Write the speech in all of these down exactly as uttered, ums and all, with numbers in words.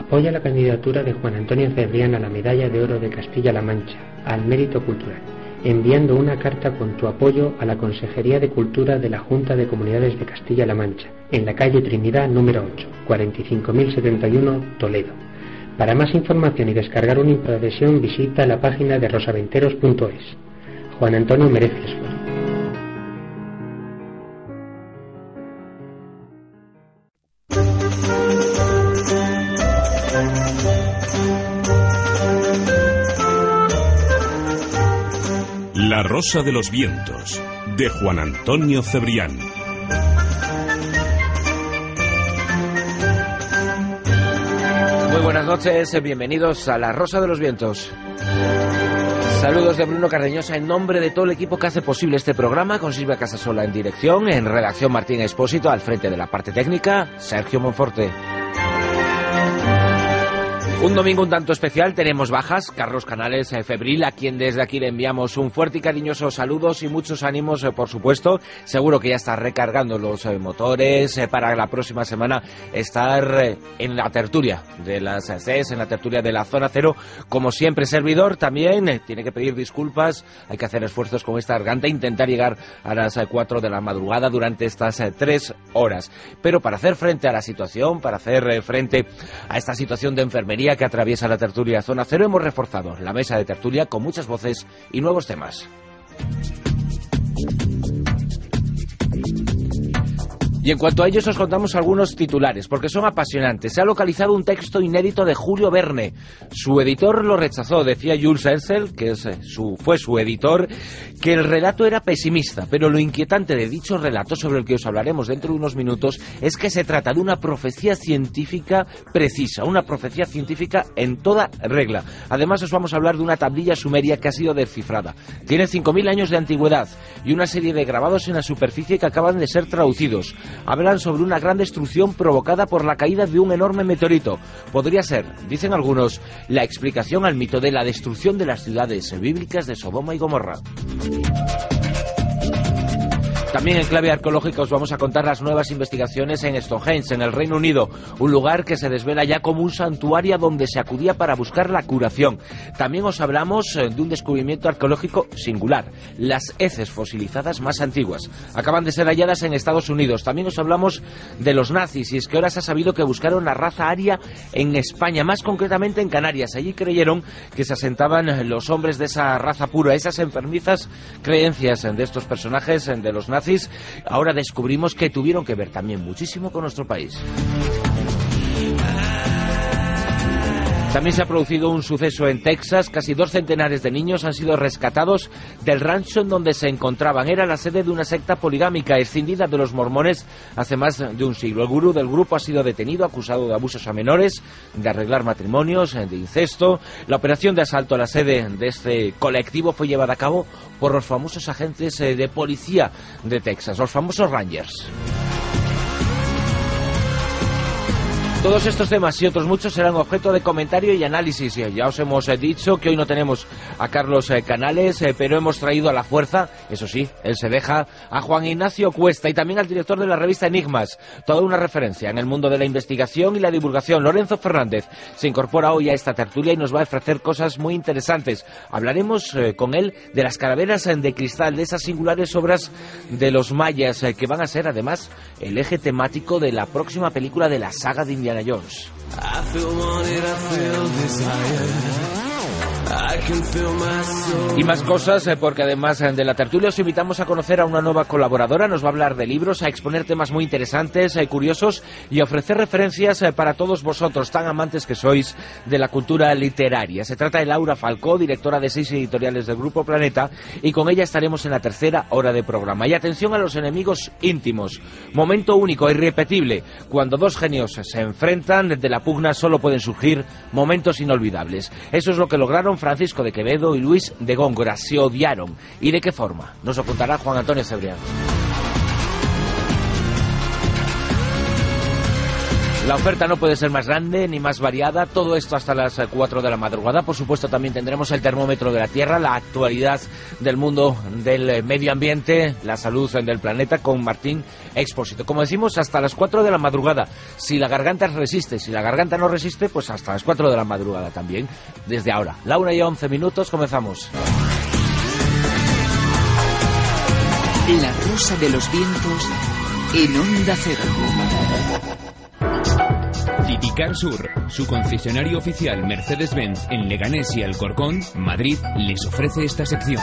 Apoya la candidatura de Juan Antonio Cebrián a la Medalla de Oro de Castilla-La Mancha, al Mérito Cultural, enviando una carta con tu apoyo a la Consejería de Cultura de la Junta de Comunidades de Castilla-La Mancha, en la calle Trinidad número ocho, cuarenta y cinco mil setenta y uno, Toledo. Para más información y descargar una impresión, visita la página de rosaventeros punto es. Juan Antonio merece el esfuerzo. La Rosa de los Vientos, de Juan Antonio Cebrián. Muy buenas noches, bienvenidos a La Rosa de los Vientos. Saludos de Bruno Cardeñosa en nombre de todo el equipo que hace posible este programa, con Silvia Casasola en dirección, en redacción Martín Expósito, al frente de la parte técnica, Sergio Monforte. Un domingo un tanto especial, tenemos bajas, Carlos Canales, eh, febril, a quien desde aquí le enviamos un fuerte y cariñoso saludos y muchos ánimos, eh, por supuesto. Seguro que ya está recargando los eh, motores eh, para la próxima semana estar eh, en la tertulia de las C E S, en la tertulia de la Zona Cero. Como siempre, servidor también eh, tiene que pedir disculpas, hay que hacer esfuerzos con esta garganta, intentar llegar a las eh, cuatro de la madrugada durante estas eh, tres horas. Pero para hacer frente a la situación, para hacer eh, frente a esta situación de enfermería que atraviesa la tertulia Zona Cero, hemos reforzado la mesa de tertulia con muchas voces y nuevos temas. Y en cuanto a ellos os contamos algunos titulares, porque son apasionantes. Se ha localizado un texto inédito de Julio Verne. Su editor lo rechazó, decía Jules Ensel, que es su, fue su editor, que el relato era pesimista, pero lo inquietante de dicho relato, sobre el que os hablaremos dentro de unos minutos, es que se trata de una profecía científica precisa, una profecía científica en toda regla. Además os vamos a hablar de una tablilla sumeria que ha sido descifrada. Tiene cinco mil años de antigüedad y una serie de grabados en la superficie que acaban de ser traducidos. Hablan sobre una gran destrucción provocada por la caída de un enorme meteorito. Podría ser, dicen algunos, la explicación al mito de la destrucción de las ciudades bíblicas de Sodoma y Gomorra. También en clave arqueológica os vamos a contar las nuevas investigaciones en Stonehenge, en el Reino Unido, un lugar que se desvela ya como un santuario donde se acudía para buscar la curación. También os hablamos de un descubrimiento arqueológico singular, las heces fosilizadas más antiguas. Acaban de ser halladas en Estados Unidos. También os hablamos de los nazis, y es que ahora se ha sabido que buscaron la raza aria en España, más concretamente en Canarias. Allí creyeron que se asentaban los hombres de esa raza pura. Esas enfermizas creencias de estos personajes, de los nazis, ahora descubrimos que tuvieron que ver también muchísimo con nuestro país. También se ha producido un suceso en Texas. Casi dos centenares de niños han sido rescatados del rancho en donde se encontraban. Era la sede de una secta poligámica escindida de los mormones hace más de un siglo. El gurú del grupo ha sido detenido, acusado de abusos a menores, de arreglar matrimonios, de incesto. La operación de asalto a la sede de este colectivo fue llevada a cabo por los famosos agentes de policía de Texas, los famosos Rangers. Todos estos temas y otros muchos serán objeto de comentario y análisis. Ya os hemos dicho que hoy no tenemos a Carlos Canales, pero hemos traído a la fuerza, eso sí, él se deja, a Juan Ignacio Cuesta y también al director de la revista Enigmas, toda una referencia en el mundo de la investigación y la divulgación. Lorenzo Fernández se incorpora hoy a esta tertulia y nos va a ofrecer cosas muy interesantes. Hablaremos eh, con él de las calaveras de cristal, de esas singulares obras de los mayas, eh, que van a ser además el eje temático de la próxima película de la saga de Indiana Jones. Y más cosas, porque además de la tertulia os invitamos a conocer a una nueva colaboradora. Nos va a hablar de libros, a exponer temas muy interesantes, curiosos y a ofrecer referencias para todos vosotros, tan amantes que sois de la cultura literaria. Se trata de Laura Falcó, directora de seis editoriales del Grupo Planeta, y con ella estaremos en la tercera hora de programa. Y atención a los enemigos íntimos. Momento único e irrepetible. Cuando dos genios se enfrentan, de la pugna solo pueden surgir momentos inolvidables. Eso es lo que lograron Francisco de Quevedo y Luis de Góngora. Se odiaron. ¿Y de qué forma? Nos lo contará Juan Antonio Cebrián. La oferta no puede ser más grande ni más variada, todo esto hasta las cuatro de la madrugada. Por supuesto también tendremos el termómetro de la Tierra, la actualidad del mundo del medio ambiente, la salud del planeta con Martín Expósito. Como decimos, hasta las cuatro de la madrugada. Si la garganta resiste, si la garganta no resiste, pues hasta las cuatro de la madrugada también, desde ahora. La una y once minutos, comenzamos. La Rosa de los Vientos en Onda Cero. Citicar Sur, su concesionario oficial Mercedes-Benz en Leganés y Alcorcón, Madrid, les ofrece esta sección.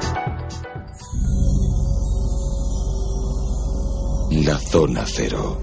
La Zona Cero.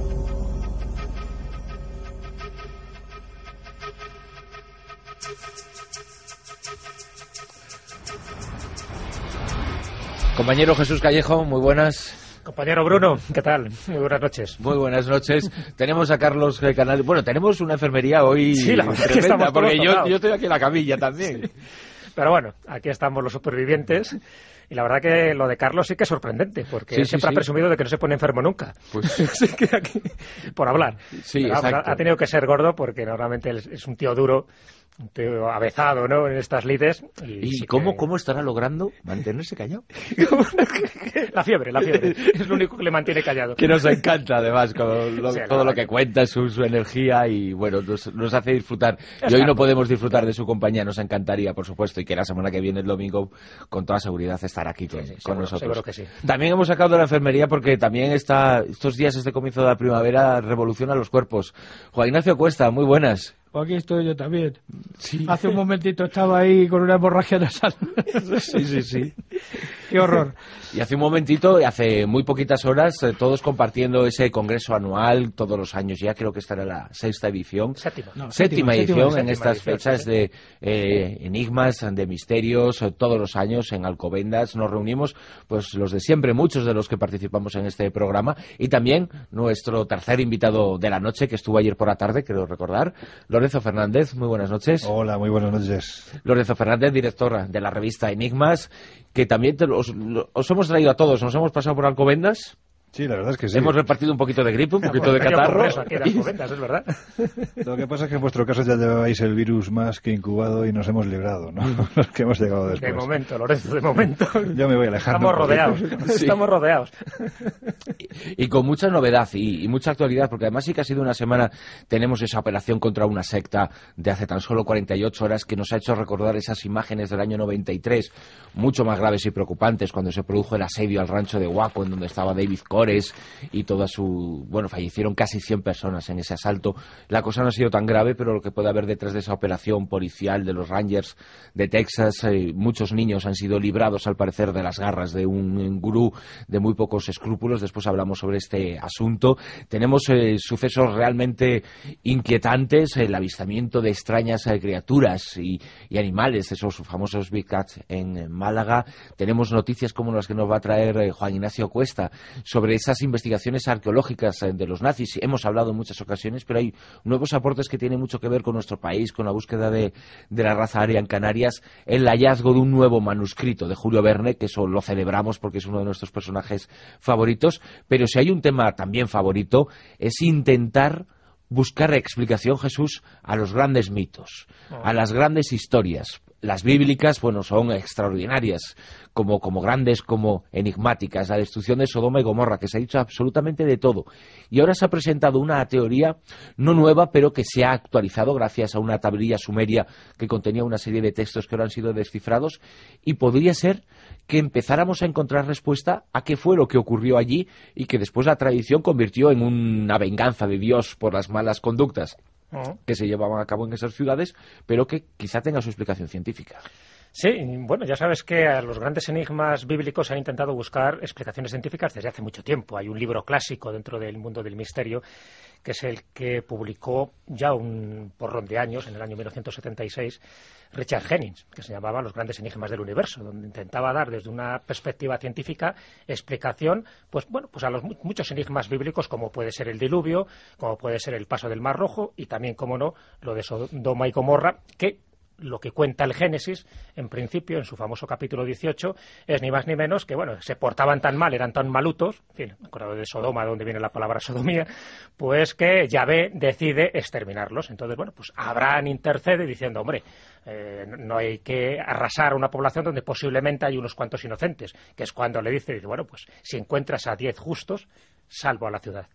Compañero Jesús Callejo, muy buenas. Compañero Bruno, ¿qué tal? Muy buenas noches. Muy buenas noches. Tenemos a Carlos Canales. Bueno, tenemos una enfermería hoy sí, la verdad tremenda, que estamos porque yo, yo estoy aquí en la camilla también. Sí. Pero bueno, aquí estamos los supervivientes. Y la verdad que lo de Carlos sí que es sorprendente, porque sí, sí, siempre sí. ha presumido de que no se pone enfermo nunca. Pues sí que aquí, por hablar. Sí, Pero, exacto. Ha tenido que ser gordo porque normalmente es un tío duro, un tío avezado, ¿no?, en estas lides. ¿Y, ¿Y sí cómo, que... cómo estará logrando mantenerse callado? La fiebre, la fiebre. Es lo único que le mantiene callado. Que nos encanta, además, con lo, sí, todo lo que que... cuenta, su, su energía y, bueno, nos, nos hace disfrutar. Y hoy no podemos disfrutar de su compañía, nos encantaría, por supuesto, y que la semana que viene, el domingo, con toda seguridad estará aquí con, sí, sí, con seguro, nosotros. Seguro que sí. También hemos sacado de la enfermería porque también está, estos días, este comienzo de la primavera, revoluciona los cuerpos. Juan Ignacio Cuesta, muy buenas. Pues aquí estoy yo también. Sí. Hace un momentito estaba ahí con una hemorragia nasal. Sí, sí, sí. Qué horror. Y hace un momentito, hace muy poquitas horas, eh, todos compartiendo ese congreso anual, todos los años ya, creo que esta era la sexta edición. Séptima. No, séptima, séptima edición séptima, en estas edición, fechas sí. de eh, enigmas, de misterios, eh, todos los años en Alcobendas nos reunimos, pues los de siempre, muchos de los que participamos en este programa, y también nuestro tercer invitado de la noche, que estuvo ayer por la tarde, creo recordar, Lorenzo Fernández. Muy buenas noches. Hola, muy buenas noches. Lorenzo Fernández, director de la revista Enigmas, que también te los, os hemos traído a todos, nos hemos pasado por Alcobendas. Sí, la verdad es que sí. Hemos repartido un poquito de gripe, un poquito de catarro. Aquí en Alcobendas, es verdad. Lo que pasa es que en vuestro caso ya lleváis el virus más que incubado y nos hemos librado, ¿no? Los que hemos llegado después. De momento, Lorenzo, de momento. Yo me voy alejando. Estamos rodeados, sí. Estamos rodeados. Y, y con mucha novedad y, y mucha actualidad, porque además sí que ha sido una semana, tenemos esa operación contra una secta de hace tan solo cuarenta y ocho horas que nos ha hecho recordar esas imágenes del año noventa y tres, mucho más graves y preocupantes, cuando se produjo el asedio al rancho de Guaco, en donde estaba David Cores y toda su... Bueno, fallecieron casi cien personas en ese asalto. La cosa no ha sido tan grave, pero lo que puede haber detrás de esa operación policial de los Rangers de Texas, eh, muchos niños han sido librados, al parecer, de las garras de un gurú de muy pocos escrúpulos. Después hablamos sobre este asunto. Tenemos eh, sucesos realmente inquietantes, el avistamiento de extrañas eh, criaturas y, y animales, esos famosos Big Cats en Málaga. Tenemos noticias como las que nos va a traer eh, Juan Ignacio Cuesta sobre esas investigaciones arqueológicas de los nazis. Hemos hablado en muchas ocasiones, pero hay nuevos aportes que tienen mucho que ver con nuestro país, con la búsqueda de, de la raza aria en Canarias, el hallazgo de un nuevo manuscrito de Julio Verne, que eso lo celebramos porque es uno de nuestros personajes favoritos, pero si hay un tema también favorito, es intentar buscar explicación, Jesús, a los grandes mitos, a las grandes historias. Las bíblicas, bueno, son extraordinarias, como, como grandes, como enigmáticas. La destrucción de Sodoma y Gomorra, que se ha dicho absolutamente de todo. Y ahora se ha presentado una teoría no nueva, pero que se ha actualizado gracias a una tablilla sumeria que contenía una serie de textos que ahora han sido descifrados. Y podría ser que empezáramos a encontrar respuesta a qué fue lo que ocurrió allí y que después la tradición convirtió en una venganza de Dios por las malas conductas que se llevaban a cabo en esas ciudades, pero que quizá tenga su explicación científica. Sí, bueno, ya sabes que a los grandes enigmas bíblicos se han intentado buscar explicaciones científicas desde hace mucho tiempo. Hay un libro clásico dentro del mundo del misterio, que es el que publicó ya un porrón de años, en el año mil novecientos setenta y seis, Richard Jennings, que se llamaba Los grandes enigmas del universo, donde intentaba dar desde una perspectiva científica explicación, pues bueno, pues a los muchos enigmas bíblicos, como puede ser el diluvio, como puede ser el paso del Mar Rojo y también, como no, lo de Sodoma y Gomorra, que lo que cuenta el Génesis, en principio, en su famoso capítulo dieciocho, es ni más ni menos que, bueno, se portaban tan mal, eran tan malutos, en fin, me acuerdo de Sodoma, donde viene la palabra sodomía, pues que Yahvé decide exterminarlos. Entonces, bueno, pues Abraham intercede diciendo, hombre, eh, no hay que arrasar una población donde posiblemente hay unos cuantos inocentes, que es cuando le dice, dice bueno, pues si encuentras a diez justos, salvo a la ciudad.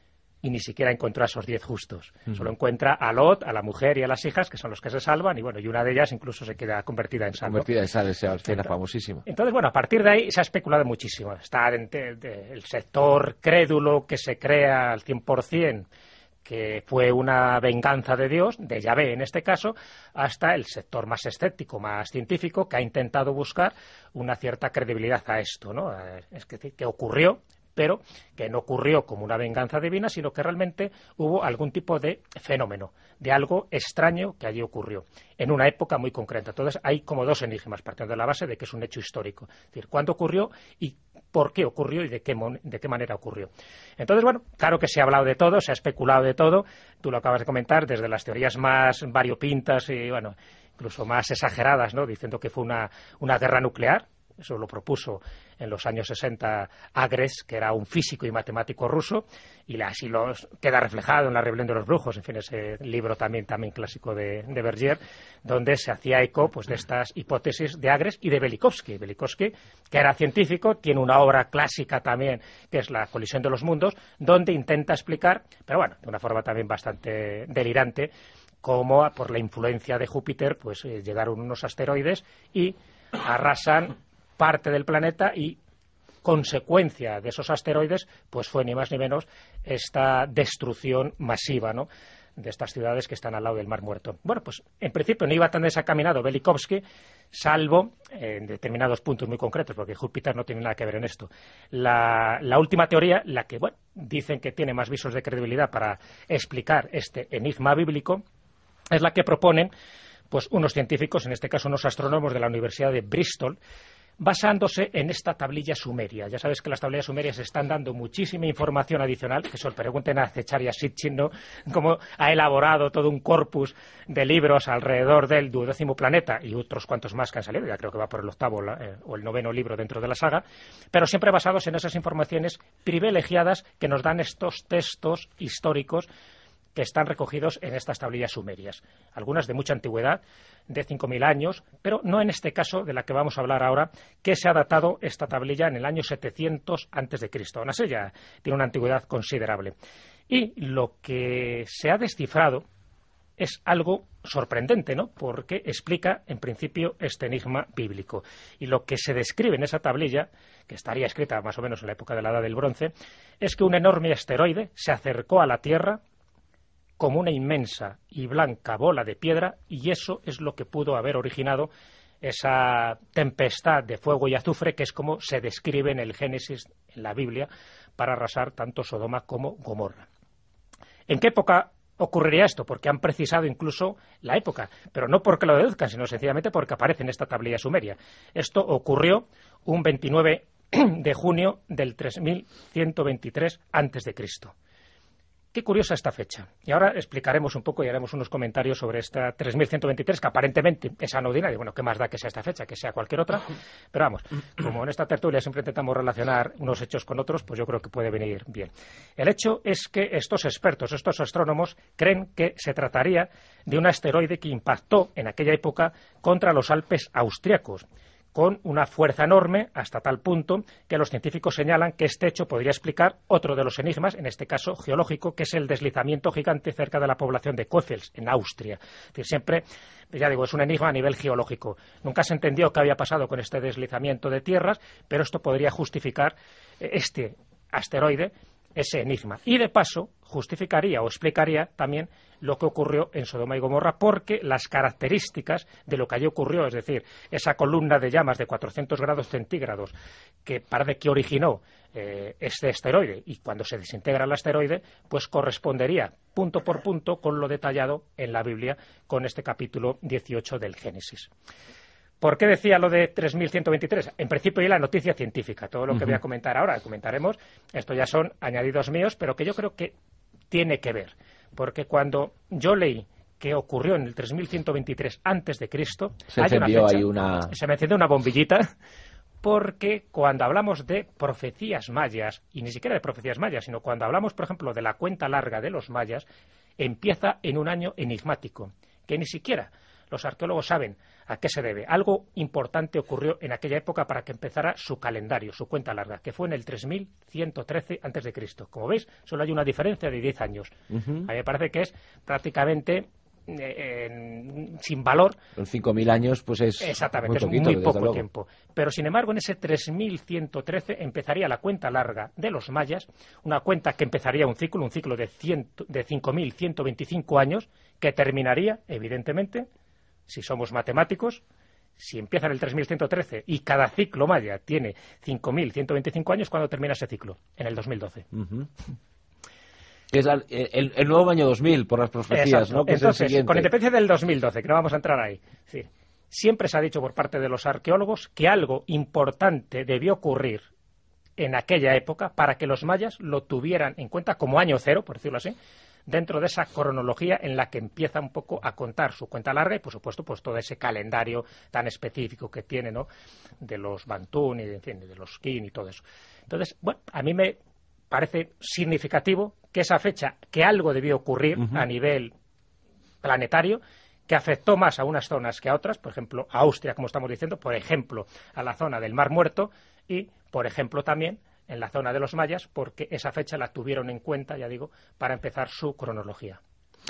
Y ni siquiera encontró a esos diez justos. Uh-huh. Solo encuentra a Lot, a la mujer y a las hijas, que son los que se salvan, y bueno, y una de ellas incluso se queda convertida en sal. Convertida en sal, esa escena famosísima. Entonces, bueno, a partir de ahí se ha especulado muchísimo. Está de, de, de, el sector crédulo que se crea al cien por cien, que fue una venganza de Dios, de Yahvé en este caso, hasta el sector más escéptico, más científico, que ha intentado buscar una cierta credibilidad a esto, ¿no? Es decir, que ocurrió, pero que no ocurrió como una venganza divina, sino que realmente hubo algún tipo de fenómeno, de algo extraño que allí ocurrió, en una época muy concreta. Entonces hay como dos enigmas, partiendo de la base de que es un hecho histórico. Es decir, cuándo ocurrió y por qué ocurrió y de qué, de qué manera ocurrió. Entonces, bueno, claro que se ha hablado de todo, se ha especulado de todo, tú lo acabas de comentar, desde las teorías más variopintas y, bueno, incluso más exageradas, ¿no?, diciendo que fue una, una guerra nuclear. Eso lo propuso en los años sesenta Agres, que era un físico y matemático ruso, y así lo queda reflejado en La rebelión de los brujos, en fin, ese libro también, también clásico de, de Bergier, donde se hacía eco pues, de estas hipótesis de Agres y de Velikovsky. Velikovsky, que era científico, tiene una obra clásica también, que es La colisión de los mundos, donde intenta explicar, pero bueno, de una forma también bastante delirante, cómo por la influencia de Júpiter pues eh, llegaron unos asteroides y arrasan parte del planeta y consecuencia de esos asteroides pues fue ni más ni menos esta destrucción masiva, ¿no?, de estas ciudades que están al lado del Mar Muerto. Bueno, pues en principio no iba tan desencaminado Velikovsky, salvo en determinados puntos muy concretos, porque Júpiter no tiene nada que ver en esto. La, la última teoría, la que bueno, dicen que tiene más visos de credibilidad para explicar este enigma bíblico, es la que proponen pues unos científicos, en este caso unos astrónomos de la Universidad de Bristol, basándose en esta tablilla sumeria. Ya sabes que las tablillas sumerias están dando muchísima información adicional, que se lo pregunten a Zecharia Sitchin, ¿no?, cómo ha elaborado todo un corpus de libros alrededor del duodécimo planeta y otros cuantos más que han salido, ya creo que va por el octavo eh, o el noveno libro dentro de la saga, pero siempre basados en esas informaciones privilegiadas que nos dan estos textos históricos que están recogidos en estas tablillas sumerias, algunas de mucha antigüedad, de cinco mil años, pero no en este caso de la que vamos a hablar ahora, que se ha datado esta tablilla en el año setecientos antes de Cristo. Aún así ya tiene una antigüedad considerable. Y lo que se ha descifrado es algo sorprendente, ¿no?, porque explica, en principio, este enigma bíblico. Y lo que se describe en esa tablilla, que estaría escrita más o menos en la época de la Edad del Bronce, es que un enorme asteroide se acercó a la Tierra como una inmensa y blanca bola de piedra, y eso es lo que pudo haber originado esa tempestad de fuego y azufre, que es como se describe en el Génesis, en la Biblia, para arrasar tanto Sodoma como Gomorra. ¿En qué época ocurriría esto? Porque han precisado incluso la época, pero no porque lo deduzcan, sino sencillamente porque aparece en esta tablilla sumeria. Esto ocurrió un veintinueve de junio del tres mil ciento veintitrés antes de Cristo. Qué curiosa esta fecha. Y ahora explicaremos un poco y haremos unos comentarios sobre esta tres mil ciento veintitrés, que aparentemente es anodina, y bueno, ¿qué más da que sea esta fecha, que sea cualquier otra? Pero vamos, como en esta tertulia siempre intentamos relacionar unos hechos con otros, pues yo creo que puede venir bien. El hecho es que estos expertos, estos astrónomos, creen que se trataría de un asteroide que impactó en aquella época contra los Alpes austriacos, con una fuerza enorme, hasta tal punto que los científicos señalan que este hecho podría explicar otro de los enigmas, en este caso geológico, que es el deslizamiento gigante cerca de la población de Coefels, en Austria. Es decir, siempre, ya digo, es un enigma a nivel geológico. Nunca se entendió qué había pasado con este deslizamiento de tierras, pero esto podría justificar este asteroide, ese enigma. Y de paso, justificaría o explicaría también lo que ocurrió en Sodoma y Gomorra, porque las características de lo que allí ocurrió, es decir, esa columna de llamas de cuatrocientos grados centígrados que parece que originó eh, este asteroide, y cuando se desintegra el asteroide, pues correspondería punto por punto con lo detallado en la Biblia, con este capítulo dieciocho del Génesis. ¿Por qué decía lo de tres mil ciento veintitrés? En principio, ya la noticia científica. Todo lo que uh-huh. voy a comentar ahora, comentaremos, esto ya son añadidos míos, pero que yo creo que tiene que ver. Porque cuando yo leí que ocurrió en el tres mil ciento veintitrés antes de Cristo. Se encendió ahí una... Se me encendió una bombillita, porque cuando hablamos de profecías mayas, y ni siquiera de profecías mayas, sino cuando hablamos, por ejemplo, de la cuenta larga de los mayas, empieza en un año enigmático, que ni siquiera los arqueólogos saben a qué se debe. Algo importante ocurrió en aquella época para que empezara su calendario, su cuenta larga, que fue en el tres mil ciento trece antes de Cristo. Como veis, solo hay una diferencia de diez años. Uh-huh. A mí me parece que es prácticamente eh, en, sin valor. En cinco mil años, pues es exactamente, muy poquito, es muy poco luego. tiempo. Pero, sin embargo, en ese tres mil ciento trece empezaría la cuenta larga de los mayas, una cuenta que empezaría un ciclo, un ciclo de, de cinco mil ciento veinticinco años, que terminaría, evidentemente, si somos matemáticos, si empieza en el tres mil ciento trece y cada ciclo maya tiene cinco mil ciento veinticinco años, ¿cuándo termina ese ciclo? En el dos mil doce. Uh-huh. Es el, el, el nuevo año dos mil, por las profecías, ¿no? Que entonces, es el con independencia del dos mil doce, que no vamos a entrar ahí, sí, siempre se ha dicho por parte de los arqueólogos que algo importante debió ocurrir en aquella época para que los mayas lo tuvieran en cuenta como año cero, por decirlo así, dentro de esa cronología en la que empieza un poco a contar su cuenta larga y, por supuesto, pues todo ese calendario tan específico que tiene, ¿no?, de los Bantún y de, en fin, de los Kin y todo eso. Entonces, bueno, a mí me parece significativo que esa fecha, que algo debió ocurrir uh-huh. a nivel planetario, que afectó más a unas zonas que a otras, por ejemplo, a Austria, como estamos diciendo, por ejemplo, a la zona del Mar Muerto y, por ejemplo, también en la zona de los mayas, porque esa fecha la tuvieron en cuenta, ya digo, para empezar su cronología.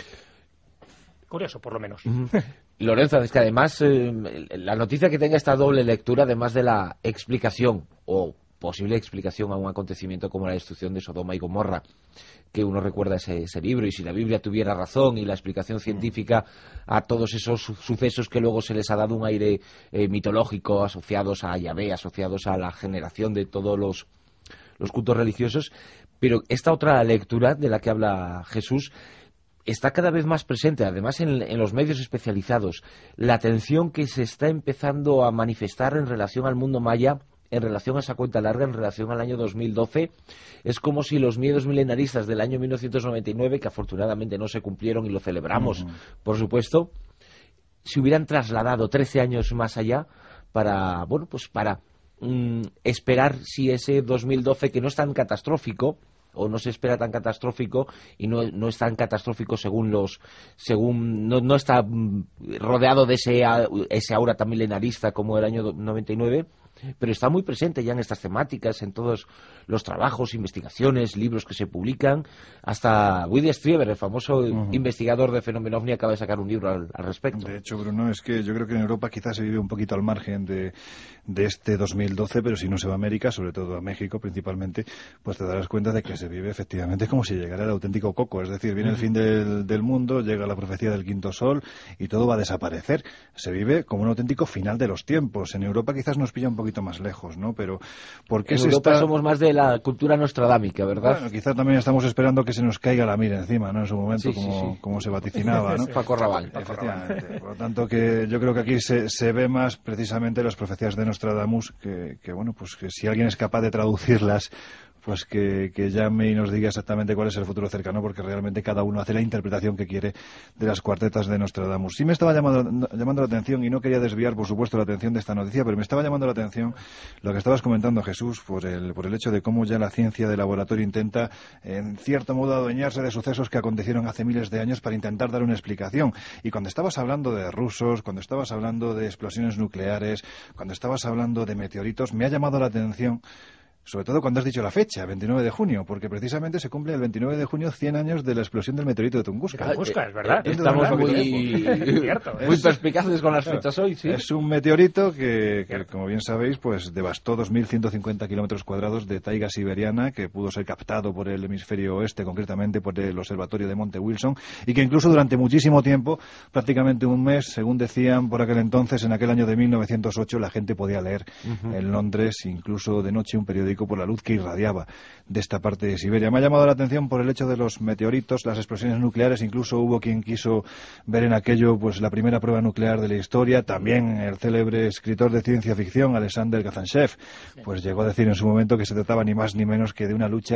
Curioso, por lo menos. Uh-huh. Lorenzo, es que además eh, la noticia que tenga esta doble lectura, además de la explicación o posible explicación a un acontecimiento como la destrucción de Sodoma y Gomorra, que uno recuerda ese, ese libro, y si la Biblia tuviera razón y la explicación científica a todos esos su sucesos que luego se les ha dado un aire eh, mitológico asociados a Yahvé, asociados a la generación de todos los los cultos religiosos, pero esta otra lectura de la que habla Jesús está cada vez más presente, además en, en los medios especializados. La atención que se está empezando a manifestar en relación al mundo maya, en relación a esa cuenta larga, en relación al año dos mil doce, es como si los miedos milenaristas del año mil novecientos noventa y nueve, que afortunadamente no se cumplieron y lo celebramos, uh-huh. por supuesto, se hubieran trasladado trece años más allá para, bueno, pues para Mm, esperar si ese dos mil doce, que no es tan catastrófico, o no se espera tan catastrófico, y no, no es tan catastrófico según los según no, no está mm, rodeado de ese, ese aura tan milenarista como el año noventa y nueve, pero está muy presente ya en estas temáticas, en todos los trabajos, investigaciones, libros que se publican. Hasta William Strieber, el famoso uh-huh. investigador de fenómeno ovni, acaba de sacar un libro al, al respecto. De hecho, Bruno, es que yo creo que en Europa quizás se vive un poquito al margen de, de este dos mil doce, pero si no se va a América, sobre todo a México principalmente, pues te darás cuenta de que se vive efectivamente como si llegara el auténtico coco. Es decir, viene uh-huh. el fin del, del mundo, llega la profecía del quinto sol y todo va a desaparecer. Se vive como un auténtico final de los tiempos. En Europa quizás nos pilla un poquito más lejos, ¿no? Pero ¿por qué en se Europa está... somos más de la cultura nostradámica, ¿verdad? Bueno, quizás también estamos esperando que se nos caiga la mira encima, ¿no? En su momento, sí, como, sí, sí. como se vaticinaba, ¿no? Paco Rabanne. Efectivamente. Por lo tanto, que yo creo que aquí se, se ve más precisamente las profecías de Nostradamus, que, que bueno, pues que si alguien es capaz de traducirlas, pues que, que llame y nos diga exactamente cuál es el futuro cercano, porque realmente cada uno hace la interpretación que quiere de las cuartetas de Nostradamus. Sí me estaba llamando, llamando la atención, y no quería desviar, por supuesto, la atención de esta noticia, pero me estaba llamando la atención lo que estabas comentando, Jesús, por el, por el hecho de cómo ya la ciencia de laboratorio intenta, en cierto modo, adueñarse de sucesos que acontecieron hace miles de años para intentar dar una explicación. Y cuando estabas hablando de rusos, cuando estabas hablando de explosiones nucleares, cuando estabas hablando de meteoritos, me ha llamado la atención, sobre todo cuando has dicho la fecha, veintinueve de junio, porque precisamente se cumple el veintinueve de junio cien años de la explosión del meteorito de Tunguska. De Tunguska, es verdad. Eh, Estamos muy, muy perspicaces con las fechas hoy, sí. Es un meteorito que, que, como bien sabéis, pues devastó dos mil ciento cincuenta kilómetros cuadrados de taiga siberiana, que pudo ser captado por el hemisferio oeste, concretamente por el observatorio de Monte Wilson, y que incluso durante muchísimo tiempo, prácticamente un mes, según decían por aquel entonces, en aquel año de mil novecientos ocho, la gente podía leer uh-huh. en Londres, incluso de noche, un periódico por la luz que irradiaba de esta parte de Siberia. Me ha llamado la atención por el hecho de los meteoritos, las explosiones nucleares. Incluso hubo quien quiso ver en aquello pues la primera prueba nuclear de la historia. También el célebre escritor de ciencia ficción, Alexander Kazanchev, pues llegó a decir en su momento que se trataba ni más ni menos que de una lucha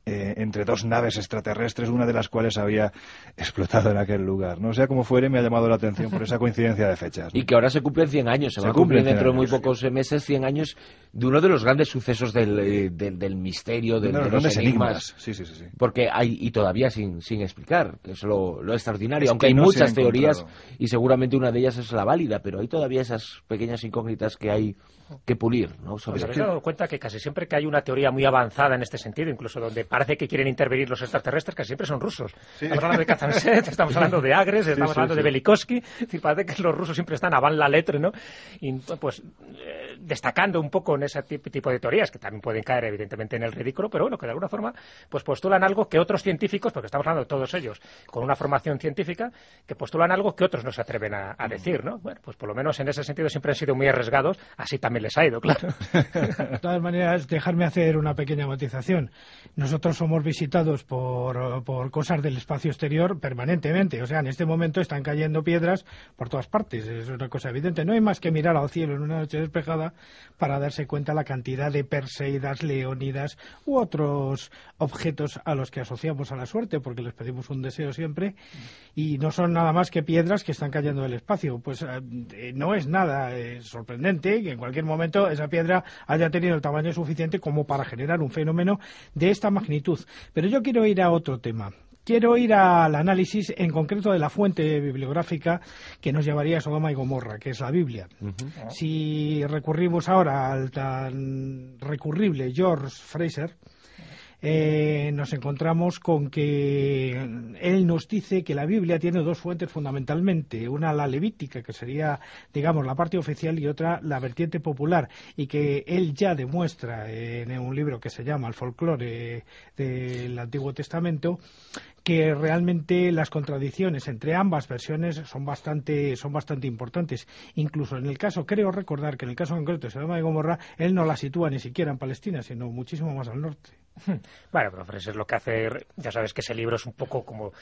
eh, entre dos naves extraterrestres, una de las cuales había explotado en aquel lugar, ¿no? O sea como fuere, me ha llamado la atención por esa coincidencia de fechas, ¿no? Y que ahora se cumplen cien años, se, se va a cumplir dentro de muy pocos meses cien años de uno de los grandes sucesos del, eh, del, del misterio, del, de, de los enigmas. enigmas. Sí, sí, sí, sí. Porque hay, y todavía sin, sin explicar, que es lo, lo extraordinario, es aunque hay no muchas teorías y seguramente una de ellas es la válida, pero hay todavía esas pequeñas incógnitas que hay que pulir, ¿no? Sobre pues, ¿habéis dado cuenta que casi siempre que hay una teoría muy avanzada en este sentido, incluso donde parece que quieren intervenir los extraterrestres, casi siempre son rusos? Sí. Estamos hablando de Kazantsev, estamos hablando de Agres, estamos sí, sí, hablando sí. de Velikovsky, es decir, parece que los rusos siempre están avant la lettre, ¿no? Y pues eh, destacando un poco en ese tipo de teorías, que también pueden caer evidentemente en el ridículo, pero bueno, que de alguna forma pues postulan algo que otros científicos, porque estamos hablando de todos ellos con una formación científica, que postulan algo que otros no se atreven a, a decir, ¿no? Bueno, pues por lo menos en ese sentido siempre han sido muy arriesgados, así también les ha ido, claro. De todas maneras, dejarme hacer una pequeña matización. Nosotros somos visitados por, por cosas del espacio exterior permanentemente. O sea, en este momento están cayendo piedras por todas partes. Es una cosa evidente. No hay más que mirar al cielo en una noche despejada para darse cuenta la cantidad de perseidas, leónidas u otros objetos a los que asociamos a la suerte, porque les pedimos un deseo siempre, y no son nada más que piedras que están cayendo del espacio. Pues eh, no es nada eh, sorprendente que en cualquier momento esa piedra haya tenido el tamaño suficiente como para generar un fenómeno de esta magnitud. Pero yo quiero ir a otro tema. Quiero ir al análisis en concreto de la fuente bibliográfica que nos llevaría a Sodoma y Gomorra, que es la Biblia. Uh-huh. Si recurrimos ahora al tan recurrible George Fraser, Eh, nos encontramos con que él nos dice que la Biblia tiene dos fuentes fundamentalmente, una la levítica, que sería, digamos, la parte oficial, y otra la vertiente popular, y que él ya demuestra en un libro que se llama El folclore del Antiguo Testamento, que realmente las contradicciones entre ambas versiones son bastante son bastante importantes. Incluso en el caso, creo recordar que en el caso concreto de Sodoma y Gomorra, él no la sitúa ni siquiera en Palestina, sino muchísimo más al norte. Bueno, pero Fraser lo que hace, ya sabes que ese libro es un poco como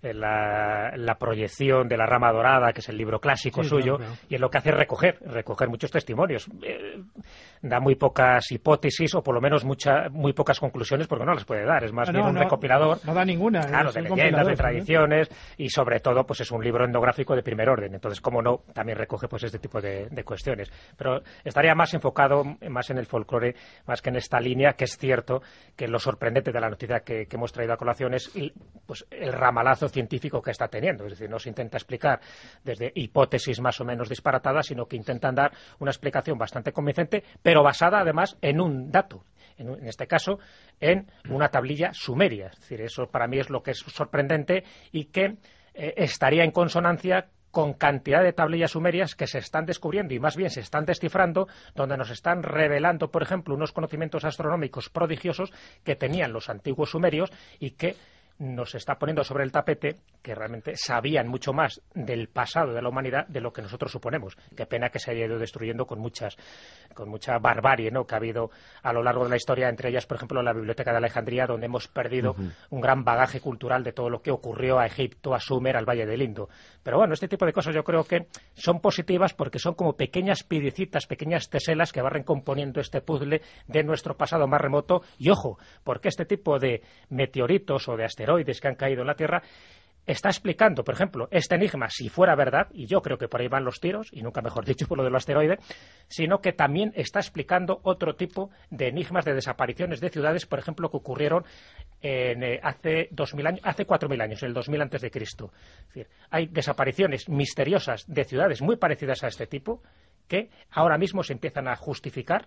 la, la proyección de La Rama Dorada, que es el libro clásico sí, suyo, claro, claro. Y es lo que hace recoger, recoger muchos testimonios. Eh, da muy pocas hipótesis, o por lo menos mucha, muy pocas conclusiones, porque no las puede dar. Es más no, bien un no, recopilador. No da ninguna. Claro, de leyendas, de tradiciones, ¿no? Y sobre todo, pues es un libro etnográfico de primer orden. Entonces, como no, también recoge pues este tipo de, de cuestiones. Pero estaría más enfocado, más en el folclore, más que en esta línea, que es cierto que lo sorprendente de la noticia que, que hemos traído a colación es el, pues, el ramalazo científico que está teniendo. Es decir, no se intenta explicar desde hipótesis más o menos disparatadas, sino que intentan dar una explicación bastante convincente, pero basada además en un dato. En, en este caso, en una tablilla sumeria. Es decir, eso para mí es lo que es sorprendente y que eh, estaría en consonancia con cantidad de tablillas sumerias que se están descubriendo y más bien se están descifrando, donde nos están revelando, por ejemplo, unos conocimientos astronómicos prodigiosos que tenían los antiguos sumerios y que nos está poniendo sobre el tapete que realmente sabían mucho más del pasado de la humanidad de lo que nosotros suponemos. Qué pena que se haya ido destruyendo con muchas con mucha barbarie, ¿no?, que ha habido a lo largo de la historia, entre ellas, por ejemplo, la Biblioteca de Alejandría, donde hemos perdido uh-huh. un gran bagaje cultural de todo lo que ocurrió a Egipto, a Sumer, al Valle del Indo. Pero bueno, este tipo de cosas yo creo que son positivas porque son como pequeñas piedecitas, pequeñas teselas que van recomponiendo este puzzle de nuestro pasado más remoto. Y ojo, porque este tipo de meteoritos o de asteroides que han caído en la Tierra está explicando, por ejemplo, este enigma, si fuera verdad, y yo creo que por ahí van los tiros, y nunca mejor dicho por lo del asteroide, sino que también está explicando otro tipo de enigmas de desapariciones de ciudades, por ejemplo, que ocurrieron en, eh, hace dos mil años, hace cuatro mil años, en el dos mil antes de Cristo. Es decir, hay desapariciones misteriosas de ciudades muy parecidas a este tipo que ahora mismo se empiezan a justificar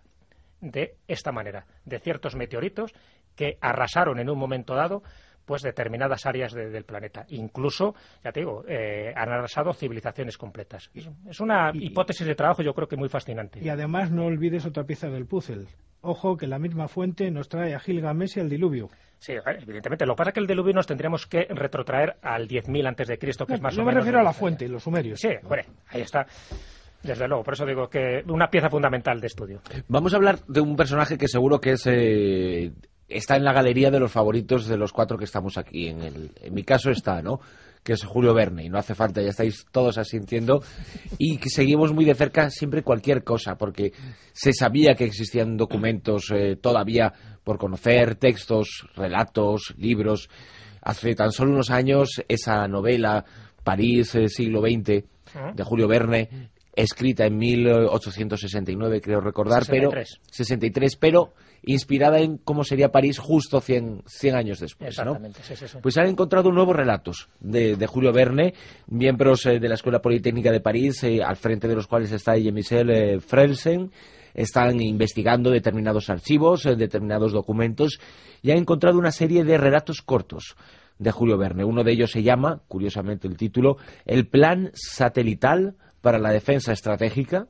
de esta manera, de ciertos meteoritos que arrasaron en un momento dado pues determinadas áreas de, del planeta. Incluso, ya te digo, eh, han arrasado civilizaciones completas. Es, es una y, hipótesis de trabajo, yo creo que muy fascinante. Y además no olvides otra pieza del puzzle. Ojo que la misma fuente nos trae a Gilgamesh y al diluvio. Sí, evidentemente. Lo que pasa es que el diluvio nos tendríamos que retrotraer al diez mil antes de Cristo, que no, es más no o me menos... me refiero a la fuente, los sumerios. Sí, bueno, ahí está. Desde luego, por eso digo que una pieza fundamental de estudio. Vamos a hablar de un personaje que seguro que es... Eh... está en la galería de los favoritos de los cuatro que estamos aquí. En, el, en mi caso está, ¿no? que es Julio Verne, y no hace falta, ya estáis todos asintiendo, y que seguimos muy de cerca siempre cualquier cosa, porque se sabía que existían documentos eh, todavía por conocer, textos, relatos, libros. Hace tan solo unos años esa novela París, eh, siglo veinte, de Julio Verne, escrita en mil ochocientos sesenta y nueve, creo recordar, sesenta y tres. pero sesenta y tres, pero inspirada en cómo sería París justo cien años después, Exactamente, ¿no? sí, sí, sí. Pues han encontrado nuevos relatos de, de Julio Verne, miembros eh, de la Escuela Politécnica de París, eh, al frente de los cuales está Jean-Michel eh, Frelsen, están investigando determinados archivos, eh, determinados documentos, y han encontrado una serie de relatos cortos de Julio Verne. Uno de ellos se llama, curiosamente el título, El Plan Satelital para la Defensa Estratégica.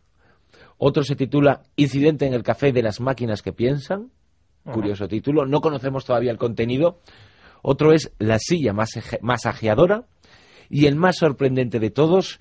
Otro se titula Incidente en el Café de las Máquinas que Piensan. Curioso uh-huh. título. No conocemos todavía el contenido. Otro es La Silla Masajeadora. Y el más sorprendente de todos,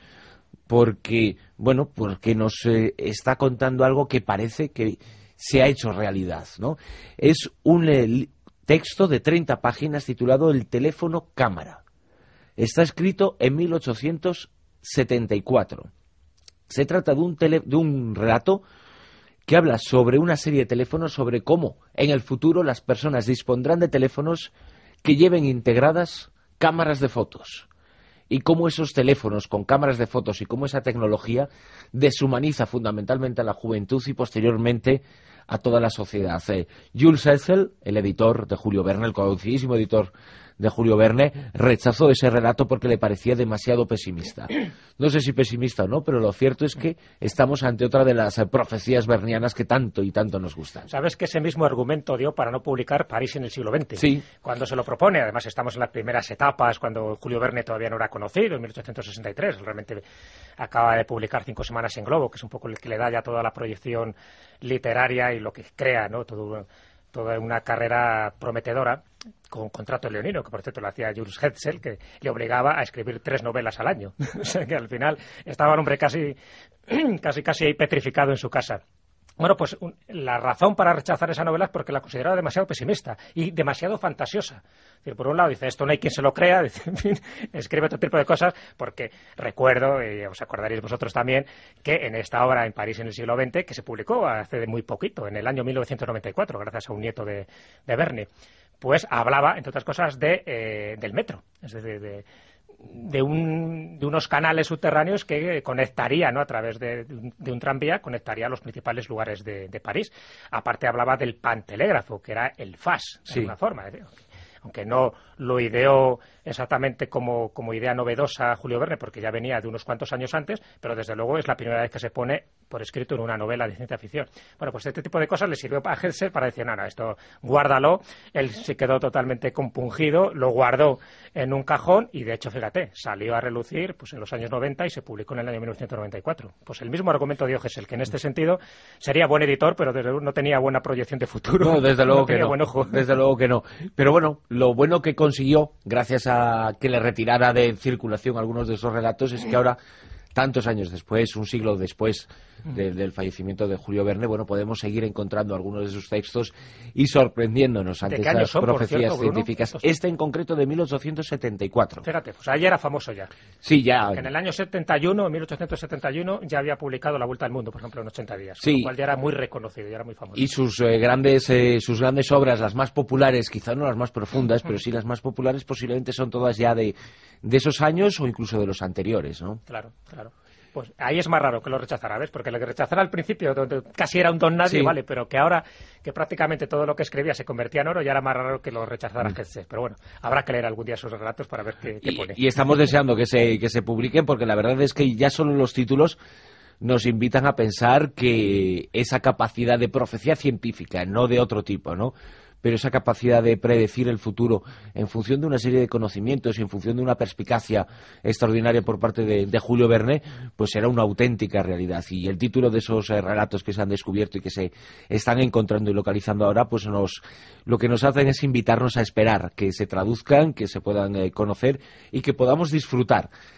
porque, bueno, porque nos eh, está contando algo que parece que se ha hecho realidad, ¿no? Es un eh, texto de treinta páginas titulado El teléfono cámara. Está escrito en mil ochocientos setenta y cuatro. Se trata de un, tele, de un relato que habla sobre una serie de teléfonos, sobre cómo en el futuro las personas dispondrán de teléfonos que lleven integradas cámaras de fotos, y cómo esos teléfonos con cámaras de fotos y cómo esa tecnología deshumaniza fundamentalmente a la juventud y posteriormente a toda la sociedad. Eh, Jules Hetzel, el editor de Julio Verne, el conocidísimo editor de Julio Verne, rechazó ese relato porque le parecía demasiado pesimista. No sé si pesimista o no, pero lo cierto es que estamos ante otra de las eh, profecías vernianas que tanto y tanto nos gustan. ¿Sabes que ese mismo argumento dio para no publicar París en el siglo veinte? Sí. Cuando se lo propone, además estamos en las primeras etapas, cuando Julio Verne todavía no era conocido, en mil ochocientos sesenta y tres, realmente acaba de publicar Cinco Semanas en Globo, que es un poco el que le da ya toda la proyección literaria y lo que crea, ¿no? Todo, toda una carrera prometedora, con contrato leonino, que por cierto lo hacía Jules Hetzel, que le obligaba a escribir tres novelas al año. O sea que al final estaba el hombre casi, casi, casi ahí petrificado en su casa. Bueno, pues un, la razón para rechazar esa novela es porque la consideraba demasiado pesimista y demasiado fantasiosa. Es decir, por un lado dice, esto no hay quien se lo crea, dice, en fin, escribe otro tipo de cosas, porque recuerdo, y os acordaréis vosotros también, que en esta obra, En París en el siglo veinte, que se publicó hace muy poquito, en el año mil novecientos noventa y cuatro, gracias a un nieto de, de Verne, pues hablaba, entre otras cosas, de, eh, del metro, es decir, de... De, un, de unos canales subterráneos que conectaría, ¿no? A través de, de un tranvía, conectaría los principales lugares de, de París. Aparte hablaba del pantelégrafo, que era el F A S, de sí. alguna forma. Aunque no lo ideó exactamente como, como idea novedosa Julio Verne, porque ya venía de unos cuantos años antes, pero desde luego es la primera vez que se pone por escrito en una novela de ciencia ficción. Bueno, pues este tipo de cosas le sirvió a Hetzel para decir, no, no, esto guárdalo. Él se quedó totalmente compungido, lo guardó en un cajón y, de hecho, fíjate, salió a relucir pues en los años noventa y se publicó en el año mil novecientos noventa y cuatro. Pues el mismo argumento dio Hetzel, que en este sentido sería buen editor, pero desde luego no tenía buena proyección de futuro. No, desde luego no que tenía no. Buen ojo. Desde luego que no. Pero bueno, lo bueno que consiguió, gracias a que le retirara de circulación algunos de esos relatos, es que ahora, tantos años después, un siglo después de, del fallecimiento de Julio Verne, bueno, podemos seguir encontrando algunos de sus textos y sorprendiéndonos ante esas son, profecías cierto, científicas. Bruno? Este en concreto de mil ochocientos setenta y cuatro. Fíjate, pues ayer era famoso ya. Sí, ya. Que en el año setenta y uno, en mil ochocientos setenta y uno, ya había publicado La Vuelta al Mundo, por ejemplo, en ochenta días. Sí. Con lo cual ya era muy reconocido, ya era muy famoso. Y sus eh, grandes eh, sus grandes obras, las más populares, quizá no las más profundas, pero sí las más populares, posiblemente son todas ya de, de esos años o incluso de los anteriores, ¿no? Claro, claro. Pues ahí es más raro que lo rechazara, ¿ves? Porque lo que rechazara al principio, donde casi era un don nadie, sí. vale, pero que ahora que prácticamente todo lo que escribía se convertía en oro, ya era más raro que lo rechazara mm. Hetzel. Pero bueno, habrá que leer algún día sus relatos para ver qué, qué pone. Y, y estamos deseando que se, que se publiquen, porque la verdad es que ya solo los títulos nos invitan a pensar que esa capacidad de profecía científica, no de otro tipo, ¿no?, pero esa capacidad de predecir el futuro en función de una serie de conocimientos y en función de una perspicacia extraordinaria por parte de, de Julio Verne, pues será una auténtica realidad. Y el título de esos eh, relatos que se han descubierto y que se están encontrando y localizando ahora, pues nos lo que nos hacen es invitarnos a esperar que se traduzcan, que se puedan eh, conocer y que podamos disfrutar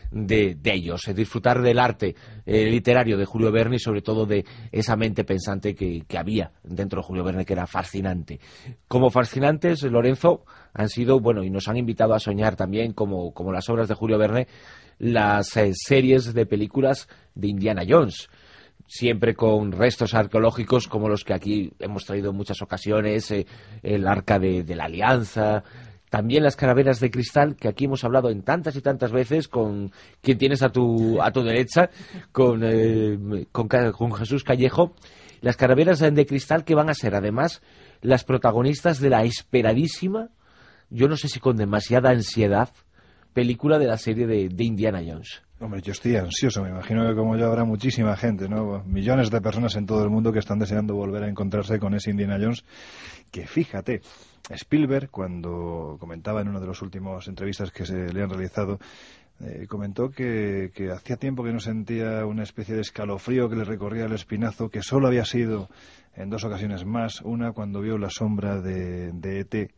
de, de ellos, eh, disfrutar del arte eh, literario de Julio Verne y sobre todo de esa mente pensante que, que había dentro de Julio Verne, que era fascinante. Como fascinantes, Lorenzo, han sido, bueno, y nos han invitado a soñar también, como, como las obras de Julio Verne, las eh, series de películas de Indiana Jones, siempre con restos arqueológicos como los que aquí hemos traído en muchas ocasiones, eh, el Arca de, de la Alianza, también las calaveras de cristal, que aquí hemos hablado en tantas y tantas veces con quien tienes a tu, a tu derecha, con, eh, con, con Jesús Callejo, las calaveras de cristal que van a ser además las protagonistas de la esperadísima, yo no sé si con demasiada ansiedad, película de la serie de, de Indiana Jones. Hombre, yo estoy ansioso, me imagino que como yo habrá muchísima gente, ¿no? Millones de personas en todo el mundo que están deseando volver a encontrarse con ese Indiana Jones, que fíjate, Spielberg, cuando comentaba en una de las últimas entrevistas que se le han realizado, eh, comentó que, que hacía tiempo que no sentía una especie de escalofrío que le recorría el espinazo, que solo había sido en dos ocasiones más, una cuando vio la sombra de, de E T,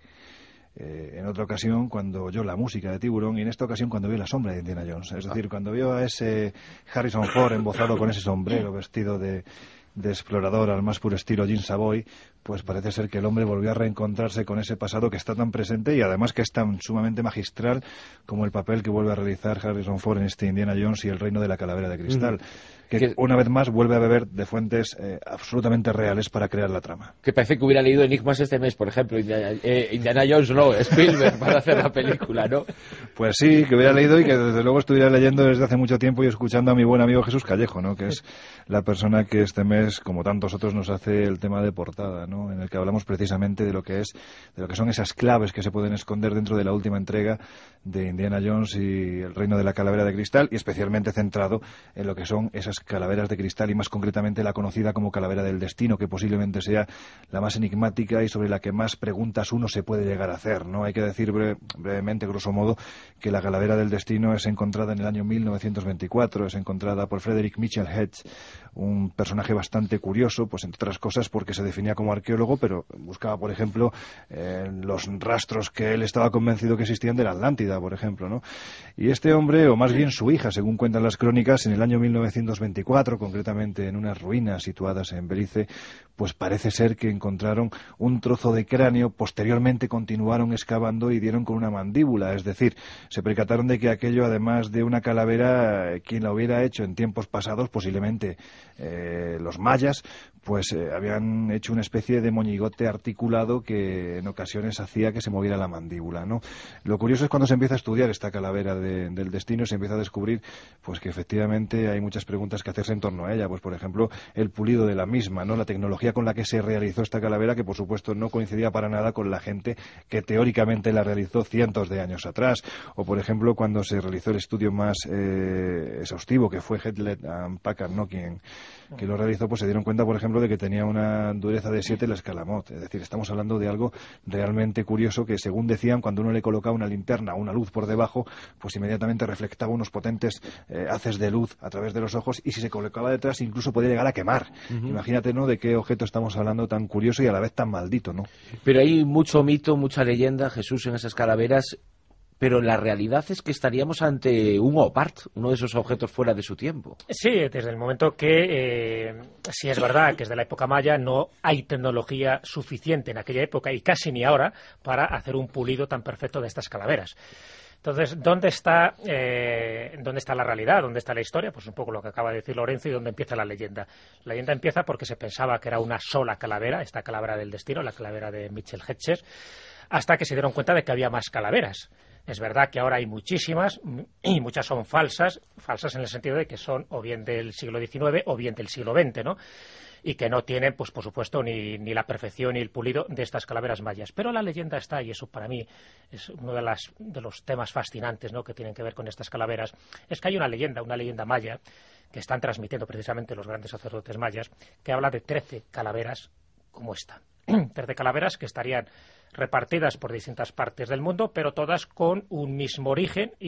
Eh, en otra ocasión cuando oyó la música de Tiburón, y en esta ocasión cuando vio la sombra de Indiana Jones. Es decir, cuando vio a ese Harrison Ford embozado con ese sombrero vestido de, de explorador al más puro estilo Jim Savoy, pues parece ser que el hombre volvió a reencontrarse con ese pasado que está tan presente y además que es tan sumamente magistral como el papel que vuelve a realizar Harrison Ford en este Indiana Jones y el reino de la calavera de cristal. Mm. Que una vez más vuelve a beber de fuentes eh, absolutamente reales para crear la trama. Que parece que hubiera leído Enigmas este mes, por ejemplo, Indiana, eh, Indiana Jones, no, Spielberg, para hacer la película, ¿no? Pues sí, que hubiera leído y que desde luego estuviera leyendo desde hace mucho tiempo y escuchando a mi buen amigo Jesús Callejo, ¿no? Que es la persona que este mes, como tantos otros, nos hace el tema de portada, ¿no? En el que hablamos precisamente de lo que es, de lo que son esas claves que se pueden esconder dentro de la última entrega de Indiana Jones y el reino de la calavera de cristal, y especialmente centrado en lo que son esas calaveras de cristal y más concretamente la conocida como calavera del destino, que posiblemente sea la más enigmática y sobre la que más preguntas uno se puede llegar a hacer, ¿no? Hay que decir breve, brevemente, grosso modo, que la calavera del destino es encontrada en el año mil novecientos veinticuatro, es encontrada por Frederick Mitchell Hedge, un personaje bastante curioso, pues entre otras cosas porque se definía como arqueólogo, pero buscaba, por ejemplo, eh, los rastros que él estaba convencido que existían de la Atlántida, por ejemplo, ¿no? Y este hombre, o más bien su hija, según cuentan las crónicas, en el año mil novecientos veinticuatro, concretamente en unas ruinas situadas en Belice, pues parece ser que encontraron un trozo de cráneo, posteriormente continuaron excavando y dieron con una mandíbula, es decir, se percataron de que aquello, además de una calavera, quien la hubiera hecho en tiempos pasados, posiblemente eh, los mayas, pues eh, habían hecho una especie de moñigote articulado que en ocasiones hacía que se moviera la mandíbula, ¿no? Lo curioso es cuando se empieza a estudiar esta calavera de, del destino, se empieza a descubrir pues que efectivamente hay muchas preguntas que hacerse en torno a ella, pues por ejemplo el pulido de la misma, ¿no? La tecnología con la que se realizó esta calavera, que por supuesto no coincidía para nada con la gente que teóricamente la realizó cientos de años atrás, o por ejemplo cuando se realizó el estudio más eh, exhaustivo, que fue Hewlett and Packard, ¿no? Quien que lo realizó, pues se dieron cuenta, por ejemplo, de que tenía una dureza de siete la escalamot. Es decir, estamos hablando de algo realmente curioso que, según decían, cuando uno le colocaba una linterna o una luz por debajo, pues inmediatamente reflectaba unos potentes eh, haces de luz a través de los ojos, y si se colocaba detrás incluso podía llegar a quemar. Uh-huh. Imagínate, ¿no?, de qué objeto estamos hablando tan curioso y a la vez tan maldito, ¿no? Pero hay mucho mito, mucha leyenda, Jesús, en esas calaveras. Pero la realidad es que estaríamos ante un opart, uno de esos objetos fuera de su tiempo. Sí, desde el momento que, eh, si es verdad que es de la época maya, no hay tecnología suficiente en aquella época, y casi ni ahora, para hacer un pulido tan perfecto de estas calaveras. Entonces, ¿dónde está, eh, ¿dónde está la realidad? ¿Dónde está la historia? Pues un poco lo que acaba de decir Lorenzo, y dónde empieza la leyenda. La leyenda empieza porque se pensaba que era una sola calavera, esta calavera del destino, la calavera de Mitchell Hedges, hasta que se dieron cuenta de que había más calaveras. Es verdad que ahora hay muchísimas, y muchas son falsas, falsas en el sentido de que son o bien del siglo diecinueve o bien del siglo veinte, ¿no? Y que no tienen, pues por supuesto, ni, ni la perfección ni el pulido de estas calaveras mayas. Pero la leyenda está, y eso para mí es uno de, las, de los temas fascinantes, ¿no?, que tienen que ver con estas calaveras, es que hay una leyenda, una leyenda maya, que están transmitiendo precisamente los grandes sacerdotes mayas, que habla de trece calaveras como esta. trece calaveras que estarían repartidas por distintas partes del mundo, pero todas con un mismo origen y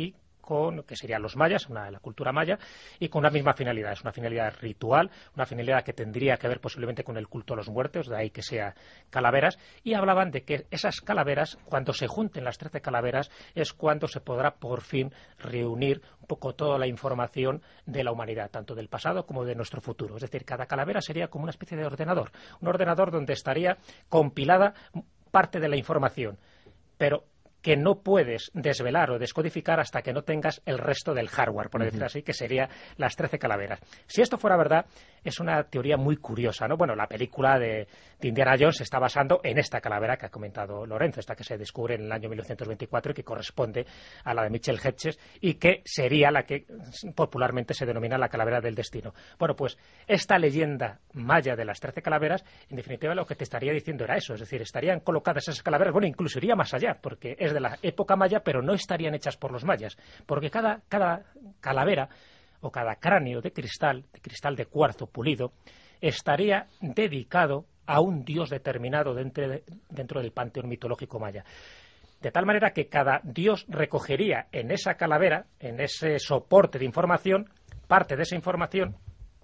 con, que serían los mayas, una, la cultura maya, y con una misma finalidad. Es una finalidad ritual, una finalidad que tendría que ver posiblemente con el culto a los muertos, de ahí que sea calaveras, y hablaban de que esas calaveras, cuando se junten las trece calaveras, es cuando se podrá por fin reunir un poco toda la información de la humanidad, tanto del pasado como de nuestro futuro. Es decir, cada calavera sería como una especie de ordenador, un ordenador donde estaría compilada parte de la información, pero que no puedes desvelar o descodificar hasta que no tengas el resto del hardware, por decir así, que sería las trece calaveras. Si esto fuera verdad, es una teoría muy curiosa, ¿no? Bueno, la película de, de Indiana Jones se está basando en esta calavera que ha comentado Lorenzo, esta que se descubre en el año mil novecientos veinticuatro y que corresponde a la de Mitchell Hedges y que sería la que popularmente se denomina la calavera del destino. Bueno, pues esta leyenda maya de las trece calaveras, en definitiva lo que te estaría diciendo era eso, es decir, estarían colocadas esas calaveras, bueno, incluso iría más allá, porque es de la época maya, pero no estarían hechas por los mayas, porque cada, cada calavera o cada cráneo de cristal, de cristal de cuarzo pulido, estaría dedicado a un dios determinado dentro, de, dentro del panteón mitológico maya. De tal manera que cada dios recogería en esa calavera, en ese soporte de información, parte de esa información,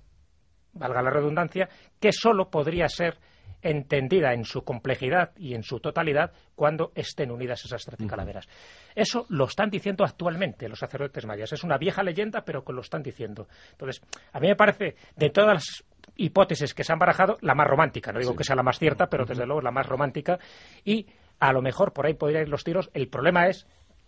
valga la redundancia, que solo podría ser entendida en su complejidad y en su totalidad cuando estén unidas esas trece calaveras. Eso lo están diciendo actualmente los sacerdotes mayas. Es una vieja leyenda, pero que lo están diciendo. Entonces, a mí me parece, de todas las hipótesis que se han barajado, la más romántica. No digo sí. que sea la más cierta, pero desde luego la más romántica. Y a lo mejor por ahí podrían ir los tiros. El problema es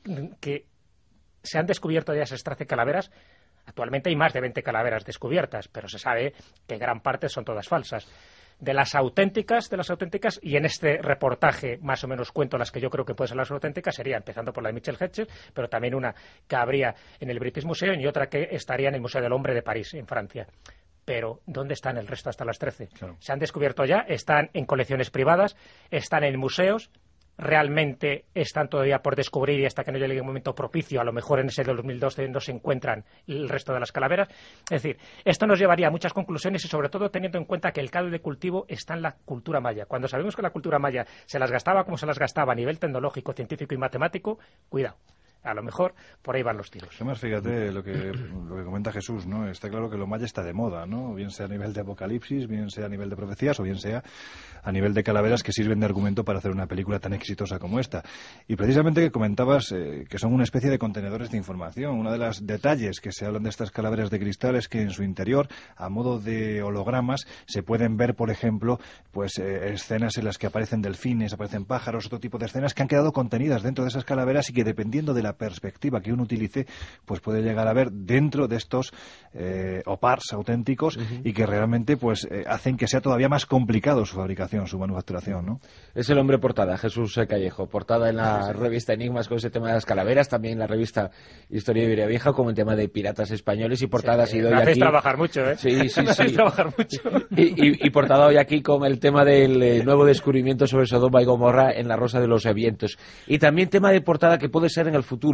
que se han descubierto ya esas trece calaveras. Actualmente hay más de veinte calaveras descubiertas, pero se sabe que gran parte son todas falsas. De las auténticas, de las auténticas, y en este reportaje más o menos cuento las que yo creo que pueden ser las auténticas, sería empezando por la de Mitchell Hedges, pero también una que habría en el British Museum y otra que estaría en el Museo del Hombre de París, en Francia. Pero, ¿dónde están el resto hasta las trece? Claro. Se han descubierto ya, están en colecciones privadas, están en museos, realmente están todavía por descubrir y hasta que no llegue un momento propicio, a lo mejor en ese dos mil doce no se encuentran el resto de las calaveras. Es decir, esto nos llevaría a muchas conclusiones y sobre todo teniendo en cuenta que el caldo de cultivo está en la cultura maya. Cuando sabemos que la cultura maya se las gastaba como se las gastaba a nivel tecnológico, científico y matemático, cuidado. A lo mejor por ahí van los tiros. Además, fíjate lo que, lo que comenta Jesús, ¿no? Está claro que lo maya está de moda, ¿no? Bien sea a nivel de apocalipsis, bien sea a nivel de profecías o bien sea a nivel de calaveras que sirven de argumento para hacer una película tan exitosa como esta. Y precisamente que comentabas eh, que son una especie de contenedores de información. Uno de los detalles que se hablan de estas calaveras de cristal es que en su interior, a modo de hologramas, se pueden ver, por ejemplo, pues eh, escenas en las que aparecen delfines, aparecen pájaros, otro tipo de escenas que han quedado contenidas dentro de esas calaveras y que dependiendo de la perspectiva que uno utilice, pues puede llegar a ver dentro de estos eh, opars auténticos uh-huh. y que realmente pues eh, hacen que sea todavía más complicado su fabricación, su manufacturación, ¿no? Es el hombre portada, Jesús Callejo, portada en la sí, sí. revista Enigmas con ese tema de las calaveras, también en la revista Historia de Iberia Vieja como el tema de piratas españoles y portada sí, ha sido hoy aquí... trabajar mucho, ¿eh? Sí, sí, sí. trabajar mucho. Y, y, y portada hoy aquí con el tema del eh, nuevo descubrimiento sobre Sodoma y Gomorra en la Rosa de los Vientos. Y también tema de portada que puede ser en el futuro.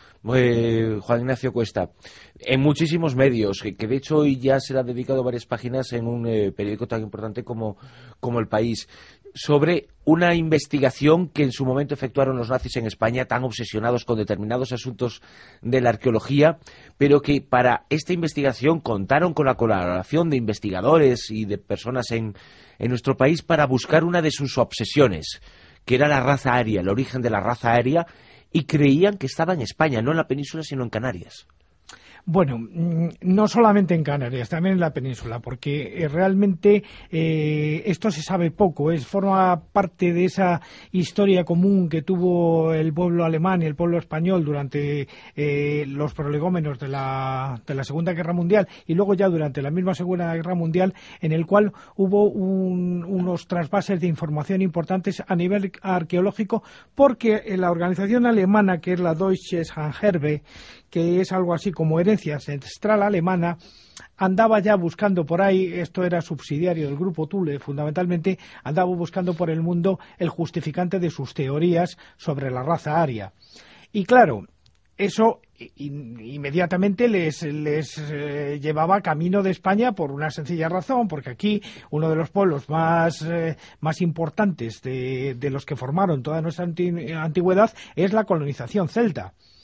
Eh, Juan Ignacio Cuesta, en muchísimos medios, que, que de hecho hoy ya se le ha dedicado varias páginas en un eh, periódico tan importante como, como El País, sobre una investigación que en su momento efectuaron los nazis en España, tan obsesionados con determinados asuntos de la arqueología, pero que para esta investigación contaron con la colaboración de investigadores y de personas en, en nuestro país para buscar una de sus obsesiones, que era la raza aria, el origen de la raza aria, y creían que estaba en España, no en la península, sino en Canarias. Bueno, no solamente en Canarias, también en la península, porque realmente eh, esto se sabe poco, es forma parte de esa historia común que tuvo el pueblo alemán y el pueblo español durante eh, los prolegómenos de la, de la Segunda Guerra Mundial y luego ya durante la misma Segunda Guerra Mundial, en el cual hubo un, unos trasvases de información importantes a nivel arqueológico, porque la organización alemana, que es la Deutsches Handherbe, que es algo así como herencia ancestral alemana, andaba ya buscando por ahí, esto era subsidiario del grupo Thule, fundamentalmente, andaba buscando por el mundo el justificante de sus teorías sobre la raza aria. Y claro, eso inmediatamente les, les eh, llevaba camino de España por una sencilla razón, porque aquí uno de los pueblos más, eh, más importantes de, de los que formaron toda nuestra anti- antigüedad es la colonización celta.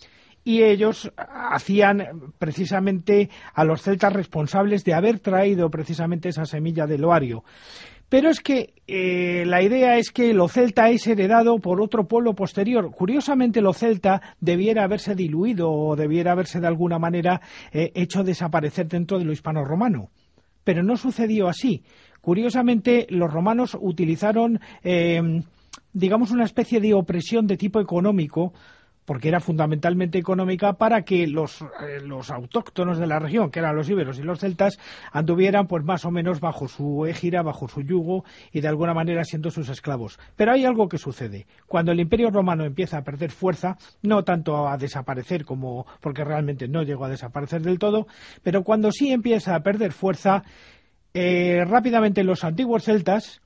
y ellos hacían precisamente a los celtas responsables de haber traído precisamente esa semilla del loario. Pero es que eh, la idea es que lo celta es heredado por otro pueblo posterior. Curiosamente, lo celta debiera haberse diluido o debiera haberse de alguna manera eh, hecho desaparecer dentro de lo hispano-romano. Pero no sucedió así. Curiosamente, los romanos utilizaron, eh, digamos, una especie de opresión de tipo económico, porque era fundamentalmente económica, para que los, eh, los autóctonos de la región, que eran los íberos y los celtas, anduvieran pues más o menos bajo su égida, bajo su yugo y de alguna manera siendo sus esclavos. Pero hay algo que sucede. Cuando el Imperio Romano empieza a perder fuerza, no tanto a desaparecer como, porque realmente no llegó a desaparecer del todo, pero cuando sí empieza a perder fuerza, eh, rápidamente los antiguos celtas,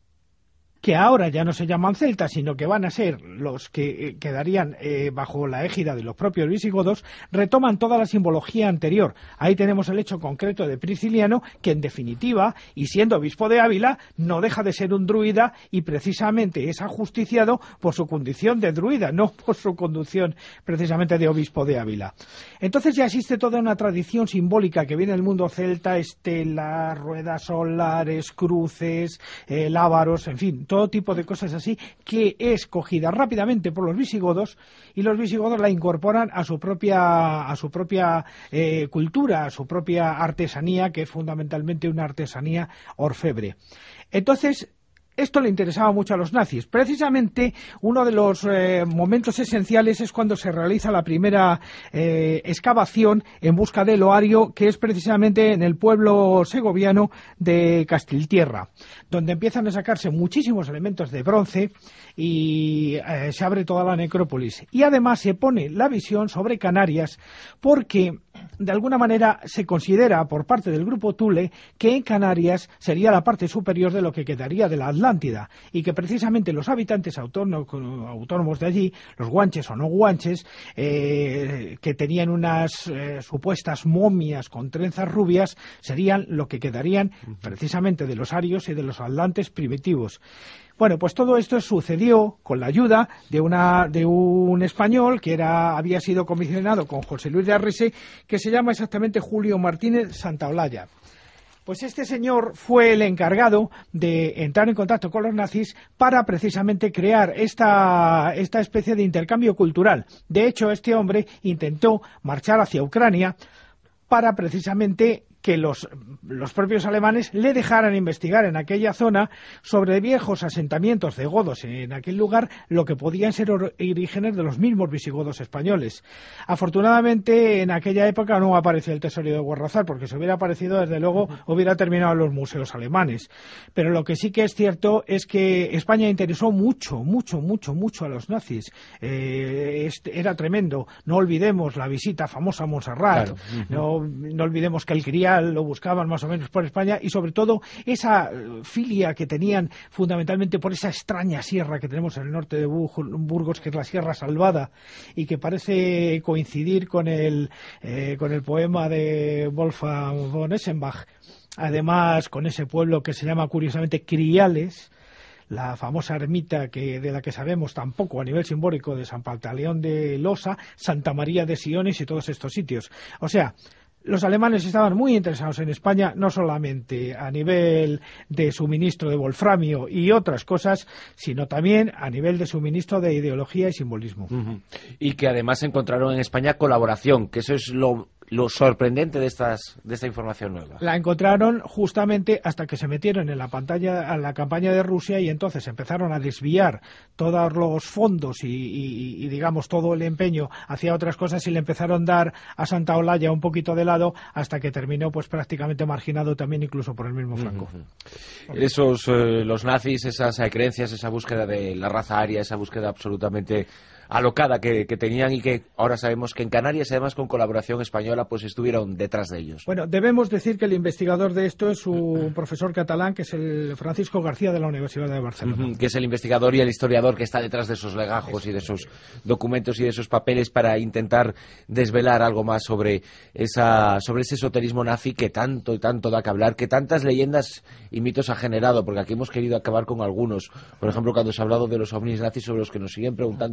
que ahora ya no se llaman celtas, sino que van a ser los que eh, quedarían eh, bajo la égida de los propios visigodos, retoman toda la simbología anterior. Ahí tenemos el hecho concreto de Prisciliano, que en definitiva, y siendo obispo de Ávila, no deja de ser un druida y precisamente es ajusticiado por su condición de druida, no por su condición precisamente de obispo de Ávila. Entonces ya existe toda una tradición simbólica que viene del mundo celta, estelas, ruedas solares, cruces, eh, lábaros, en fin, todo tipo de cosas así, que es cogida rápidamente por los visigodos y los visigodos la incorporan a su propia a su propia eh, cultura, a su propia artesanía, que es fundamentalmente una artesanía orfebre. Entonces, esto le interesaba mucho a los nazis. Precisamente uno de los eh, momentos esenciales es cuando se realiza la primera eh, excavación en busca del loario, que es precisamente en el pueblo segoviano de Castiltierra, donde empiezan a sacarse muchísimos elementos de bronce y eh, se abre toda la necrópolis. Y además se pone la visión sobre Canarias, porque de alguna manera se considera por parte del grupo Thule que en Canarias sería la parte superior de lo que quedaría de la Atlántida, y que precisamente los habitantes autónomos de allí, los guanches o no guanches, eh, que tenían unas eh, supuestas momias con trenzas rubias, serían lo que quedarían precisamente de los arios y de los atlantes primitivos. Bueno, pues todo esto sucedió con la ayuda de una de un español que era había sido comisionado con José Luis de Arrese, que se llama exactamente Julio Martínez Santaolalla. Pues este señor fue el encargado de entrar en contacto con los nazis para precisamente crear esta, esta especie de intercambio cultural. De hecho, este hombre intentó marchar hacia Ucrania para precisamente que los, los propios alemanes le dejaran investigar en aquella zona sobre viejos asentamientos de godos en aquel lugar, lo que podían ser orígenes de los mismos visigodos españoles. Afortunadamente, en aquella época no apareció el tesorero de Guarrazar, porque si hubiera aparecido, desde luego, hubiera terminado en los museos alemanes. Pero lo que sí que es cierto es que España interesó mucho, mucho, mucho, mucho a los nazis. Eh, este, era tremendo. No olvidemos la visita famosa a Montserrat. Claro. Uh-huh. no, no olvidemos que el criado lo buscaban más o menos por España, y sobre todo esa filia que tenían fundamentalmente por esa extraña sierra que tenemos en el norte de Burgos, que es la Sierra Salvada, y que parece coincidir con el eh, con el poema de Wolfgang von Eschenbach, además con ese pueblo que se llama curiosamente Criales, la famosa ermita que de la que sabemos tan poco a nivel simbólico, de San Pantaleón de Losa, Santa María de Siones y todos estos sitios. O sea, los alemanes estaban muy interesados en España, no solamente a nivel de suministro de wolframio y otras cosas, sino también a nivel de suministro de ideología y simbolismo. Uh-huh. Y que además encontraron en España colaboración, que eso es lo, lo sorprendente de estas de esta información nueva. La encontraron justamente hasta que se metieron en la pantalla, en la campaña de Rusia, y entonces empezaron a desviar todos los fondos y, y, y digamos todo el empeño hacia otras cosas, y le empezaron a dar a Santaolalla un poquito de lado, hasta que terminó pues prácticamente marginado también incluso por el mismo Franco. Uh-huh. Esos eh, los nazis, esas eh, creencias, esa búsqueda de la raza aria, esa búsqueda absolutamente alocada que, que tenían, y que ahora sabemos que en Canarias, además con colaboración española, pues estuvieron detrás de ellos. Bueno, debemos decir que el investigador de esto es un profesor catalán, que es el Francisco García de la Universidad de Barcelona. Uh-huh, que es el investigador y el historiador que está detrás de esos legajos Eso. y de esos documentos y de esos papeles para intentar desvelar algo más sobre esa sobre ese esoterismo nazi que tanto y tanto da que hablar, que tantas leyendas y mitos ha generado, porque aquí hemos querido acabar con algunos. Por ejemplo, cuando se ha hablado de los ovnis nazis, sobre los que nos siguen preguntando tanto,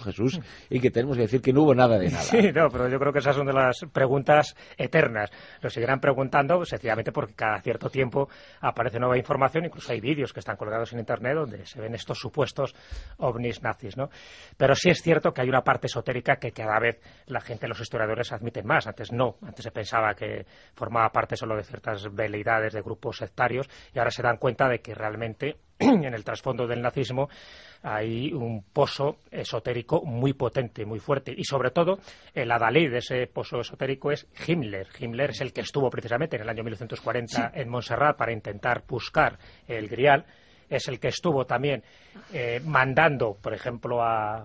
Jesús, y que tenemos que decir que no hubo nada de nada. Sí, no, pero yo creo que esas son de las preguntas eternas. Lo seguirán preguntando sencillamente porque cada cierto tiempo aparece nueva información, incluso hay vídeos que están colgados en Internet donde se ven estos supuestos ovnis nazis, ¿no? Pero sí es cierto que hay una parte esotérica que cada vez la gente, los historiadores admiten más. Antes no, antes se pensaba que formaba parte solo de ciertas veleidades de grupos sectarios y ahora se dan cuenta de que realmente en el trasfondo del nazismo hay un pozo esotérico muy potente, muy fuerte, y sobre todo el adalid de ese pozo esotérico es Himmler. Himmler es el que estuvo precisamente en el año mil novecientos cuarenta sí. en Montserrat para intentar buscar el Grial, es el que estuvo también eh, mandando, por ejemplo, a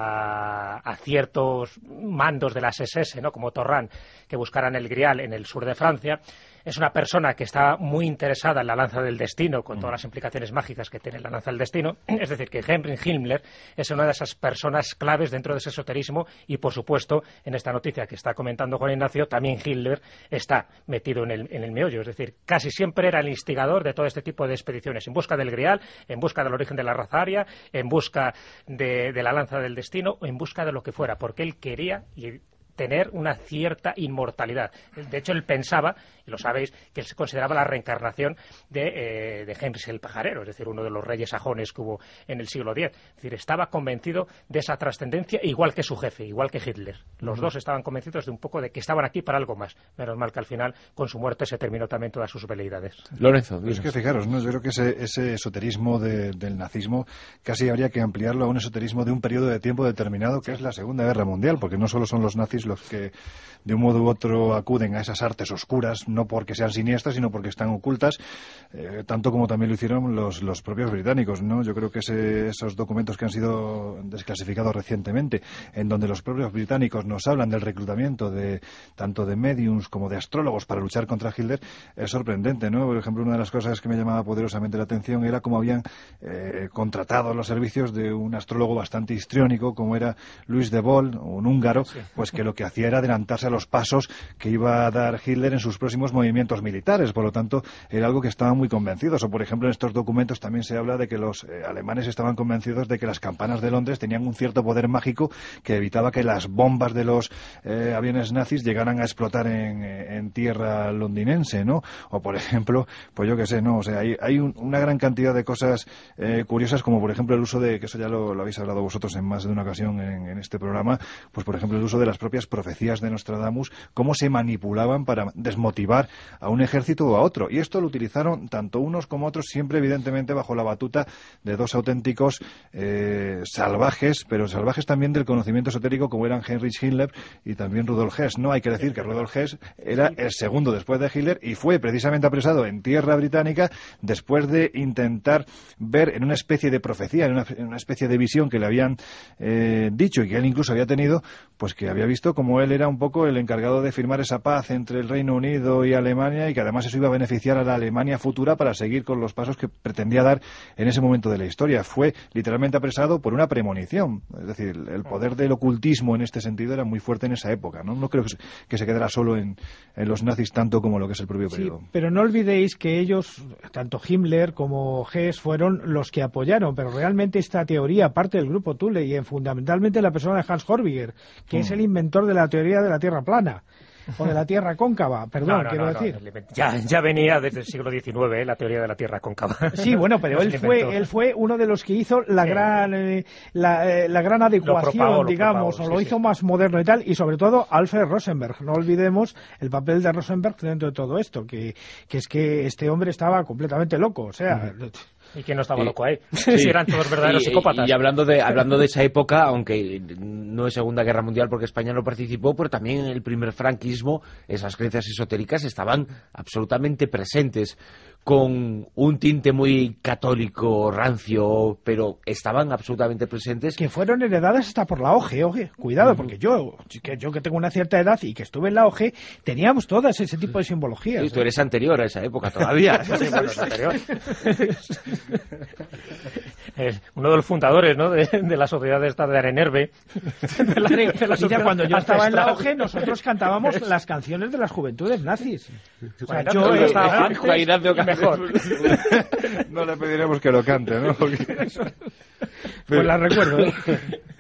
A, a ciertos mandos de las S S, ¿no?, como Torrán, que buscaran el Grial en el sur de Francia. Es una persona que está muy interesada en la lanza del destino, con todas las implicaciones mágicas que tiene la lanza del destino. Es decir, que Heinrich Himmler es una de esas personas claves dentro de ese esoterismo y, por supuesto, en esta noticia que está comentando Juan Ignacio, también Hitler está metido en el, en el meollo. Es decir, casi siempre era el instigador de todo este tipo de expediciones, en busca del Grial, en busca del origen de la raza aria, en busca de, de la lanza del destino, o en busca de lo que fuera, porque él quería y tener una cierta inmortalidad. De hecho, él pensaba, y lo sabéis, que él se consideraba la reencarnación de, eh, de Heinrich el Pajarero, es decir, uno de los reyes sajones que hubo en el siglo diez. Es decir, estaba convencido de esa trascendencia, igual que su jefe, igual que Hitler. Los uh-huh. dos estaban convencidos de un poco de que estaban aquí para algo más. Menos mal que al final, con su muerte, se terminó también todas sus veleidades. Lorenzo, es que fijaros, ¿no? Yo creo que ese, ese esoterismo de, del nazismo casi habría que ampliarlo a un esoterismo de un periodo de tiempo determinado, que es la Segunda Guerra Mundial, porque no solo son los nazis los que de un modo u otro acuden a esas artes oscuras, no porque sean siniestras, sino porque están ocultas, eh, tanto como también lo hicieron los, los propios británicos, ¿no? Yo creo que ese, esos documentos que han sido desclasificados recientemente, en donde los propios británicos nos hablan del reclutamiento de tanto de médiums como de astrólogos para luchar contra Hitler, es sorprendente, ¿no? Por ejemplo, una de las cosas que me llamaba poderosamente la atención era cómo habían eh, contratado los servicios de un astrólogo bastante histriónico, como era Luis de Boll, un húngaro, sí. pues que lo que hacía era adelantarse a los pasos que iba a dar Hitler en sus próximos movimientos militares. Por lo tanto, era algo que estaban muy convencidos. O, por ejemplo, en estos documentos también se habla de que los eh, alemanes estaban convencidos de que las campanas de Londres tenían un cierto poder mágico que evitaba que las bombas de los eh, aviones nazis llegaran a explotar en, en tierra londinense, ¿no? O, por ejemplo, pues yo qué sé, ¿no? O sea, hay, hay un, una gran cantidad de cosas eh, curiosas, como por ejemplo el uso de, que eso ya lo, lo habéis hablado vosotros en más de una ocasión en, en este programa, pues por ejemplo el uso de las propias profecías de Nostradamus, cómo se manipulaban para desmotivar a un ejército o a otro. Y esto lo utilizaron tanto unos como otros, siempre evidentemente bajo la batuta de dos auténticos eh, salvajes, pero salvajes también del conocimiento esotérico, como eran Heinrich Himmler y también Rudolf Hess. No hay que decir que Rudolf Hess era el segundo después de Hitler y fue precisamente apresado en tierra británica después de intentar ver en una especie de profecía, en una, en una especie de visión que le habían eh, dicho y que él incluso había tenido, pues que había visto como él era un poco el encargado de firmar esa paz entre el Reino Unido y Alemania, y que además eso iba a beneficiar a la Alemania futura para seguir con los pasos que pretendía dar en ese momento de la historia. Fue literalmente apresado por una premonición. Es decir, el poder del ocultismo en este sentido era muy fuerte en esa época, ¿no? No creo que se, que se quedara solo en, en los nazis tanto como lo que es el propio periodo. Sí, pero no olvidéis que ellos, tanto Himmler como Hess, fueron los que apoyaron, pero realmente esta teoría parte del grupo Thule y en fundamentalmente la persona de Hans Horbiger, que mm. es el inventor de la teoría de la Tierra plana. O de la Tierra cóncava, perdón, no, no, quiero no, decir. No, ya, ya venía desde el siglo diecinueve, ¿eh? La teoría de la Tierra cóncava. Sí, bueno, pero él fue, él fue uno de los que hizo la sí. gran eh, la, eh, la gran adecuación, propagó, digamos, propagó, o lo sí, hizo sí. más moderno y tal, y sobre todo Alfred Rosenberg. No olvidemos el papel de Rosenberg dentro de todo esto, que, que es que este hombre estaba completamente loco, o sea... Uh-huh. ¿Y quién no estaba loco ahí? Sí. Si eran todos verdaderos y, psicópatas. Y hablando de hablando de esa época, aunque no es Segunda Guerra Mundial porque España no participó, pero también en el primer franquismo esas creencias esotéricas estaban absolutamente presentes, con un tinte muy católico, rancio, pero estaban absolutamente presentes. Que fueron heredadas hasta por la O G E, oje, cuidado, uh-huh. porque yo que yo que tengo una cierta edad y que estuve en la O G E, teníamos todas ese tipo de simbologías. Y tú eres anterior a esa época todavía. Sí, bueno, es anterior. Eh, uno de los fundadores, ¿no?, de, de la sociedad esta de Arenerve. De la, de la Mira, cuando yo estaba en la O G E, nosotros cantábamos las canciones de las juventudes nazis. O sea, yo estaba antes y mejor. No le pediremos que lo cante, ¿no? Porque... Pues la recuerdo.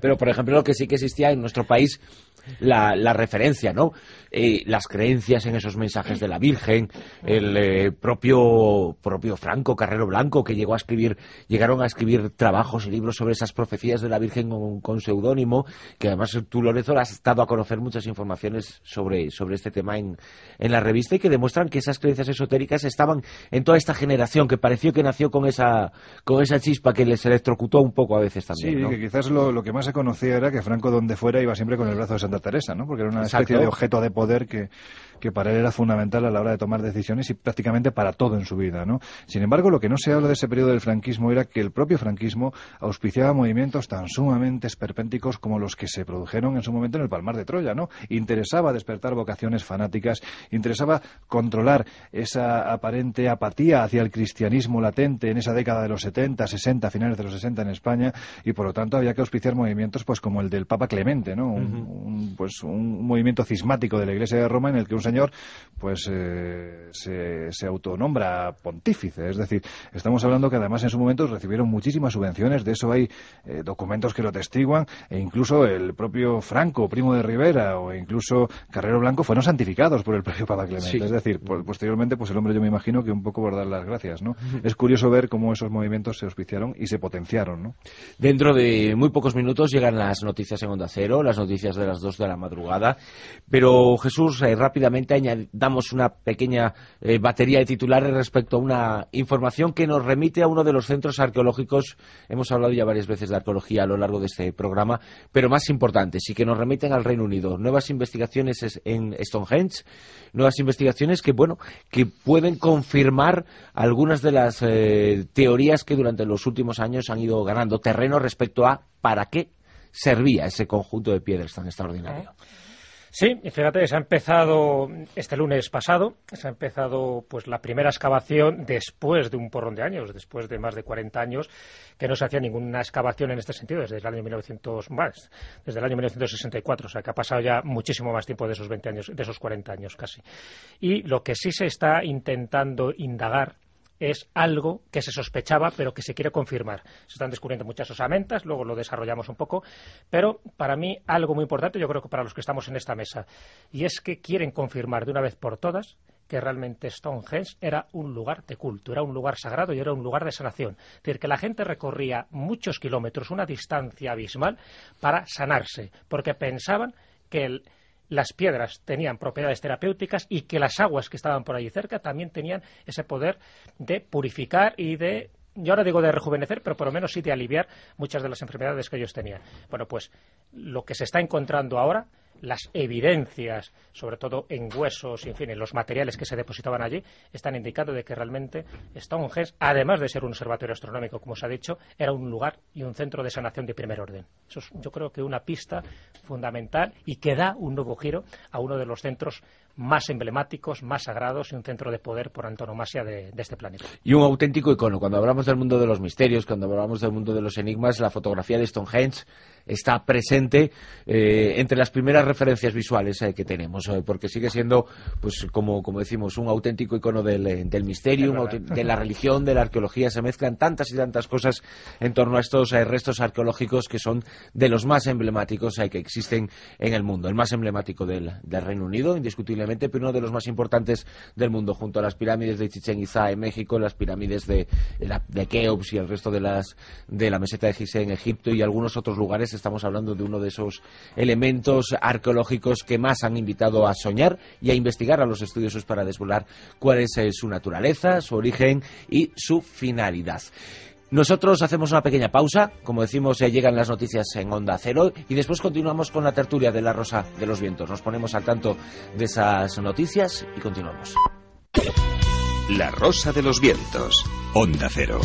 Pero, por ejemplo, lo que sí que existía en nuestro país, la, la referencia, ¿no? Eh, las creencias en esos mensajes de la Virgen, el eh, propio propio Franco Carrero Blanco, que llegó a escribir, llegaron a escribir trabajos y libros sobre esas profecías de la Virgen con, con seudónimo, que además tú, Lorenzo, has dado a conocer muchas informaciones sobre, sobre este tema en, en la revista, y que demuestran que esas creencias esotéricas estaban en toda esta generación, que pareció que nació con esa con esa chispa que les electrocutó un poco a veces también, sí, ¿no? Que quizás lo, lo que más se conocía era que Franco, donde fuera, iba siempre con el brazo de Santa Teresa, ¿no? Porque era una especie Exacto. de objeto de poder que, que para él era fundamental a la hora de tomar decisiones y prácticamente para todo en su vida, ¿no? Sin embargo, lo que no se habla de ese periodo del franquismo era que el propio franquismo auspiciaba movimientos tan sumamente esperpénticos como los que se produjeron en su momento en el Palmar de Troya, ¿no? Interesaba despertar vocaciones fanáticas, interesaba controlar esa aparente apatía hacia el cristianismo latente en esa década de los setenta, sesenta, finales de los sesenta en España, y por lo tanto había que auspiciar movimientos pues como el del Papa Clemente, ¿no? Un, uh-huh. un, pues un movimiento cismático de la Iglesia de Roma en el que un señor pues eh, se, se autonombra pontífice. Es decir, estamos hablando que además en su momento recibieron muchísimas subvenciones, de eso hay eh, documentos que lo atestiguan, e incluso el propio Franco, primo de Rivera, o incluso Carrero Blanco fueron santificados por el propio Papa Clemente. Sí. Es decir, por, posteriormente pues el hombre, yo me imagino que un poco por dar las gracias, ¿no? Uh-huh. Es curioso ver cómo esos movimientos se auspiciaron y se potenciaron, ¿no? Dentro de muy pocos minutos llegan las noticias en Onda Cero, las noticias de las dos de la madrugada, pero Jesús, eh, rápidamente añadamos una pequeña eh, batería de titulares respecto a una información que nos remite a uno de los centros arqueológicos. Hemos hablado ya varias veces de arqueología a lo largo de este programa, pero más importantes, y que nos remiten al Reino Unido. Nuevas investigaciones en Stonehenge, nuevas investigaciones que, bueno, que pueden confirmar algunas de las eh, teorías que durante los últimos años han ido ganando terreno respecto a para qué servía ese conjunto de piedras tan extraordinario. Sí, y fíjate, se ha empezado este lunes pasado, se ha empezado pues la primera excavación después de un porrón de años, después de más de cuarenta años que no se hacía ninguna excavación en este sentido desde el año mil novecientos más, desde el año mil novecientos sesenta y cuatro, o sea que ha pasado ya muchísimo más tiempo de esos veinte años, de esos cuarenta años casi. Y lo que sí se está intentando indagar es algo que se sospechaba pero que se quiere confirmar. Se están descubriendo muchas osamentas, luego lo desarrollamos un poco, pero para mí algo muy importante, yo creo que para los que estamos en esta mesa, y es que quieren confirmar de una vez por todas que realmente Stonehenge era un lugar de culto, era un lugar sagrado y era un lugar de sanación. Es decir, que la gente recorría muchos kilómetros, una distancia abismal, para sanarse, porque pensaban que el las piedras tenían propiedades terapéuticas y que las aguas que estaban por allí cerca también tenían ese poder de purificar y de, yo ahora digo de rejuvenecer, pero por lo menos sí de aliviar muchas de las enfermedades que ellos tenían. Bueno, pues lo que se está encontrando ahora, las evidencias, sobre todo en huesos y, en fin, en los materiales que se depositaban allí, están indicando de que realmente Stonehenge, además de ser un observatorio astronómico, como se ha dicho, era un lugar y un centro de sanación de primer orden. Eso es, yo creo que una pista fundamental y que da un nuevo giro a uno de los centros más emblemáticos, más sagrados y un centro de poder por antonomasia de, de este planeta. Y un auténtico icono. Cuando hablamos del mundo de los misterios, cuando hablamos del mundo de los enigmas, la fotografía de Stonehenge está presente eh, entre las primeras referencias visuales eh, que tenemos, eh, porque sigue siendo, pues como, como decimos, un auténtico icono del, del misterio, un de la religión, de la arqueología. Se mezclan tantas y tantas cosas en torno a estos eh, restos arqueológicos que son de los más emblemáticos eh, que existen en el mundo. El más emblemático del, del Reino Unido, indiscutiblemente, pero uno de los más importantes del mundo, junto a las pirámides de Chichén Itzá en México, las pirámides de, de Keops y el resto de las de la meseta de Gizeh en Egipto y algunos otros lugares. Estamos hablando de uno de esos elementos arqueológicos que más han invitado a soñar y a investigar a los estudiosos para desvelar cuál es eh, su naturaleza, su origen y su finalidad. Nosotros hacemos una pequeña pausa, como decimos, ya llegan las noticias en Onda Cero y después continuamos con la tertulia de La Rosa de los Vientos. Nos ponemos al tanto de esas noticias y continuamos. La Rosa de los Vientos, Onda Cero.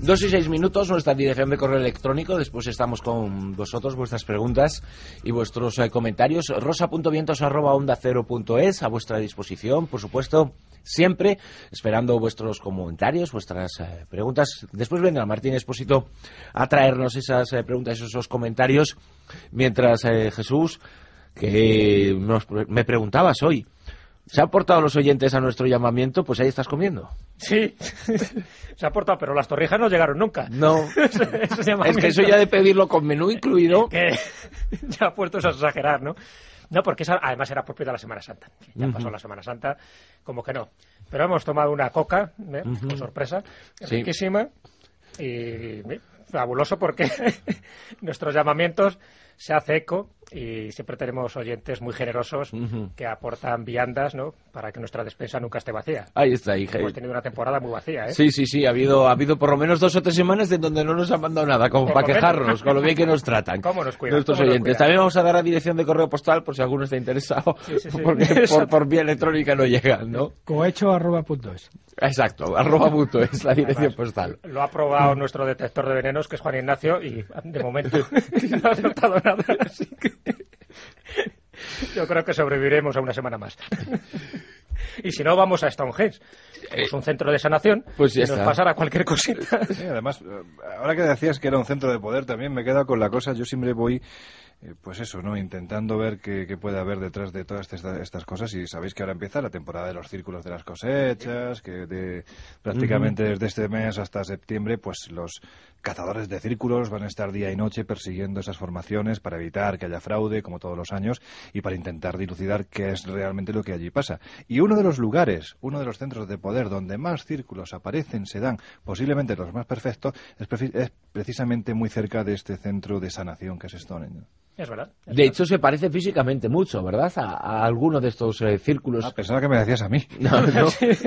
Dos y seis minutos, nuestra dirección de correo electrónico. Después estamos con vosotros, vuestras preguntas y vuestros eh, comentarios. rosa punto vientos arroba onda cero punto es, a vuestra disposición, por supuesto, siempre esperando vuestros comentarios, vuestras eh, preguntas. Después vendrá Martín Expósito a traernos esas eh, preguntas y esos comentarios. Mientras, eh, Jesús, que nos, me preguntabas hoy, ¿se han portado los oyentes a nuestro llamamiento? Pues ahí estás comiendo. Sí, se ha portado, pero las torrijas no llegaron nunca. No, es que eso ya de pedirlo con menú incluido... Que ya puestos a exagerar, ¿no? No, porque esa, además era propio de la Semana Santa. Ya uh-huh. pasó la Semana Santa, como que no. Pero hemos tomado una coca, ¿eh? uh-huh. con sorpresa, sí. riquísima, y ¿eh? fabuloso porque nuestros llamamientos se hace eco y siempre tenemos oyentes muy generosos uh-huh. que aportan viandas, ¿no?, para que nuestra despensa nunca esté vacía. Ahí está, hija. Hemos tenido una temporada muy vacía, ¿eh? Sí, sí, sí, ha habido, ha hado por lo menos dos o tres semanas en donde no nos han mandado nada, como por para quejarnos, con lo bien que nos tratan. ¿Cómo nos cuidan? Nuestros ¿Cómo oyentes. Nos También vamos a dar la dirección de correo postal por si alguno está interesado, sí, sí, sí. porque por, por vía electrónica no llegan, ¿no? cohecho arroba punto es. Exacto, arroba punto es la dirección Además, postal. Lo ha probado nuestro detector de venenos, que es Juan Ignacio, y de momento no ha acertado nada, así que yo creo que sobreviviremos a una semana más. Y si no, vamos a Stonehenge. Es un centro de sanación, pues ya y nos está. pasará cualquier cosita. Sí, además, ahora que decías que era un centro de poder, también me queda con la cosa, yo siempre voy... Eh, pues eso, ¿no? Intentando ver qué, qué puede haber detrás de todas estas, estas cosas, y sabéis que ahora empieza la temporada de los círculos de las cosechas, que de, prácticamente uh-huh. desde este mes hasta septiembre, pues los cazadores de círculos van a estar día y noche persiguiendo esas formaciones para evitar que haya fraude, como todos los años, y para intentar dilucidar qué es realmente lo que allí pasa. Y uno de los lugares, uno de los centros de poder donde más círculos aparecen, se dan, posiblemente los más perfectos, es, pre- es precisamente muy cerca de este centro de sanación que es Stonehenge. Es verdad. Es de verdad. hecho, se parece físicamente mucho, ¿verdad?, a, a alguno de estos eh, círculos. Ah, pensaba que me decías a mí. No, no.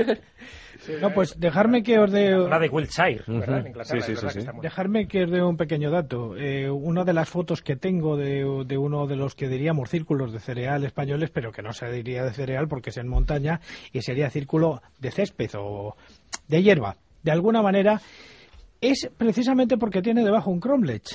No, pues dejarme que os dé... La de Wiltshire, ¿verdad? Uh-huh. En Inglaterra, Sí, sí, es verdad sí, que sí. está muy- Dejarme que os dé un pequeño dato. Eh, una de las fotos que tengo de, de uno de los que diríamos círculos de cereal españoles, pero que no se diría de cereal porque es en montaña, y sería círculo de césped o de hierba. De alguna manera, es precisamente porque tiene debajo un cromlech.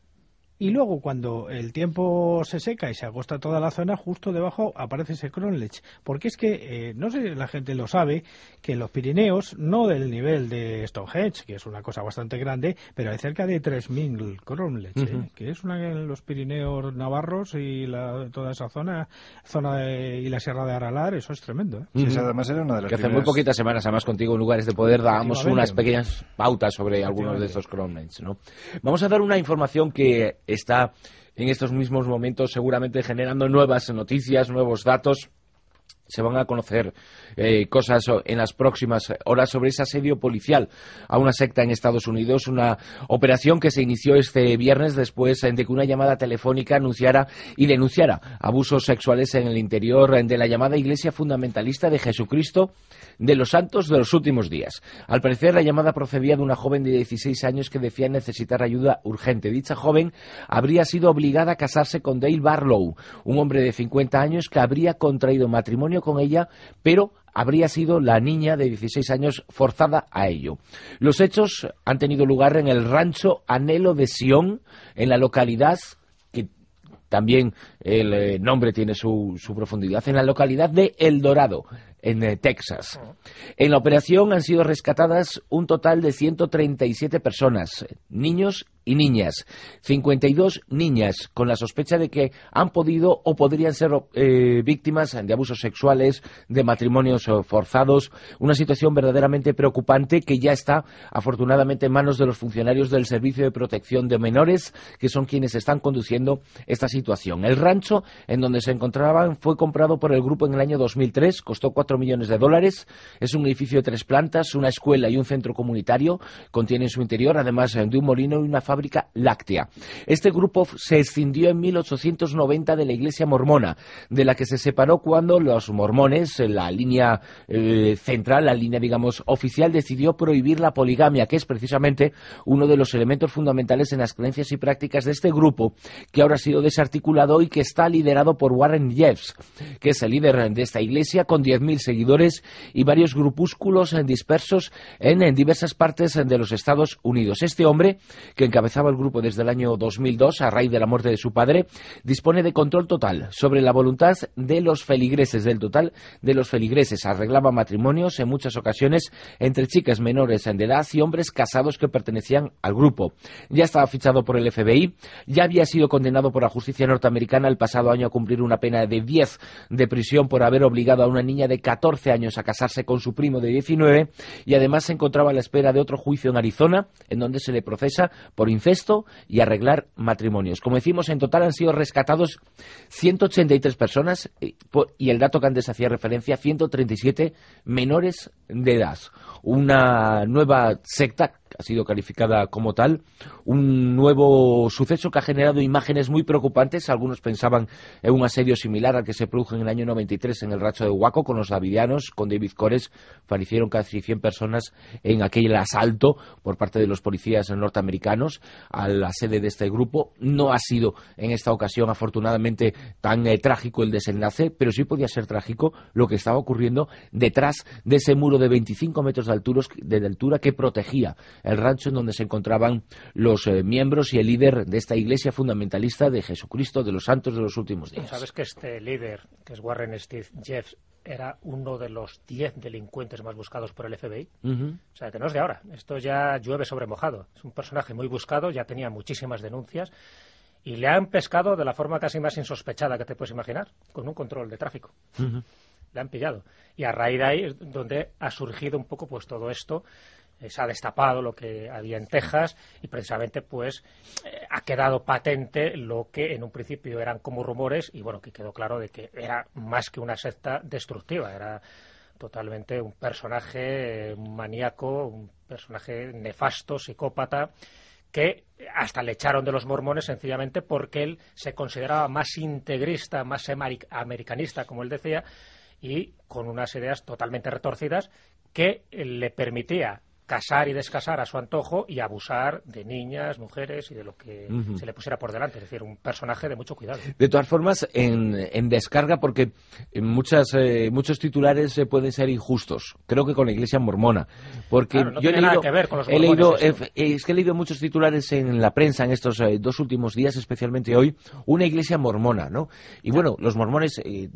Y luego, cuando el tiempo se seca y se agosta toda la zona, justo debajo aparece ese cromlech. Porque es que, eh, no sé, la gente lo sabe, que en los Pirineos, no del nivel de Stonehenge, que es una cosa bastante grande, pero hay cerca de tres mil cromlech, ¿eh? Uh-huh. que es una en los Pirineos navarros y la, toda esa zona, zona de, y la Sierra de Aralar, eso es tremendo, ¿eh? Sí, esa además era una de las Que hace primeras... muy poquitas semanas, además contigo en Lugares de Poder, dábamos Efectivamente. unas pequeñas pautas sobre algunos de estos cromlechs, ¿no? Vamos a dar una información que está en estos mismos momentos seguramente generando nuevas noticias, nuevos datos. Se van a conocer eh, cosas en las próximas horas sobre ese asedio policial a una secta en Estados Unidos, una operación que se inició este viernes después de que una llamada telefónica anunciara y denunciara abusos sexuales en el interior de la llamada Iglesia Fundamentalista de Jesucristo de los Santos de los Últimos Días. Al parecer, la llamada procedía de una joven de dieciséis años que decía necesitar ayuda urgente. Dicha joven habría sido obligada a casarse con Dale Barlow, un hombre de cincuenta años que habría contraído matrimonio con ella, pero habría sido la niña de dieciséis años forzada a ello. Los hechos han tenido lugar en el rancho Anhelo de Sion, en la localidad, que también el eh, nombre tiene su, su profundidad, en la localidad de El Dorado, en eh, Texas. En la operación han sido rescatadas un total de ciento treinta y siete personas, niños y niñas, cincuenta y dos niñas, con la sospecha de que han podido o podrían ser eh, víctimas de abusos sexuales, de matrimonios eh, forzados, una situación verdaderamente preocupante que ya está afortunadamente en manos de los funcionarios del Servicio de Protección de Menores, que son quienes están conduciendo esta situación. El rancho en donde se encontraban fue comprado por el grupo en el año dos mil tres, costó cuatro millones de dólares, es un edificio de tres plantas, una escuela y un centro comunitario, contiene en su interior, además de un molino y una fábrica fábrica láctea. Este grupo se escindió en mil ochocientos noventa de la Iglesia mormona, de la que se separó cuando los mormones, la línea eh, central, la línea, digamos, oficial, decidió prohibir la poligamia, que es precisamente uno de los elementos fundamentales en las creencias y prácticas de este grupo, que ahora ha sido desarticulado y que está liderado por Warren Jeffs, que es el líder de esta iglesia, con diez mil seguidores y varios grupúsculos dispersos en, en diversas partes de los Estados Unidos. Este hombre, que encabezaba el grupo desde el año dos mil dos, a raíz de la muerte de su padre, dispone de control total sobre la voluntad de los feligreses, del total de los feligreses. Arreglaba matrimonios en muchas ocasiones entre chicas menores de edad y hombres casados que pertenecían al grupo. Ya estaba fichado por el F B I, ya había sido condenado por la justicia norteamericana el pasado año a cumplir una pena de diez de prisión por haber obligado a una niña de catorce años a casarse con su primo de diecinueve, y además se encontraba a la espera de otro juicio en Arizona, en donde se le procesa por incesto y arreglar matrimonios. Como decimos, en total han sido rescatados ciento ochenta y tres personas y el dato que antes hacía referencia, ciento treinta y siete menores de edad. Una nueva secta ha sido calificada como tal, un nuevo suceso que ha generado imágenes muy preocupantes. Algunos pensaban en un asedio similar al que se produjo en el año noventa y tres en el rancho de Waco con los davidianos, con David Koresh. Fallecieron casi cien personas en aquel asalto por parte de los policías norteamericanos a la sede de este grupo. No ha sido en esta ocasión, afortunadamente, tan eh, trágico el desenlace, pero sí podía ser trágico lo que estaba ocurriendo detrás de ese muro de veinticinco metros de altura, de altura que protegía el rancho en donde se encontraban los eh, miembros y el líder de esta iglesia fundamentalista de Jesucristo, de los santos de los últimos días. ¿Sabes que este líder, que es Warren Steve Jeffs, era uno de los diez delincuentes más buscados por el F B I? Uh-huh. O sea, que no es de ahora. Esto ya llueve sobre mojado. Es un personaje muy buscado, ya tenía muchísimas denuncias y le han pescado de la forma casi más insospechada que te puedes imaginar, con un control de tráfico. Uh-huh. Le han pillado. Y a raíz de ahí es donde ha surgido un poco pues todo esto. Eh, se ha destapado lo que había en Texas y precisamente pues eh, ha quedado patente lo que en un principio eran como rumores y bueno, que quedó claro de que era más que una secta destructiva, era totalmente un personaje eh, maníaco, un personaje nefasto, psicópata, que hasta le echaron de los mormones sencillamente porque él se consideraba más integrista, más americanista, como él decía, y con unas ideas totalmente retorcidas que le permitía casar y descasar a su antojo y abusar de niñas, mujeres y de lo que uh-huh. se le pusiera por delante. Es decir, un personaje de mucho cuidado. De todas formas, en, en descarga, porque en muchas, eh, muchos titulares eh, pueden ser injustos. Creo que con la Iglesia mormona. Porque claro, no yo tiene he leído, nada que ver con los he leído mormones, eh, es que he leído muchos titulares en la prensa en estos eh, dos últimos días, especialmente hoy, una Iglesia mormona, ¿no? Y bueno, los mormones Eh,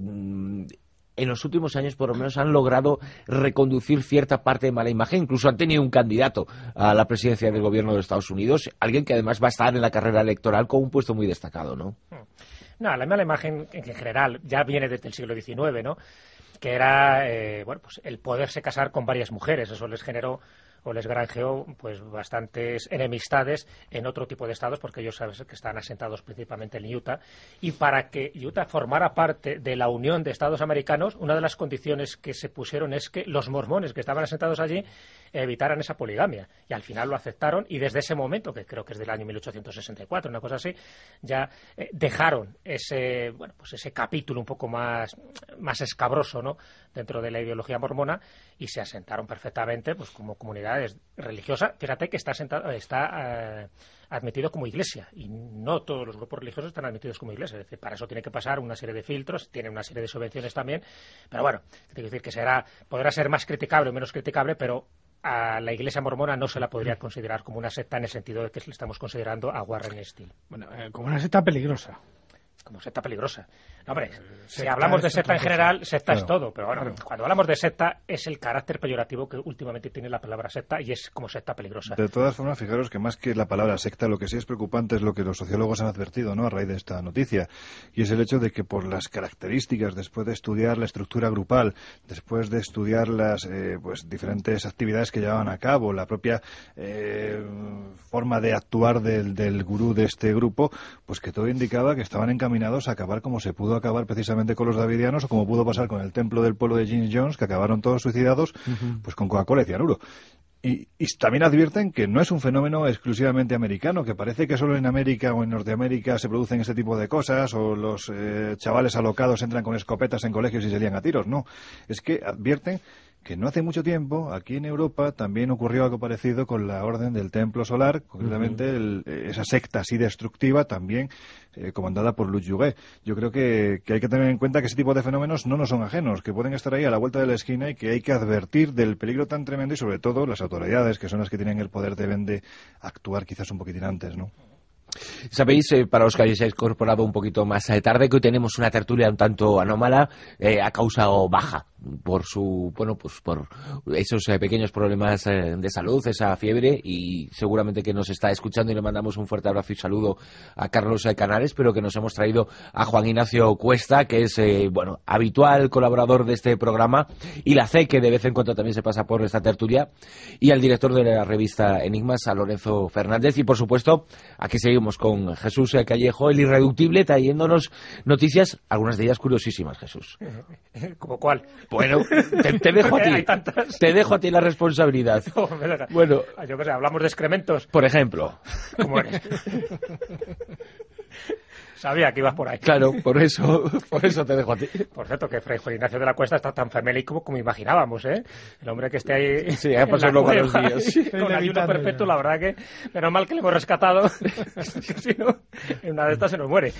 en los últimos años por lo menos han logrado reconducir cierta parte de mala imagen, incluso han tenido un candidato a la presidencia del gobierno de Estados Unidos, alguien que además va a estar en la carrera electoral con un puesto muy destacado, ¿no? No, la mala imagen en general ya viene desde el siglo diecinueve, ¿no? Que era, eh, bueno, pues el poderse casar con varias mujeres, eso les generó o les granjeó pues bastantes enemistades en otro tipo de estados, porque ellos saben que están asentados principalmente en Utah, y para que Utah formara parte de la Unión de Estados Americanos, una de las condiciones que se pusieron es que los mormones que estaban asentados allí evitaran esa poligamia, y al final lo aceptaron, y desde ese momento, que creo que es del año mil ochocientos sesenta y cuatro, una cosa así, ya eh, dejaron ese, bueno, pues ese capítulo un poco más, más escabroso, ¿no?, dentro de la ideología mormona, y se asentaron perfectamente pues como comunidades religiosas. Fíjate que está, asentado, está eh, admitido como iglesia, y no todos los grupos religiosos están admitidos como iglesia. Es decir, para eso tiene que pasar una serie de filtros, tiene una serie de subvenciones también, pero bueno, tengo que decir que será, podrá ser más criticable o menos criticable, pero a la Iglesia mormona no se la podría considerar como una secta en el sentido de que le estamos considerando a Warren Steele. Bueno, eh, como una secta peligrosa. Como secta peligrosa. No, hombre, eh, si hablamos de secta en general, secta claro, es todo, pero bueno, claro. Cuando hablamos de secta es el carácter peyorativo que últimamente tiene la palabra secta, y es como secta peligrosa. De todas formas, fijaros que más que la palabra secta, lo que sí es preocupante es lo que los sociólogos han advertido, ¿no?, a raíz de esta noticia, y es el hecho de que por las características, después de estudiar la estructura grupal, después de estudiar las eh, pues diferentes actividades que llevaban a cabo, la propia eh, forma de actuar del, del gurú de este grupo, pues que todo indicaba que estaban encaminados a acabar como se pudo acabar precisamente con los davidianos, o como pudo pasar con el templo del pueblo de Jim Jones, que acabaron todos suicidados, uh-huh. pues con Coca-Cola y cianuro. Y, y también advierten que no es un fenómeno exclusivamente americano, que parece que solo en América o en Norteamérica se producen este tipo de cosas, o los eh, chavales alocados entran con escopetas en colegios y se lían a tiros. No, es que advierten que no hace mucho tiempo, aquí en Europa, también ocurrió algo parecido con la Orden del Templo Solar, concretamente el, esa secta así destructiva, también eh, comandada por Luz Yugué. Yo creo que, que hay que tener en cuenta que ese tipo de fenómenos no nos son ajenos, que pueden estar ahí a la vuelta de la esquina y que hay que advertir del peligro tan tremendo y, sobre todo, las autoridades, que son las que tienen el poder, deben de actuar quizás un poquitín antes, ¿no? Sabéis, eh, para los que hayáis incorporado un poquito más tarde, que hoy tenemos una tertulia un tanto anómala, eh, ha causado baja por su, bueno, pues por esos eh, pequeños problemas eh, de salud, esa fiebre, y seguramente que nos está escuchando, y le mandamos un fuerte abrazo y saludo a Carlos eh, Canares, pero que nos hemos traído a Juan Ignacio Cuesta, que es, eh, bueno, habitual colaborador de este programa, y la C, que de vez en cuando también se pasa por esta tertulia, y al director de la revista Enigmas, a Lorenzo Fernández, y por supuesto, aquí seguimos con Jesús Callejo, el irreductible, trayéndonos noticias, algunas de ellas curiosísimas, Jesús. ¿Como cuál? Bueno, te, te dejo a ti. Te dejo a ti la responsabilidad. No, bueno, yo qué sé, hablamos de excrementos. Por ejemplo. ¿Cómo eres? Sabía que ibas por ahí. Claro, por eso, por eso te dejo a ti. Por cierto, que Fray Juan Ignacio de la Cuesta está tan famélico como imaginábamos, ¿eh? El hombre que esté ahí. Sí, ha pasado luego los días. Sí, con ayuno perpetuo, la verdad que menos mal que le hemos rescatado. Que si no, en una de estas se nos muere.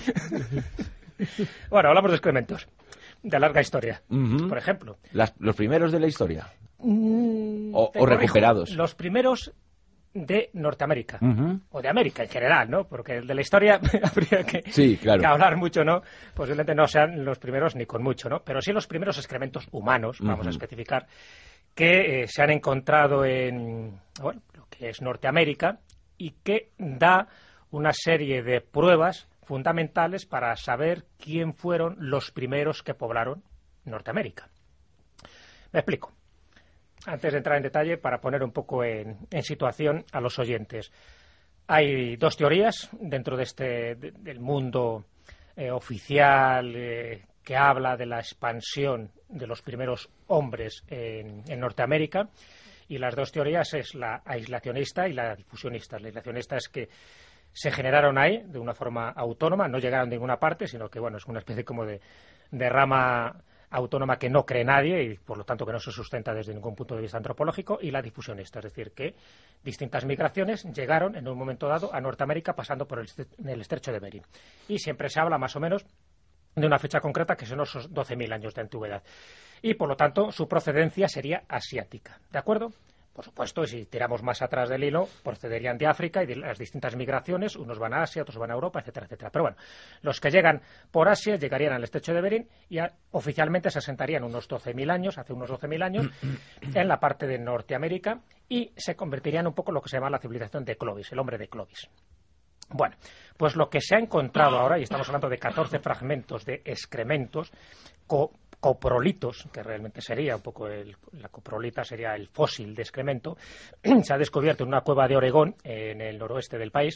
Bueno, hablamos de excrementos. De larga historia. Uh-huh. Por ejemplo. Las, los primeros de la historia. Mm, o, o recuperados. Los primeros de Norteamérica, uh-huh. o de América en general, ¿no? Porque el de la historia habría que, sí, claro. que hablar mucho, ¿no? Posiblemente no sean los primeros ni con mucho, ¿no? Pero sí los primeros excrementos humanos, uh-huh. vamos a especificar, que eh, se han encontrado en, bueno, lo que es Norteamérica, y que da una serie de pruebas fundamentales para saber quién fueron los primeros que poblaron Norteamérica. Me explico. Antes de entrar en detalle, para poner un poco en, en situación a los oyentes. Hay dos teorías dentro de este de, del mundo eh, oficial eh, que habla de la expansión de los primeros hombres en, en Norteamérica, y las dos teorías es la aislacionista y la difusionista. La aislacionista es que se generaron ahí de una forma autónoma, no llegaron de ninguna parte, sino que, bueno, es una especie como de, de rama autónoma que no cree nadie y por lo tanto que no se sustenta desde ningún punto de vista antropológico, y la difusionista, es decir, que distintas migraciones llegaron en un momento dado a Norteamérica pasando por el, el estrecho de Bering. Y siempre se habla más o menos de una fecha concreta que son esos doce mil años de antigüedad. Y por lo tanto su procedencia sería asiática, ¿de acuerdo? Por supuesto, si tiramos más atrás del hilo, procederían de África y de las distintas migraciones, unos van a Asia, otros van a Europa, etcétera, etcétera. Pero bueno, los que llegan por Asia llegarían al estrecho de Bering y a, oficialmente se asentarían unos doce mil años, hace unos doce mil años, en la parte de Norteamérica, y se convertirían un poco en lo que se llama la civilización de Clovis, el hombre de Clovis. Bueno, pues lo que se ha encontrado ahora, y estamos hablando de catorce fragmentos de excrementos, co coprolitos, que realmente sería un poco el, la coprolita sería el fósil de excremento, se ha descubierto en una cueva de Oregón, en el noroeste del país,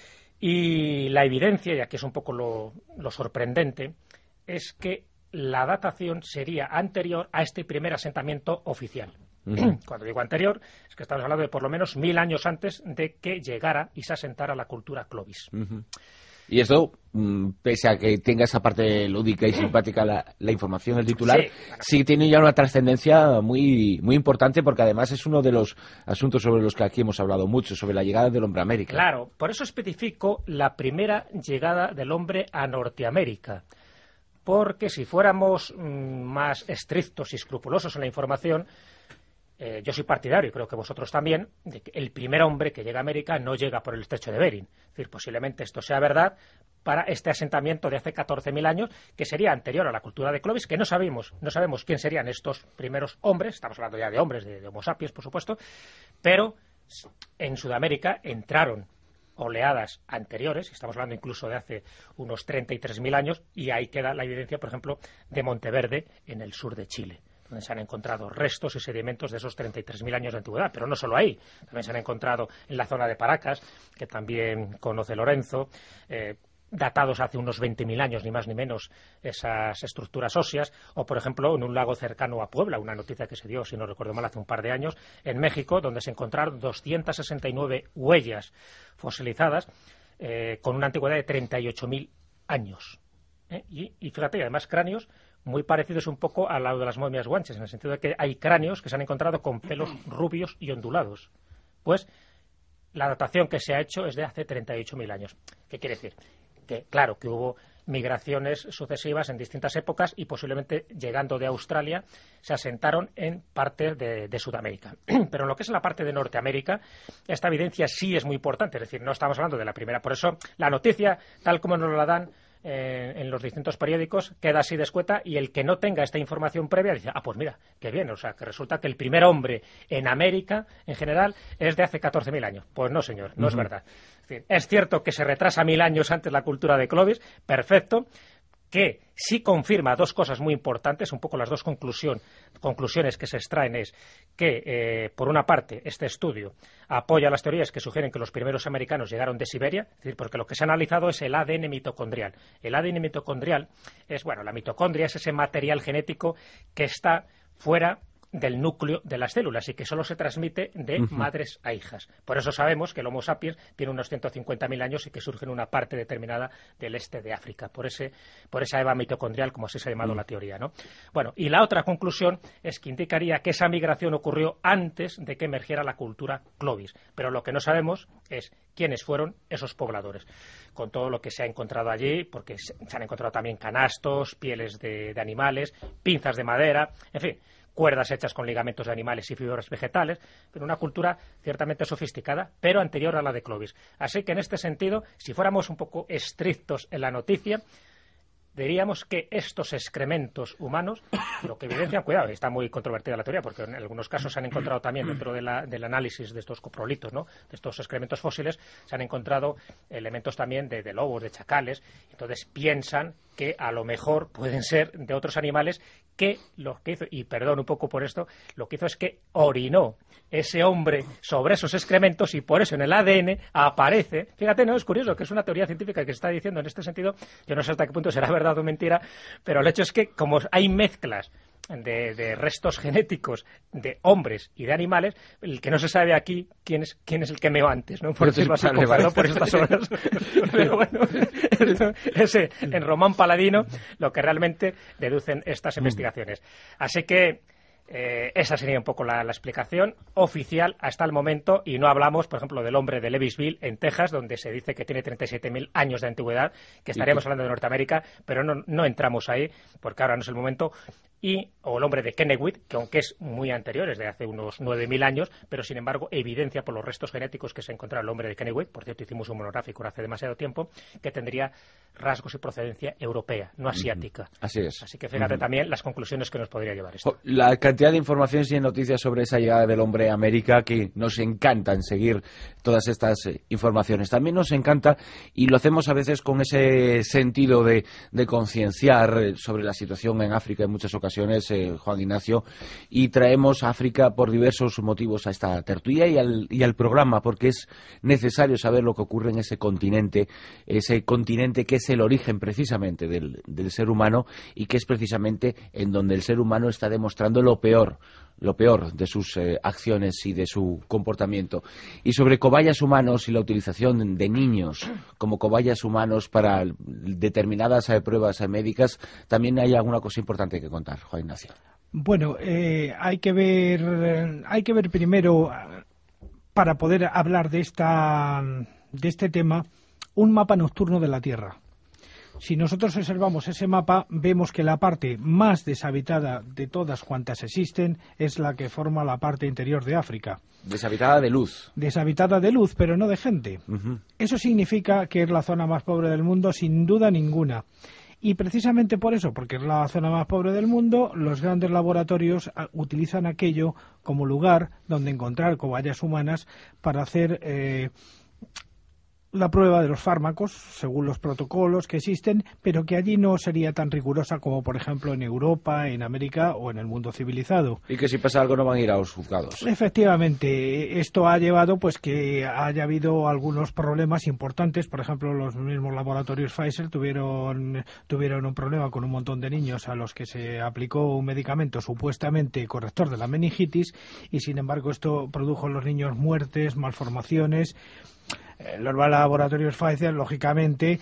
y la evidencia, y aquí es un poco lo, lo sorprendente, es que la datación sería anterior a este primer asentamiento oficial. Uh-huh. Cuando digo anterior, es que estamos hablando de por lo menos mil años antes de que llegara y se asentara la cultura Clovis. Uh-huh. Y esto, pese a que tenga esa parte lúdica y simpática la, la información, el titular, sí, claro, sí tiene ya una trascendencia muy, muy importante, porque además es uno de los asuntos sobre los que aquí hemos hablado mucho, sobre la llegada del hombre a América. Claro, por eso especifico la primera llegada del hombre a Norteamérica, porque si fuéramos mmm, más estrictos y escrupulosos en la información, Eh, yo soy partidario, y creo que vosotros también, de que el primer hombre que llega a América no llega por el estrecho de Bering. Es decir, posiblemente esto sea verdad para este asentamiento de hace catorce mil años, que sería anterior a la cultura de Clovis, que no sabemos, no sabemos quién serían estos primeros hombres, estamos hablando ya de hombres, de, de Homo sapiens, por supuesto, pero en Sudamérica entraron oleadas anteriores, estamos hablando incluso de hace unos treinta y tres mil años, y ahí queda la evidencia, por ejemplo, de Monteverde, en el sur de Chile, donde se han encontrado restos y sedimentos de esos treinta y tres mil años de antigüedad, pero no solo ahí, también se han encontrado en la zona de Paracas, que también conoce Lorenzo, eh, datados hace unos veinte mil años, ni más ni menos, esas estructuras óseas, o por ejemplo en un lago cercano a Puebla, una noticia que se dio, si no recuerdo mal, hace un par de años, en México, donde se encontraron doscientas sesenta y nueve huellas fosilizadas eh, con una antigüedad de treinta y ocho mil años. ¿eh? Y, y fíjate, además cráneos muy parecidos un poco al lado de las momias guanches, en el sentido de que hay cráneos que se han encontrado con pelos rubios y ondulados. Pues la datación que se ha hecho es de hace treinta y ocho mil años. ¿Qué quiere decir? Que claro, que hubo migraciones sucesivas en distintas épocas y posiblemente llegando de Australia se asentaron en parte de, de Sudamérica. Pero en lo que es la parte de Norteamérica, esta evidencia sí es muy importante, es decir, no estamos hablando de la primera. Por eso la noticia, tal como nos la dan eh, en los distintos periódicos, queda así de escueta, y el que no tenga esta información previa dice, ah, pues mira, qué bien, o sea, que resulta que el primer hombre en América, en general, es de hace catorce mil años. Pues no, señor, no uh-huh. es verdad. Es decir, es cierto que se retrasa mil años antes la cultura de Clovis, perfecto, que sí confirma dos cosas muy importantes, un poco las dos conclusión, conclusiones que se extraen es que, eh, por una parte, este estudio apoya las teorías que sugieren que los primeros americanos llegaron de Siberia, es decir, porque lo que se ha analizado es el A D N mitocondrial. El A D N mitocondrial es, bueno, la mitocondria es ese material genético que está fuera del núcleo de las células y que solo se transmite de uh-huh. madres a hijas. Por eso sabemos que el Homo sapiens tiene unos ciento cincuenta mil años y que surge en una parte determinada del este de África, por ese por esa eva mitocondrial, como así se ha llamado uh-huh. la teoría, ¿no? Bueno, y la otra conclusión es que indicaría que esa migración ocurrió antes de que emergiera la cultura Clovis, pero lo que no sabemos es quiénes fueron esos pobladores, con todo lo que se ha encontrado allí, porque se han encontrado también canastos, pieles de, de animales, pinzas de madera, en fin, cuerdas hechas con ligamentos de animales y fibras vegetales, pero una cultura ciertamente sofisticada, pero anterior a la de Clovis. Así que en este sentido, si fuéramos un poco estrictos en la noticia, diríamos que estos excrementos humanos, lo que evidencian, cuidado, está muy controvertida la teoría, porque en algunos casos se han encontrado también dentro de la, del análisis de estos coprolitos, ¿no?, de estos excrementos fósiles, se han encontrado elementos también de, de lobos, de chacales, entonces piensan que a lo mejor pueden ser de otros animales que lo que hizo, y perdón un poco por esto, lo que hizo es que orinó ese hombre sobre esos excrementos y por eso en el A D N aparece, fíjate, no, es curioso, que es una teoría científica que se está diciendo en este sentido, yo no sé hasta qué punto será verdad o mentira, pero el hecho es que como hay mezclas De, de restos genéticos de hombres y de animales, el que no se sabe aquí quién es quién es el que meó antes, ¿no? Por decirlo así, vale, vale. por estas horas. Pero bueno, ese en Román Paladino lo que realmente deducen estas investigaciones. Así que Eh, esa sería un poco la, la explicación oficial hasta el momento, y no hablamos, por ejemplo, del hombre de Lewisville, en Texas, donde se dice que tiene treinta y siete mil años de antigüedad, que estaríamos hablando de Norteamérica, pero no, no entramos ahí, porque ahora no es el momento, y o el hombre de Kennewick, que aunque es muy anterior, es de hace unos nueve mil años, pero sin embargo evidencia por los restos genéticos que se encontraba el hombre de Kennewick, por cierto hicimos un monográfico hace demasiado tiempo, que tendría rasgos y procedencia europea, no asiática. Uh-huh. Así es. Así que fíjate uh-huh. también las conclusiones que nos podría llevar esto. La cantidad de informaciones y noticias sobre esa llegada del hombre a América, que nos encantan seguir todas estas eh, informaciones. También nos encanta, y lo hacemos a veces con ese sentido de, de concienciar sobre la situación en África en muchas ocasiones, eh, Juan Ignacio, y traemos a África por diversos motivos a esta tertulia y al, y al programa, porque es necesario saber lo que ocurre en ese continente, ese continente que es el origen precisamente del, del ser humano, y que es precisamente en donde el ser humano está demostrando lo peor lo peor de sus eh, acciones y de su comportamiento. Y sobre cobayas humanos y la utilización de niños como cobayas humanos para determinadas eh, pruebas eh, médicas, también hay alguna cosa importante que contar, Juan Ignacio. Bueno, eh, hay que ver, hay que ver primero, para poder hablar de esta, de este tema, un mapa nocturno de la Tierra. Si nosotros observamos ese mapa, vemos que la parte más deshabitada de todas cuantas existen es la que forma la parte interior de África. Deshabitada de luz. Deshabitada de luz, pero no de gente. Uh-huh. Eso significa que es la zona más pobre del mundo, sin duda ninguna. Y precisamente por eso, porque es la zona más pobre del mundo, los grandes laboratorios utilizan aquello como lugar donde encontrar cobayas humanas para hacer... Eh, la prueba de los fármacos según los protocolos que existen, pero que allí no sería tan rigurosa como, por ejemplo, en Europa, en América o en el mundo civilizado. Y que si pasa algo no van a ir a los juzgados. Efectivamente, esto ha llevado pues que haya habido algunos problemas importantes. Por ejemplo, los mismos laboratorios Pfizer tuvieron tuvieron un problema con un montón de niños a los que se aplicó un medicamento supuestamente corrector de la meningitis, y sin embargo esto produjo en los niños muertes, malformaciones. Los laboratorios Pfizer, lógicamente,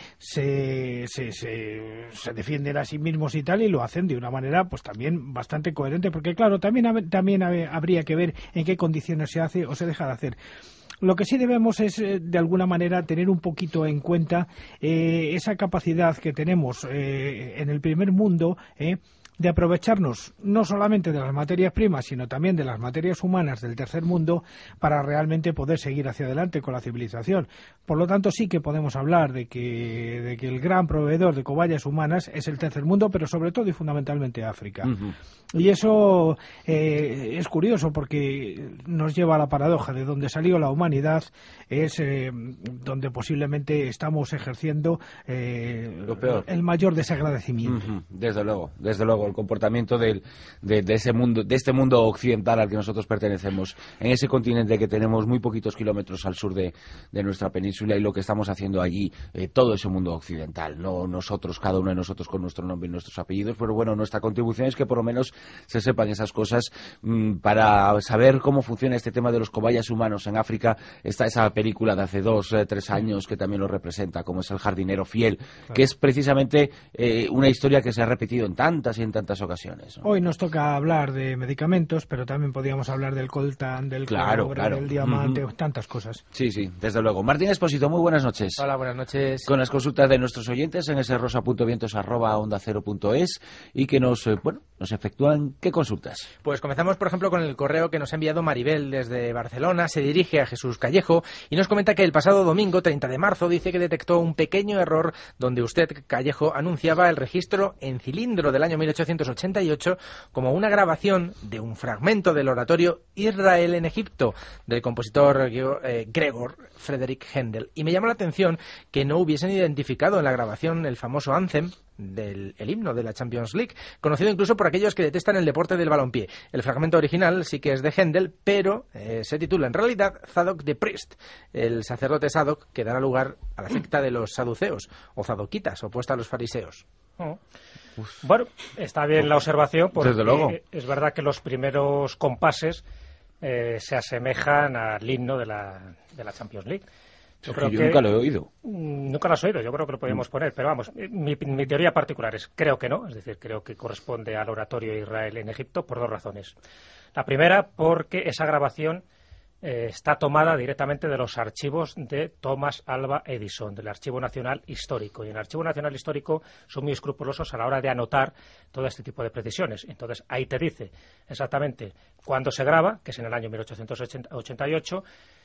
se, se, se, se defienden a sí mismos y tal, y lo hacen de una manera pues también bastante coherente, porque claro, también, también habría que ver en qué condiciones se hace o se deja de hacer. Lo que sí debemos es, de alguna manera, tener un poquito en cuenta eh, esa capacidad que tenemos eh, en el primer mundo, eh, de aprovecharnos no solamente de las materias primas, sino también de las materias humanas del tercer mundo para realmente poder seguir hacia adelante con la civilización. Por lo tanto, sí que podemos hablar de que, de que el gran proveedor de cobayas humanas es el tercer mundo, pero sobre todo y fundamentalmente África. Uh-huh. Y eso eh, es curioso porque nos lleva a la paradoja de donde salió la humanidad, es eh, donde posiblemente estamos ejerciendo eh, lo peor. El mayor desagradecimiento. Uh-huh. Desde luego, desde luego. El comportamiento del, de, de ese mundo, de este mundo occidental al que nosotros pertenecemos, en ese continente que tenemos muy poquitos kilómetros al sur de, de nuestra península, y lo que estamos haciendo allí, eh, todo ese mundo occidental, no nosotros, cada uno de nosotros con nuestro nombre y nuestros apellidos, pero bueno, nuestra contribución es que por lo menos se sepan esas cosas. Mmm, para saber cómo funciona este tema de los cobayas humanos en África, está esa película de hace dos, eh, tres años que también lo representa, como es El jardinero fiel, claro, que es precisamente eh, una historia que se ha repetido en tantas y en tantas ocasiones, ¿no? Hoy nos toca hablar de medicamentos, pero también podríamos hablar del coltán, del claro, cobre, claro. del diamante, uh-huh. tantas cosas. Sí, sí, desde luego. Martín Espósito, muy buenas noches. Hola, buenas noches. Con las consultas de nuestros oyentes en ese rosa punto vientos arroba onda cero punto es, y que nos, eh, bueno, nos efectúan ¿qué consultas? Pues comenzamos, por ejemplo, con el correo que nos ha enviado Maribel desde Barcelona. Se dirige a Jesús Callejo y nos comenta que el pasado domingo, treinta de marzo, dice que detectó un pequeño error donde usted, Callejo, anunciaba el registro en cilindro del año mil ochocientos ochenta y ocho como una grabación de un fragmento del oratorio Israel en Egipto del compositor eh, Gregor Friedrich Händel, y me llamó la atención que no hubiesen identificado en la grabación el famoso anthem del el himno de la Champions League, conocido incluso por aquellos que detestan el deporte del balompié. El fragmento original sí que es de Händel, pero eh, se titula en realidad Zadok the Priest, el sacerdote Zadok, que dará lugar a la secta de los saduceos o zadoquitas, opuesta a los fariseos. Oh. Bueno, está bien la observación, porque desde luego es verdad que los primeros compases eh, se asemejan al himno de la, de la Champions League. Yo, creo que yo que, nunca lo he oído. Nunca lo has oído, yo creo que lo podemos mm. poner, pero vamos, mi, mi teoría particular es, creo que no, es decir, creo que corresponde al oratorio de Israel en Egipto por dos razones. La primera, porque esa grabación eh, está tomada directamente de los archivos de Thomas Alva Edison, del Archivo Nacional Histórico, y en el Archivo Nacional Histórico son muy escrupulosos a la hora de anotar todo este tipo de precisiones. Entonces, ahí te dice exactamente cuándo se graba, que es en el año mil ochocientos ochenta y ocho,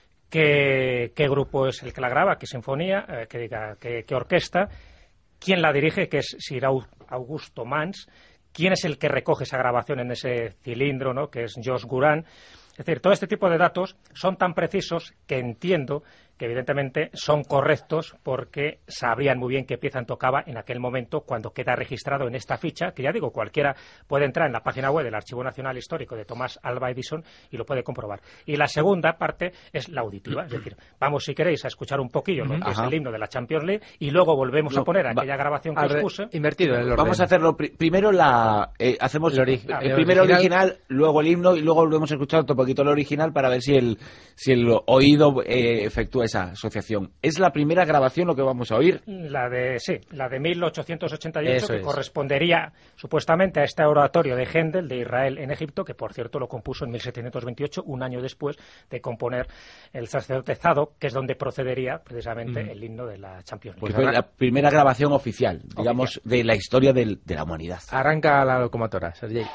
Qué, qué grupo es el que la graba, qué sinfonía, eh, que diga, qué, qué orquesta, quién la dirige, que es Sir Augusto Mans, quién es el que recoge esa grabación en ese cilindro, ¿no?, que es Josh Guran. Es decir, todo este tipo de datos son tan precisos que entiendo que evidentemente son correctos porque sabrían muy bien qué pieza tocaba en aquel momento cuando queda registrado en esta ficha, que ya digo, cualquiera puede entrar en la página web del Archivo Nacional Histórico de Thomas Alva Edison y lo puede comprobar. Y la segunda parte es la auditiva, es decir, vamos, si queréis, a escuchar un poquillo lo que es el himno de la Champions League y luego volvemos no, a poner va, aquella grabación que os puse. Invertido en el orden. Vamos a hacerlo pri primero la eh, hacemos el, ori ah, el el primero original, original, luego el himno y luego volvemos a escuchar otro poquito el original para ver si el si el oído eh, efectúa esa asociación. ¿Es la primera grabación lo que vamos a oír? La de, sí, la de mil ochocientos ochenta y ocho, Eso que es. correspondería supuestamente a este oratorio de Händel de Israel en Egipto, que por cierto lo compuso en mil setecientos veintiocho, un año después de componer el sacerdote Zadok, que es donde procedería precisamente mm. el himno de la Champions League. Que fue la primera grabación oficial, digamos, oficial. de la historia del, de la humanidad. Arranca la locomotora, Sergei.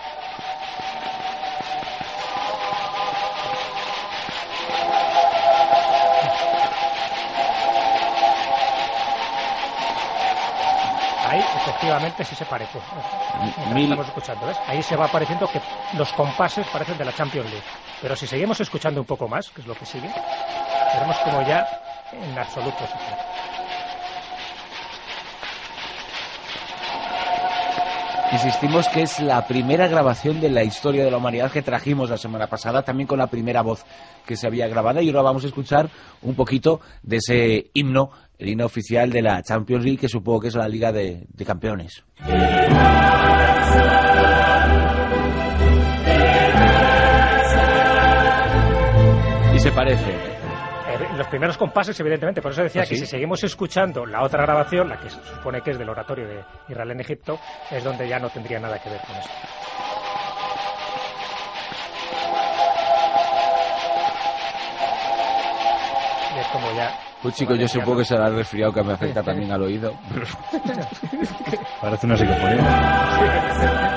Ahí, efectivamente, sí se parece. Mil... Estamos escuchando, ¿ves? Ahí se va apareciendo que los compases parecen de la Champions League. Pero si seguimos escuchando un poco más, que es lo que sigue, veremos como ya en absoluto secreto. Insistimos que es la primera grabación de la historia de la humanidad que trajimos la semana pasada, también con la primera voz que se había grabado, y ahora vamos a escuchar un poquito de ese himno, el himno oficial de la Champions League, que supongo que es la Liga de, de Campeones. Y se parece. Los primeros compases, evidentemente, por eso decía ¿Ah, sí? que si seguimos escuchando la otra grabación, la que se supone que es del oratorio de Israel en Egipto, es donde ya no tendría nada que ver con esto. Y es como ya... Pues chicos, yo supongo que será el resfriado que me afecta también al oído. Pero... Parece una psicofonía.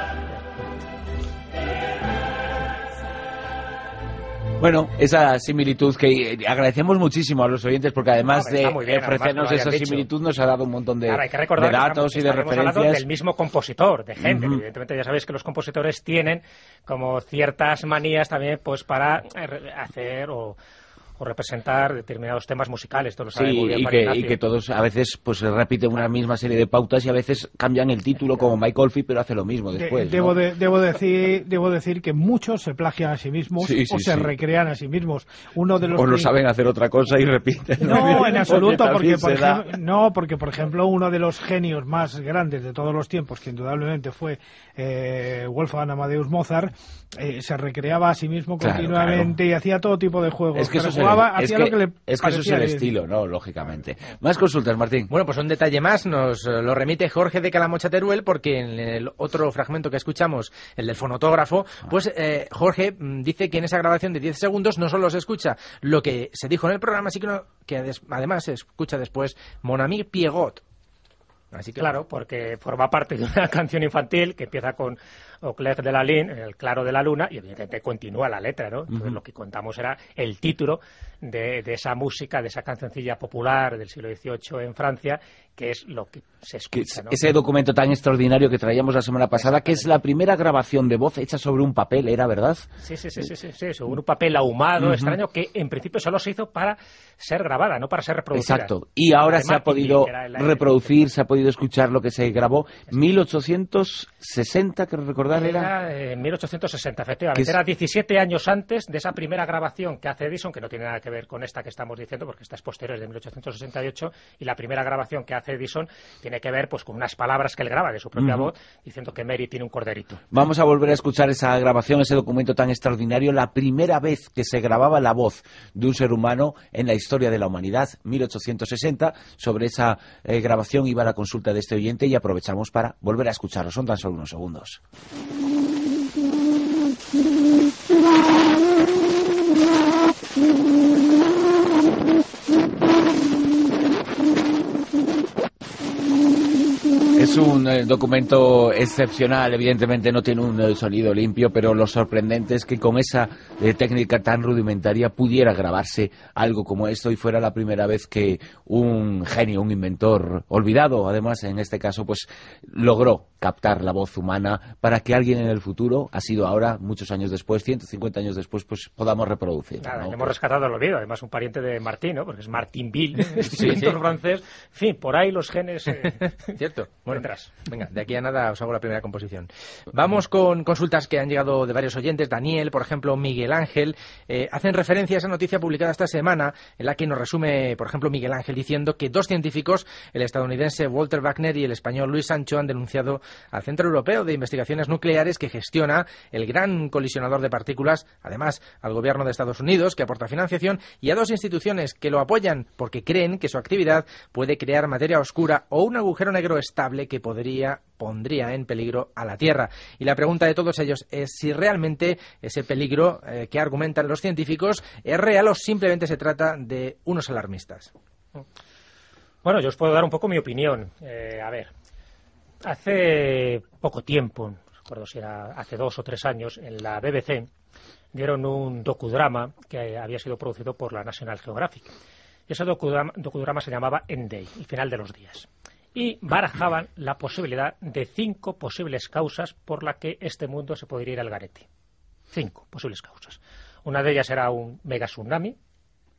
Bueno, esa similitud que agradecemos muchísimo a los oyentes, porque además Hombre, de bien, ofrecernos además, esa dicho. similitud nos ha dado un montón de, Ahora, hay que recordar de datos que y de estamos hablando referencias. del mismo compositor, de gente. Uh-huh. Evidentemente ya sabéis que los compositores tienen como ciertas manías también pues para hacer o... o representar determinados temas musicales. Todos lo sabe muy bien y, Juan que, Ignacio. y que todos a veces pues repiten una misma serie de pautas y a veces cambian el título, como Mike Oldfield, pero hace lo mismo después. De, debo, ¿no? de, debo, decir, debo decir que muchos se plagian a sí mismos Sí, sí, o se sí. recrean a sí mismos. Uno de los O no que- saben hacer otra cosa y repiten. No, en absoluto, porque también por, se da. ejemplo, no, porque por ejemplo uno de los genios más grandes de todos los tiempos, que indudablemente fue eh, Wolfgang Amadeus Mozart, eh, se recreaba a sí mismo Claro, continuamente y hacía todo tipo de juegos. Es que eso es el, Jugaba, es hacía que- lo que le es que eso es parecía el bien. estilo, ¿no? Lógicamente. Más consultas, Martín. Bueno, pues un detalle más nos eh, lo remite Jorge de Calamocha Teruel, porque en el otro fragmento que escuchamos, el del fonotógrafo, pues eh, Jorge mm, dice que en esa grabación de diez segundos no solo se escucha lo que se dijo en el programa, sino que ades- además se escucha después Mon ami Pierrot. Así que Claro, porque forma parte de una canción infantil que empieza con Au clair de la lune, el claro de la luna, y evidentemente continúa la letra, ¿no? Entonces Ujú. lo que contamos era el título de, de esa música, de esa cancioncilla popular del siglo dieciocho en Francia, que es lo que se Que escucha, ¿no? ese documento tan extraordinario que traíamos la semana pasada, que es la primera grabación de voz hecha sobre un papel, ¿era verdad? Sí, sí, sí, sí, sí, sí, sobre un papel ahumado, Ujú. extraño, que en principio solo se hizo para ser grabada, no para ser reproducida. Exacto. Y ahora De se ha Martin podido Lee, que era el- reproducir, se ha podido escuchar lo que se grabó. mil ochocientos sesenta, creo recordar, era... Era eh, en mil ochocientos sesenta, efectivamente. Que es- Era diecisiete años antes de esa primera grabación que hace Edison, que no tiene nada que ver con esta que estamos diciendo, porque esta es posterior, es de mil ochocientos sesenta y ocho, y la primera grabación que hace Edison tiene que ver pues con unas palabras que él graba de su propia Ujú. voz, diciendo que Mary tiene un corderito. Vamos a volver a escuchar esa grabación, ese documento tan extraordinario, la primera vez que se grababa la voz de un ser humano en la historia de la humanidad, mil ochocientos sesenta. Sobre esa eh, grabación iba la consulta de este oyente y aprovechamos para volver a escucharlo. Son tan solo unos segundos. Es un eh, documento excepcional, evidentemente no tiene un eh, sonido limpio, pero lo sorprendente es que con esa eh, técnica tan rudimentaria pudiera grabarse algo como esto y fuera la primera vez que un genio, un inventor olvidado, además en este caso, pues logró captar la voz humana para que alguien en el futuro, ha sido ahora, muchos años después, ciento cincuenta años después, pues podamos reproducir. Nada, ¿no? le hemos rescatado el olvido, además un pariente de Martín, ¿no? Porque es Martin Bill, este Sí, inventor sí. francés. En fin, por ahí los genes... eh, ¿Cierto? Bueno, Vendrás. venga, de aquí a nada os hago la primera composición. Vamos con consultas que han llegado de varios oyentes. Daniel, por ejemplo, Miguel Ángel, eh, hacen referencia a esa noticia publicada esta semana en la que nos resume, por ejemplo, Miguel Ángel diciendo que dos científicos, el estadounidense Walter Wagner y el español Luis Sancho, han denunciado al Centro Europeo de Investigaciones Nucleares que gestiona el gran colisionador de partículas, además al gobierno de Estados Unidos, que aporta financiación, y a dos instituciones que lo apoyan porque creen que su actividad puede crear materia oscura o un agujero negro estable que podría pondría en peligro a la Tierra. Y la pregunta de todos ellos es si realmente ese peligro eh, que argumentan los científicos es real o simplemente se trata de unos alarmistas. Bueno, yo os puedo dar un poco mi opinión. Eh, a ver, hace poco tiempo, no recuerdo si era hace dos o tres años, en la B B C dieron un docudrama que había sido producido por la National Geographic. Y ese docudrama, docudrama se llamaba End Day, el final de los días. Y barajaban la posibilidad de cinco posibles causas por las que este mundo se podría ir al garete. Cinco posibles causas. Una de ellas era un mega tsunami, que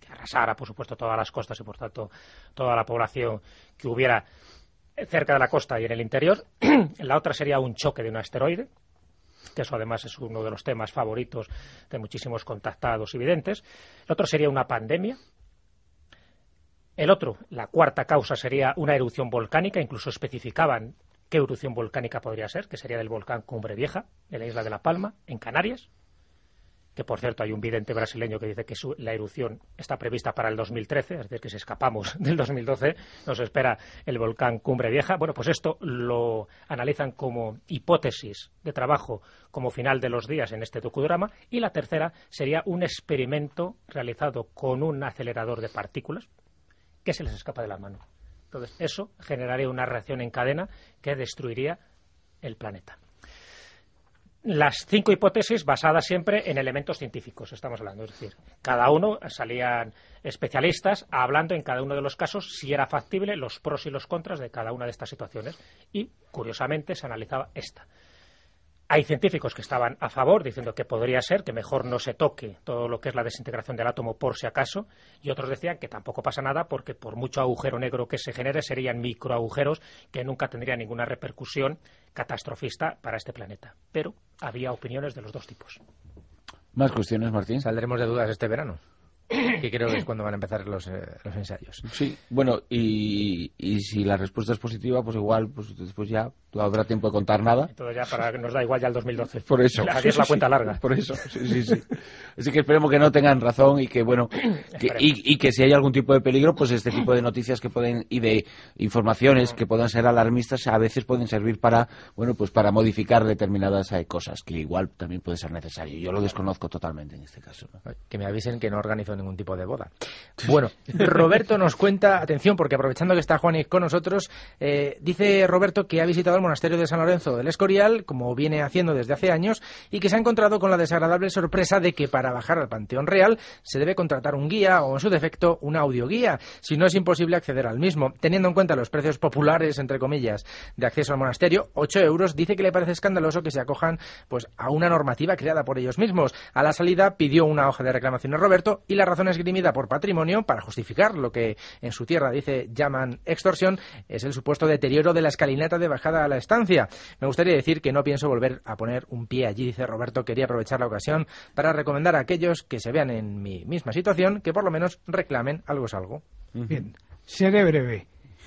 que arrasara, por supuesto, todas las costas y, por tanto, toda la población que hubiera cerca de la costa y en el interior. La otra sería un choque de un asteroide, que eso además es uno de los temas favoritos de muchísimos contactados y videntes. El otro sería una pandemia. El otro, la cuarta causa, sería una erupción volcánica. Incluso especificaban qué erupción volcánica podría ser, que sería del volcán Cumbre Vieja, de la isla de La Palma, en Canarias. Que, por cierto, hay un vidente brasileño que dice que su, la erupción está prevista para el dos mil trece, es decir, que si escapamos del dos mil doce nos espera el volcán Cumbre Vieja. Bueno, pues esto lo analizan como hipótesis de trabajo como final de los días en este docudrama. Y la tercera sería un experimento realizado con un acelerador de partículas que se les escapa de la mano. Entonces, eso generaría una reacción en cadena que destruiría el planeta. Las cinco hipótesis basadas siempre en elementos científicos, estamos hablando. Es decir, cada uno salían especialistas hablando en cada uno de los casos si era factible, los pros y los contras de cada una de estas situaciones. Y, curiosamente, se analizaba esta. Hay científicos que estaban a favor, diciendo que podría ser, que mejor no se toque todo lo que es la desintegración del átomo por si acaso, y otros decían que tampoco pasa nada porque por mucho agujero negro que se genere serían microagujeros que nunca tendrían ninguna repercusión catastrofista para este planeta. Pero había opiniones de los dos tipos. ¿Más cuestiones, Martín? Saldremos de dudas este verano, que creo que es cuando van a empezar los, eh, los ensayos. Sí, bueno, y, y si la respuesta es positiva, pues igual, pues después ya no habrá tiempo de contar nada. Entonces ya para que nos da igual ya el dos mil doce. Por eso. Así es la cuenta larga. Por eso, sí, sí, sí. Así que esperemos que no tengan razón y que, bueno, que, y, y que si hay algún tipo de peligro, pues este tipo de noticias que pueden, y de informaciones que puedan ser alarmistas, a veces pueden servir para, bueno, pues para modificar determinadas eh, cosas, que igual también puede ser necesario. Yo lo desconozco totalmente en este caso, ¿no? Que me avisen que no organizo ningún tipo de boda. Bueno, Roberto nos cuenta, atención, porque aprovechando que está Juanis con nosotros, eh, dice Roberto que ha visitado el monasterio de San Lorenzo del Escorial, como viene haciendo desde hace años, y que se ha encontrado con la desagradable sorpresa de que para bajar al Panteón Real se debe contratar un guía o, en su defecto, una audioguía, si no es imposible acceder al mismo. Teniendo en cuenta los precios populares, entre comillas, de acceso al monasterio, ocho euros, dice que le parece escandaloso que se acojan pues a una normativa creada por ellos mismos. A la salida pidió una hoja de reclamaciones Roberto, y la razón esgrimida por Patrimonio para justificar lo que en su tierra dice llaman extorsión es el supuesto deterioro de la escalinata de bajada a la estancia. Me gustaría decir que no pienso volver a poner un pie allí, dice Roberto. Quería aprovechar la ocasión para recomendar a aquellos que se vean en mi misma situación que por lo menos reclamen algo es algo. Bien, seré breve.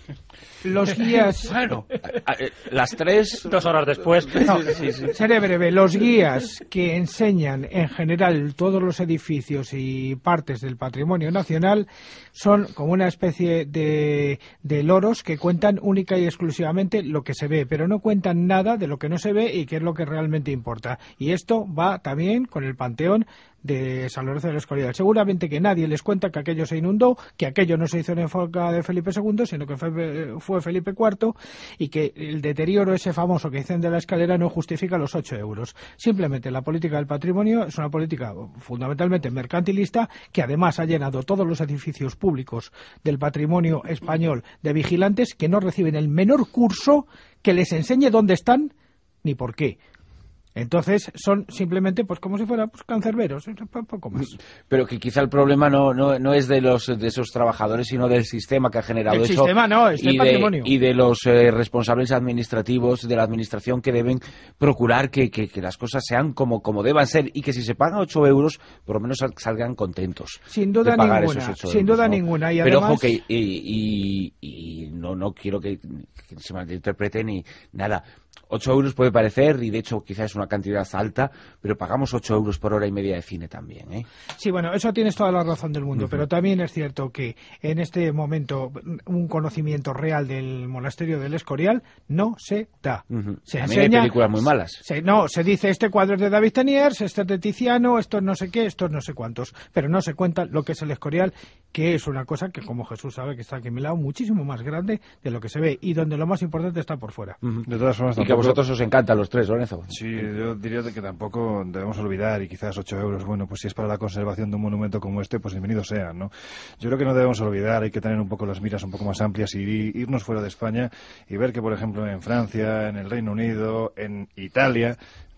Los guías... Bueno, las tres... Dos horas después. No, sí, sí. Seré breve. Los guías que enseñan en general todos los edificios y partes del patrimonio nacional son como una especie de, de loros que cuentan única y exclusivamente lo que se ve, pero no cuentan nada de lo que no se ve y que es lo que realmente importa. Y esto va también con el panteón de San Lorenzo del Escorial. Seguramente que nadie les cuenta que aquello se inundó, que aquello no se hizo en época de Felipe segundo, sino que fue, fue Felipe cuarto, y que el deterioro ese famoso que dicen de la escalera no justifica los ocho euros. Simplemente la política del patrimonio es una política fundamentalmente mercantilista, que además ha llenado todos los edificios públicos del patrimonio español de vigilantes que no reciben el menor curso que les enseñe dónde están ni por qué. Entonces son simplemente pues como si fueran pues, cancerberos, un poco más. Pero que quizá el problema no no, no es de los de esos trabajadores, sino del sistema que ha generado el eso. El sistema no, es el patrimonio. Y de los eh, responsables administrativos de la administración que deben procurar que, que, que las cosas sean como, como deban ser, y que si se pagan ocho euros, por lo menos sal, salgan contentos. Sin duda de pagar ninguna, esos ocho sin euros, duda ¿no? ninguna. Y Pero además... ojo que, y, y, y no, no quiero que, que se malinterprete ni nada. ocho euros puede parecer, y de hecho quizás es una cantidad alta, pero pagamos ocho euros por hora y media de cine también, ¿eh? Sí, bueno, eso tienes toda la razón del mundo, uh-huh. Pero también es cierto que en este momento un conocimiento real del monasterio del Escorial no se da. Uh-huh. Se también enseña, hay películas muy malas. Se, no, se dice este cuadro es de David Teniers, este es de Tiziano, esto no sé qué, esto no sé cuántos, pero no se cuenta lo que es el Escorial, que es una cosa que, como Jesús sabe, que está aquí a mi lado, muchísimo más grande de lo que se ve, y donde lo más importante está por fuera. Uh-huh. De todas formas, y tampoco... que a vosotros os encantan los tres, Lorenzo. Sí, yo diría que tampoco debemos olvidar, y quizás ocho euros, bueno, pues si es para la conservación de un monumento como este, pues bienvenido sean, ¿no? Yo creo que no debemos olvidar, hay que tener un poco las miras un poco más amplias y irnos fuera de España y ver que, por ejemplo, en Francia, en el Reino Unido, en Italia,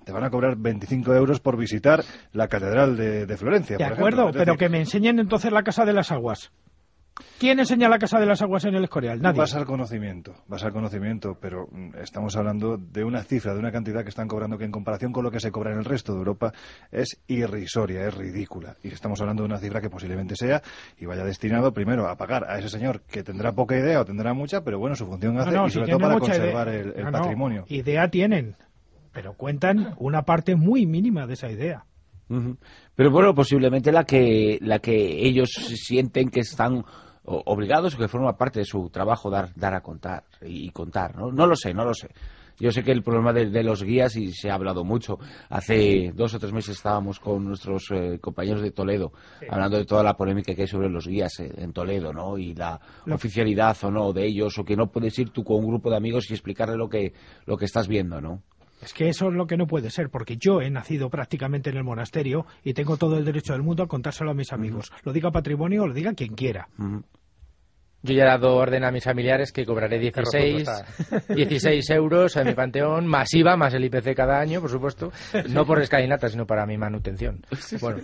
te van a cobrar veinticinco euros por visitar la Catedral de, de Florencia. De por acuerdo, ejemplo. pero decir, que me enseñen entonces la Casa de las Aguas. ¿Quién enseña la Casa de las Aguas en el Escorial? Nadie. Vas al conocimiento, vas al conocimiento, pero estamos hablando de una cifra, de una cantidad que están cobrando que en comparación con lo que se cobra en el resto de Europa es irrisoria, es ridícula. Y estamos hablando de una cifra que posiblemente sea y vaya destinado primero a pagar a ese señor que tendrá poca idea o tendrá mucha, pero bueno, su función hace No, no, y si sobre todo tiene para mucha conservar idea. el, el No, no, patrimonio. Idea tienen, pero cuentan una parte muy mínima de esa idea. Uh-huh. Pero bueno, posiblemente la que, la que ellos sienten que están obligados o que forma parte de su trabajo dar dar a contar y contar, ¿no? No lo sé, no lo sé. Yo sé que el problema de, de los guías, y se ha hablado mucho, hace dos o tres meses estábamos con nuestros eh, compañeros de Toledo, sí, hablando de toda la polémica que hay sobre los guías eh, en Toledo, ¿no? Y la lo... oficialidad o no de ellos, o que no puedes ir tú con un grupo de amigos y explicarle lo que, lo que estás viendo, ¿no? Es que eso es lo que no puede ser, porque yo he nacido prácticamente en el monasterio y tengo todo el derecho del mundo a contárselo a mis amigos. Uh-huh. Lo diga patrimonio o lo diga quien quiera. Uh-huh. Yo ya he dado orden a mis familiares que cobraré dieciséis, dieciséis euros en mi panteón, más I V A, más el I P C cada año, por supuesto, no por escalinata, sino para mi manutención. Bueno,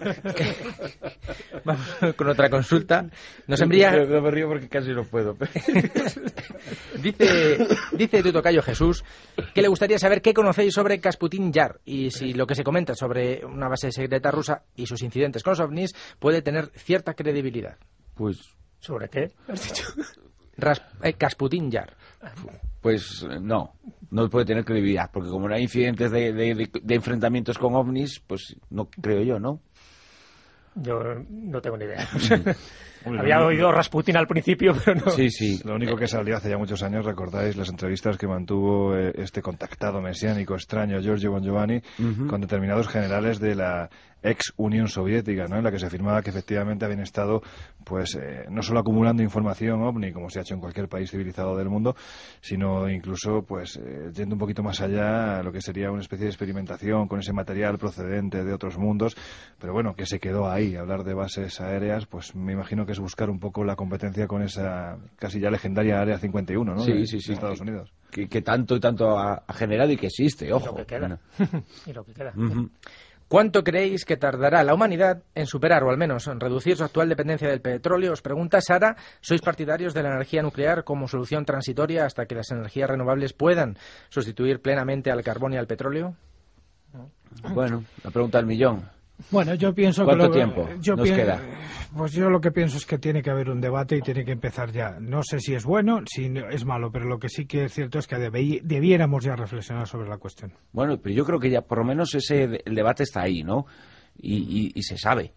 vamos con otra consulta. Nos envía... No me río porque casi no puedo. dice, dice tu tocayo Jesús que le gustaría saber qué conocéis sobre Kasputin Yar y si lo que se comenta sobre una base secreta rusa y sus incidentes con los ovnis puede tener cierta credibilidad. Pues... ¿Sobre qué has dicho? Ras, eh, Kasputin Yar. Pues no, no puede tener credibilidad, porque como no hay incidentes de, de, de, de enfrentamientos con ovnis, pues no creo yo, ¿no? Yo no tengo ni idea. Había oído Rasputin al principio, pero no. Sí, sí. Lo único que salió hace ya muchos años, recordáis las entrevistas que mantuvo eh, este contactado mesiánico extraño, Giorgio Bon Giovanni, uh-huh, con determinados generales de la ex Unión Soviética, ¿no? En la que se afirmaba que efectivamente habían estado, pues, eh, no solo acumulando información ovni, como se ha hecho en cualquier país civilizado del mundo, sino incluso, pues, eh, yendo un poquito más allá a lo que sería una especie de experimentación con ese material procedente de otros mundos, pero bueno, que se quedó ahí. Hablar de bases aéreas, pues me imagino que es buscar un poco la competencia con esa casi ya legendaria Área cincuenta y uno, ¿no? Sí, de, sí, sí. De Estados Unidos. Que, que tanto y tanto ha, ha generado y que existe, ojo. Y lo que queda. y lo que queda. Uh-huh. ¿Cuánto creéis que tardará la humanidad en superar, o al menos en reducir su actual dependencia del petróleo? Os pregunta Sara, ¿sois partidarios de la energía nuclear como solución transitoria hasta que las energías renovables puedan sustituir plenamente al carbón y al petróleo? Bueno, la pregunta del millón. Bueno, yo pienso ¿Cuánto que lo, tiempo yo nos pi- queda? Pues yo lo que pienso es que tiene que haber un debate y tiene que empezar ya. No sé si es bueno, si es malo, pero lo que sí que es cierto es que debe- debiéramos ya reflexionar sobre la cuestión. Bueno, pero yo creo que ya por lo menos ese el debate está ahí, ¿no? Y, y, y se sabe.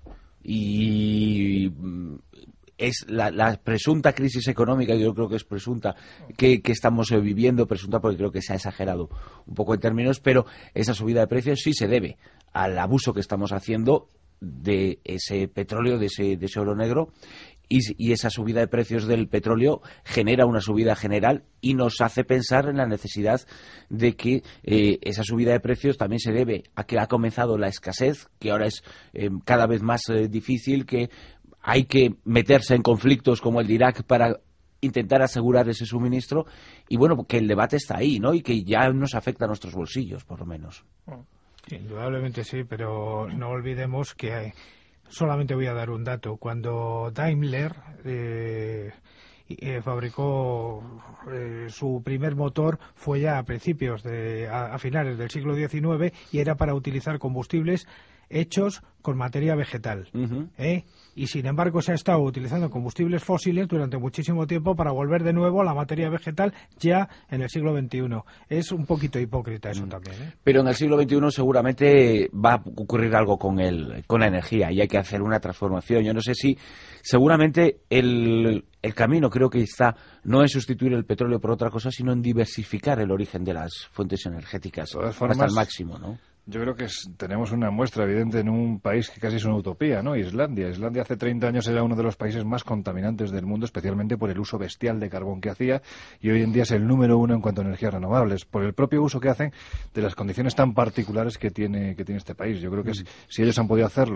Y es la, la presunta crisis económica, yo creo que es presunta, que, que estamos eh, viviendo, presunta porque creo que se ha exagerado un poco en términos, pero esa subida de precios sí se debe al abuso que estamos haciendo de ese petróleo, de ese, de ese oro negro, y, y esa subida de precios del petróleo genera una subida general y nos hace pensar en la necesidad de que eh, esa subida de precios también se debe a que ha comenzado la escasez, que ahora es eh, cada vez más eh, difícil, que hay que meterse en conflictos como el de Irak para intentar asegurar ese suministro, y bueno, que el debate está ahí, ¿no? Y que ya nos afecta a nuestros bolsillos, por lo menos. Sí, indudablemente sí, pero no olvidemos que hay, solamente voy a dar un dato. Cuando Daimler eh, eh, fabricó eh, su primer motor fue ya a principios de a, a finales del siglo diecinueve y era para utilizar combustibles hechos con materia vegetal, uh-huh. ¿eh? Y sin embargo se ha estado utilizando combustibles fósiles durante muchísimo tiempo para volver de nuevo a la materia vegetal ya en el siglo veintiuno. Es un poquito hipócrita eso uh-huh. también, ¿eh? Pero en el siglo veintiuno seguramente va a ocurrir algo con el, con la energía y hay que hacer una transformación. Yo no sé si seguramente el, el camino creo que está no en sustituir el petróleo por otra cosa, sino en diversificar el origen de las fuentes energéticas hasta el máximo, ¿no? Yo creo que es, tenemos una muestra evidente en un país que casi es una utopía, ¿no? Islandia. Islandia hace treinta años era uno de los países más contaminantes del mundo, especialmente por el uso bestial de carbón que hacía, y hoy en día es el número uno en cuanto a energías renovables, por el propio uso que hacen de las condiciones tan particulares que tiene que tiene este país. Yo creo que es, si ellos han podido hacerlo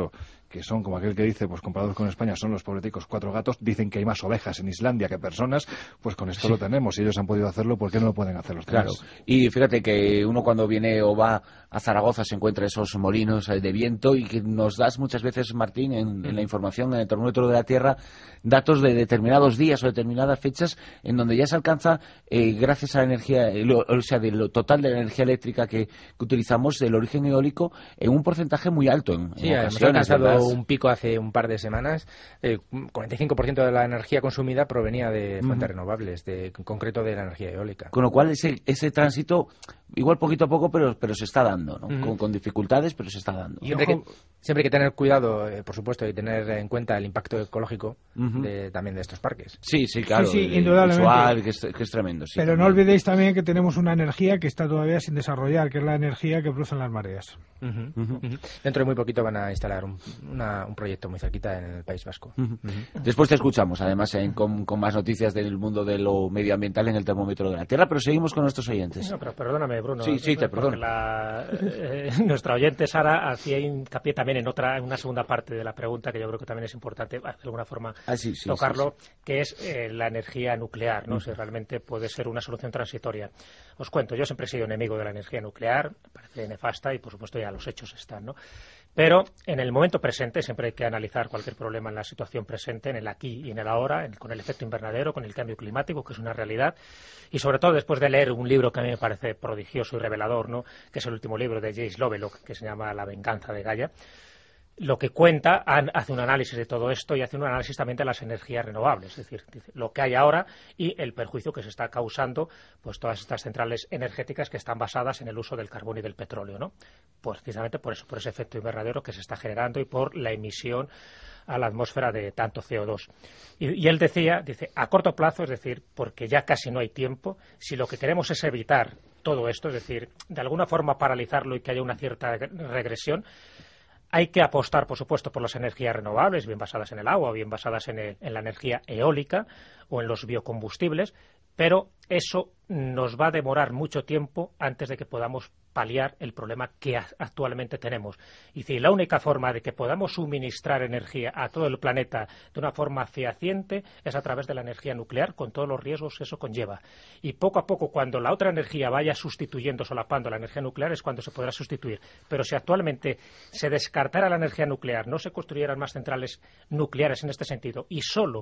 que son, como aquel que dice, pues comparados con España, son los pobreticos cuatro gatos, dicen que hay más ovejas en Islandia que personas, pues con esto sí. lo tenemos. Si ellos han podido hacerlo, ¿por qué no lo pueden hacer los demás? Claro, y fíjate que uno cuando viene o va a Zaragoza se encuentra esos molinos de viento y que nos das muchas veces, Martín, en, en la información, en el termómetro de la Tierra, datos de determinados días o determinadas fechas en donde ya se alcanza, eh, gracias a la energía, lo, o sea, de lo total de la energía eléctrica que, que utilizamos, del origen eólico, en un porcentaje muy alto. En, sí, en hemos alcanzado un pico hace un par de semanas. El cuarenta y cinco por ciento de la energía consumida provenía de fuentes uh-huh. renovables, de, en concreto de la energía eólica. Con lo cual ese, ese tránsito, igual poquito a poco, pero, pero se está dando, ¿no? Uh-huh. con, con dificultades, pero se está dando. Siempre que, siempre hay que tener cuidado, eh, por supuesto, y tener en cuenta el impacto ecológico uh-huh. de, también de estos parques. Sí, sí, claro. Sí, sí, indudablemente. Visual, que, es, que es tremendo. Sí, pero también. no olvidéis también que tenemos una energía que está todavía sin desarrollar, que es la energía que producen las mareas. Uh-huh. Uh-huh. Dentro de muy poquito van a instalar un, una, un proyecto muy cerquita en el País Vasco. Uh-huh. Uh-huh. Después te escuchamos, además, en, con, con más noticias del mundo de lo medioambiental en el termómetro de la Tierra, pero seguimos con nuestros oyentes. No, pero perdóname, Bruno. Sí, sí, te perdono. La, eh, nuestra oyente Sara hacía hincapié también en otra, en una segunda parte de la pregunta que yo creo que también es importante, de alguna forma, ah, sí, sí, tocarlo, sí, sí. que es eh, la energía nuclear, ¿no? Uh-huh. Si realmente puede ser una solución transitoria. Os cuento, yo siempre he sido enemigo de la energía nuclear, me parece nefasta y, por supuesto, ya los hechos están, ¿no? Pero en el momento presente siempre hay que analizar cualquier problema en la situación presente, en el aquí y en el ahora, en, con el efecto invernadero, con el cambio climático, que es una realidad, y sobre todo después de leer un libro que a mí me parece prodigioso y revelador, ¿no? Que es el último libro de James Lovelock, que se llama La venganza de Gaia. Lo que cuenta, hace un análisis de todo esto y hace un análisis también de las energías renovables, es decir, lo que hay ahora y el perjuicio que se está causando, pues todas estas centrales energéticas que están basadas en el uso del carbón y del petróleo, ¿no? Pues precisamente por eso, por ese efecto invernadero que se está generando y por la emisión a la atmósfera de tanto C O dos. Y, y él decía, dice, a corto plazo, es decir, porque ya casi no hay tiempo, si lo que queremos es evitar todo esto, es decir, de alguna forma paralizarlo y que haya una cierta regresión, hay que apostar, por supuesto, por las energías renovables, bien basadas en el agua, bien basadas en, el, en la energía eólica o en los biocombustibles, pero eso nos va a demorar mucho tiempo antes de que podamos paliar el problema que actualmente tenemos. Y si la única forma de que podamos suministrar energía a todo el planeta de una forma fehaciente es a través de la energía nuclear, con todos los riesgos que eso conlleva. Y poco a poco, cuando la otra energía vaya sustituyendo, solapando la energía nuclear, es cuando se podrá sustituir. Pero si actualmente se descartara la energía nuclear, no se construyeran más centrales nucleares en este sentido, y solo...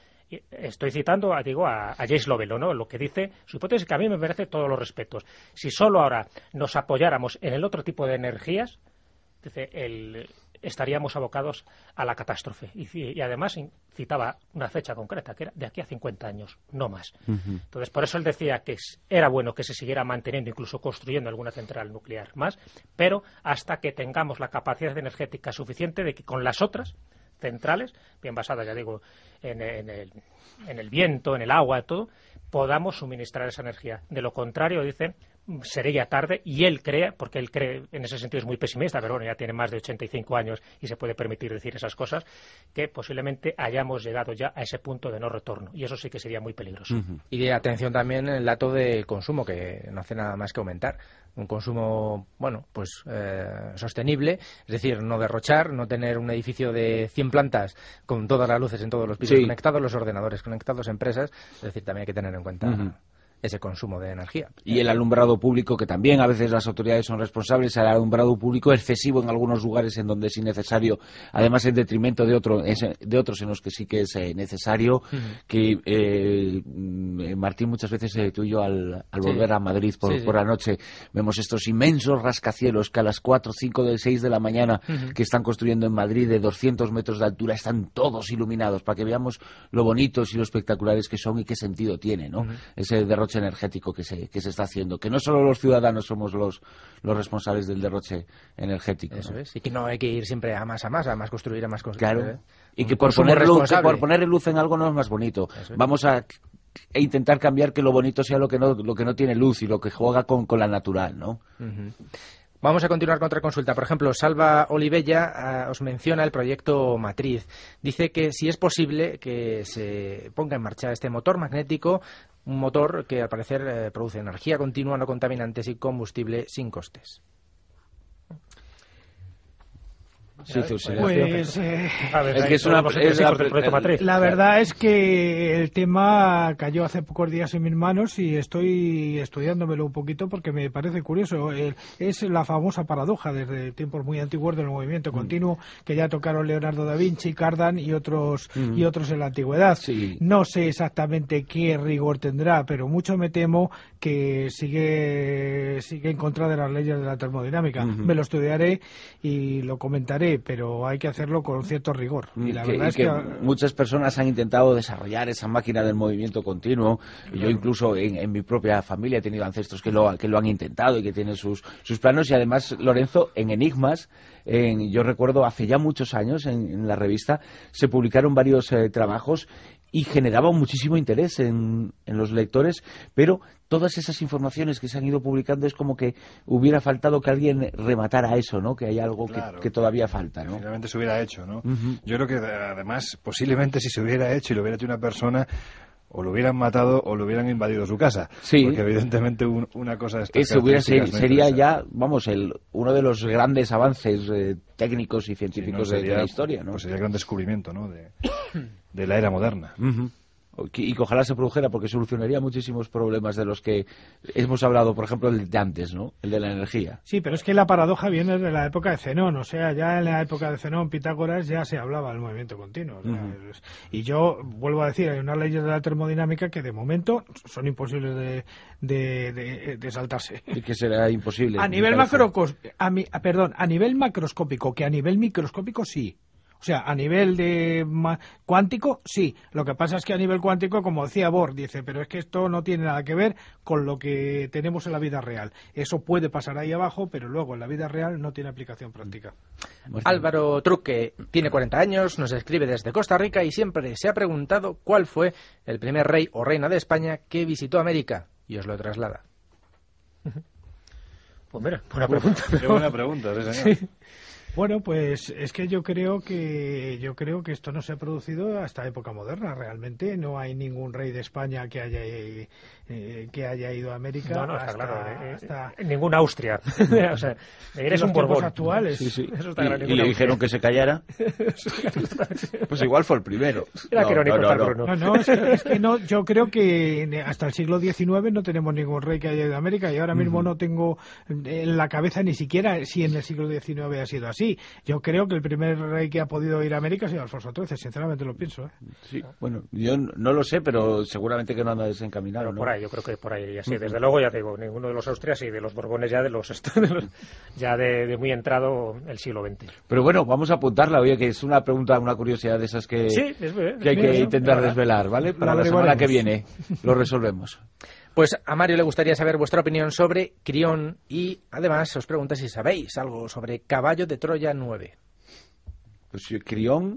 Estoy citando, digo, a, a James Lovelock, ¿no? Lo que dice, su hipótesis que a mí me merece todos los respetos. Si solo ahora nos apoyáramos en el otro tipo de energías, dice, el, estaríamos abocados a la catástrofe. Y, y además citaba una fecha concreta, que era de aquí a cincuenta años, no más. Uh-huh. Entonces, por eso él decía que era bueno que se siguiera manteniendo, incluso construyendo alguna central nuclear más, pero hasta que tengamos la capacidad energética suficiente de que con las otras centrales, bien basadas, ya digo, en, en, el, en el viento, en el agua, todo, podamos suministrar esa energía. De lo contrario, dice, sería tarde, y él cree, porque él cree, en ese sentido es muy pesimista, pero bueno, ya tiene más de ochenta y cinco años y se puede permitir decir esas cosas, que posiblemente hayamos llegado ya a ese punto de no retorno, y eso sí que sería muy peligroso. Uh-huh. Y de atención también el dato del consumo, que no hace nada más que aumentar. Un consumo, bueno, pues eh, sostenible, es decir, no derrochar, no tener un edificio de cien plantas con todas las luces en todos los pisos sí. conectados, los ordenadores conectados, empresas, es decir, también hay que tener en cuenta uh-huh. ese consumo de energía. Y el alumbrado público, que también a veces las autoridades son responsables, el alumbrado público excesivo en algunos lugares en donde es innecesario, además en detrimento de, otro, de otros en los que sí que es eh, necesario, uh-huh. que eh, Martín, muchas veces eh, tú y yo al, al volver sí. a Madrid por, sí, sí. por la noche vemos estos inmensos rascacielos que a las cuatro, cinco, seis de la mañana uh-huh. que están construyendo en Madrid de doscientos metros de altura están todos iluminados, para que veamos lo bonitos y lo espectaculares que son y qué sentido tiene, ¿no? Uh-huh. Ese derroche energético que se, que se está haciendo, que no solo los ciudadanos somos los, los responsables del derroche energético. Eso ¿no? es, y que no hay que ir siempre a más a más, a más construir, a más construir. Claro, ¿eh? y que por, poner luz, que por poner luz en algo no es más bonito. Es. Vamos a e intentar cambiar que lo bonito sea lo que no, lo que no tiene luz y lo que juega con, con la natural, ¿no? Uh-huh. Vamos a continuar con otra consulta. Por ejemplo, Salva Olivella uh, os menciona el proyecto Matriz. Dice que si es posible que se ponga en marcha este motor magnético, un motor que al parecer eh, produce energía continua, no contaminantes y combustible sin costes. Sí, hizo pues, eh, es que es una, es la, la, la verdad es que el tema cayó hace pocos días en mis manos y estoy estudiándomelo un poquito porque me parece curioso. El, es la famosa paradoja desde tiempos muy antiguos del movimiento mm. continuo que ya tocaron Leonardo da Vinci, Cardan y otros mm. y otros en la antigüedad. Sí. No sé exactamente qué rigor tendrá, pero mucho me temo que sigue sigue en contra de las leyes de la termodinámica. Mm-hmm. Me lo estudiaré y lo comentaré, pero hay que hacerlo con cierto rigor. Y la que, verdad y es que, que muchas personas han intentado desarrollar esa máquina del movimiento continuo. Claro. Yo incluso en, en mi propia familia he tenido ancestros que lo, que lo han intentado y que tienen sus, sus planos. Y además, Lorenzo, en Enigmas, en, yo recuerdo hace ya muchos años en, en la revista, se publicaron varios eh, trabajos y generaba muchísimo interés en, en los lectores, pero todas esas informaciones que se han ido publicando es como que hubiera faltado que alguien rematara eso, ¿no? Que hay algo claro, que, que todavía falta, ¿no? Finalmente se hubiera hecho, ¿no? Uh-huh. Yo creo que además, posiblemente si se hubiera hecho y lo hubiera hecho una persona, o lo hubieran matado o lo hubieran invadido su casa. Sí. Porque evidentemente un, una cosa de estas Eso hubiera ser, no sería ya, vamos, el, uno de los grandes avances eh, técnicos y científicos sí, no, sería, de, de la historia, ¿no? Pues sería el gran descubrimiento, ¿no? De, de la era moderna. Uh-huh. Y que ojalá se produjera porque solucionaría muchísimos problemas de los que hemos hablado, por ejemplo, el de antes, ¿no? El de la energía. Sí, pero es que la paradoja viene de la época de Zenón, o sea, ya en la época de Zenón, Pitágoras, ya se hablaba del movimiento continuo. O sea, uh-huh. es, y yo vuelvo a decir, hay unas leyes de la termodinámica que de momento son imposibles de, de, de, de saltarse. Y que será imposible. A nivel macrocos, a mi, a, perdón, a nivel macroscópico, que a nivel microscópico sí. O sea, a nivel de ma- cuántico, sí. Lo que pasa es que a nivel cuántico, como decía Bohr, dice, pero es que esto no tiene nada que ver con lo que tenemos en la vida real. Eso puede pasar ahí abajo, pero luego en la vida real no tiene aplicación práctica. Álvaro Truque tiene cuarenta años, nos escribe desde Costa Rica y siempre se ha preguntado cuál fue el primer rey o reina de España que visitó América. Y os lo traslada. Pues mira, buena pregunta. Qué buena pregunta, sí, señor. Sí. Bueno, pues es que yo creo que yo creo que esto no se ha producido hasta época moderna. Realmente no hay ningún rey de España que haya eh, que haya ido a América. No, no, está hasta, claro. Eh, hasta... Ninguna Austria. O sea, eres un Borbón actuales. Sí, sí. Eso está y, claro, y le dijeron que se callara. Pues igual fue el primero. Era no, que no, no, no, no. no, no es, que, es que no. Yo creo que hasta el siglo diecinueve no tenemos ningún rey que haya ido a América y ahora mismo uh-huh. no tengo en la cabeza ni siquiera si en el siglo diecinueve ha sido así. Yo creo que el primer rey que ha podido ir a América ha sido Alfonso trece, sinceramente lo pienso. ¿eh? Sí, bueno, yo no lo sé, pero seguramente que no anda desencaminado, ¿no? Por ahí, yo creo que por ahí, así, desde luego, ya te digo, ninguno de los Austrias y de los Borbones ya de los, de los ya de, de muy entrado el siglo veinte. Pero bueno, vamos a apuntarla, oye, que es una pregunta, una curiosidad de esas que, sí, es, es, que hay que eso, intentar desvelar, ¿vale? Para la semana que viene lo resolvemos. Pues a Mario le gustaría saber vuestra opinión sobre Crión y además os pregunta si sabéis algo sobre Caballo de Troya nueve. Pues Crión.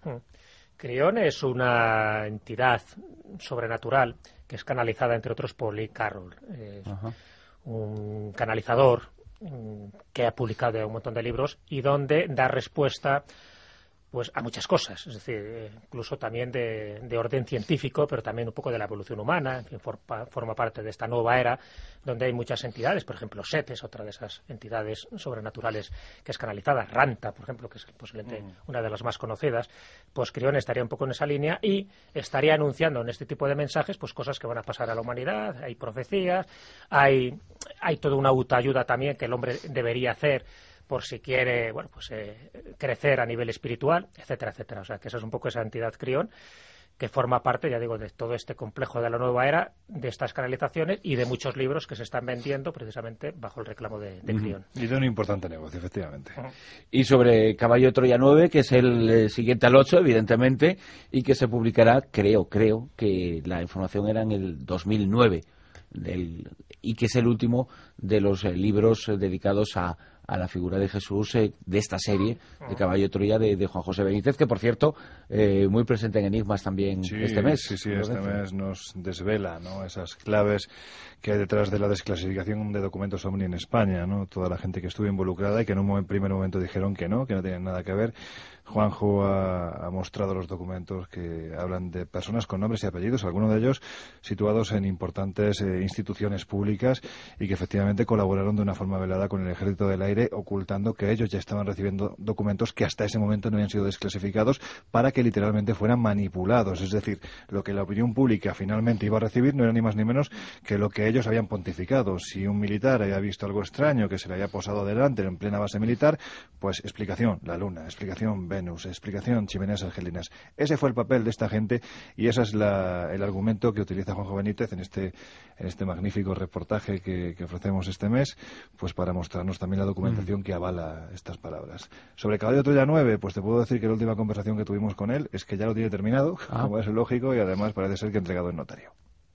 Crión es una entidad sobrenatural que es canalizada, entre otros, por Lee Carroll. Es un canalizador que ha publicado un montón de libros y donde da respuesta pues a muchas cosas, es decir, incluso también de, de orden científico, pero también un poco de la evolución humana, en fin, forma, forma parte de esta nueva era, donde hay muchas entidades, por ejemplo, Set es otra de esas entidades sobrenaturales que es canalizada, Ranta, por ejemplo, que es posiblemente mm. una de las más conocidas, pues Crión estaría un poco en esa línea y estaría anunciando en este tipo de mensajes pues cosas que van a pasar a la humanidad, hay profecías, hay, hay toda una autoayuda también que el hombre debería hacer por si quiere, bueno, pues eh, crecer a nivel espiritual, etcétera, etcétera. O sea, que esa es un poco esa entidad Crión que forma parte, ya digo, de todo este complejo de la nueva era, de estas canalizaciones y de muchos libros que se están vendiendo precisamente bajo el reclamo de, de Crión. Y de un importante negocio, efectivamente. Uh-huh. Y sobre Caballo de Troya nueve, que es el eh, siguiente al ocho, evidentemente, y que se publicará, creo, creo, que la información era en el dos mil nueve, del, y que es el último de los eh, libros eh, dedicados a a la figura de Jesús eh, de esta serie de Caballo de Troya de, de Juan José Benítez, que por cierto, eh, muy presente en Enigmas también sí, este mes. Sí, sí, este mes nos desvela, ¿no?, esas claves que hay detrás de la desclasificación de documentos OVNI en España, ¿no? Toda la gente que estuvo involucrada y que en un primer momento dijeron que no, que no tenían nada que ver. Juanjo ha, ha mostrado los documentos que hablan de personas con nombres y apellidos, algunos de ellos situados en importantes eh, instituciones públicas y que efectivamente colaboraron de una forma velada con el Ejército del Aire aire ocultando que ellos ya estaban recibiendo documentos que hasta ese momento no habían sido desclasificados para que literalmente fueran manipulados. Es decir, lo que la opinión pública finalmente iba a recibir no era ni más ni menos que lo que ellos habían pontificado. Si un militar había visto algo extraño que se le había posado delante en plena base militar, pues explicación, la Luna, explicación, Venus, explicación, chimeneas argelinas. Ese fue el papel de esta gente y ese es la, el argumento que utiliza Juanjo Benítez en este, en este magnífico reportaje que, que ofrecemos este mes, pues para mostrarnos también la documentación mm. que avala estas palabras. Sobre Caballo de Troya nueve, pues te puedo decir que la última conversación que tuvimos con él es que ya lo tiene terminado, ah. como es lógico, y además parece ser que entregado en notario.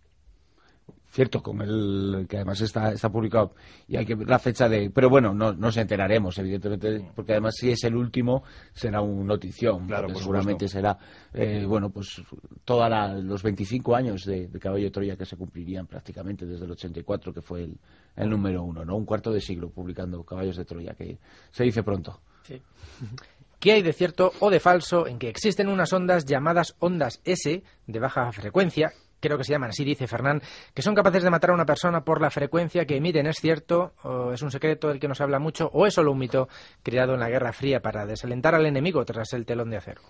Cierto, con el que además está, está publicado y hay que ver la fecha de... Pero bueno, no nos enteraremos, evidentemente, porque además si es el último será un notición, claro, seguramente será, eh, bueno, pues todos los veinticinco años de, de Caballo de Troya que se cumplirían prácticamente desde el ochenta y cuatro, que fue el, el número uno, ¿no? Un cuarto de siglo publicando Caballos de Troya, que se dice pronto. Sí. ¿Qué hay de cierto o de falso en que existen unas ondas llamadas ondas S de baja frecuencia? Creo que se llaman así, dice Fernán, que son capaces de matar a una persona por la frecuencia que emiten. ¿Es cierto? ¿O es un secreto del que no se habla mucho? ¿O es solo un mito creado en la Guerra Fría para desalentar al enemigo tras el telón de acero?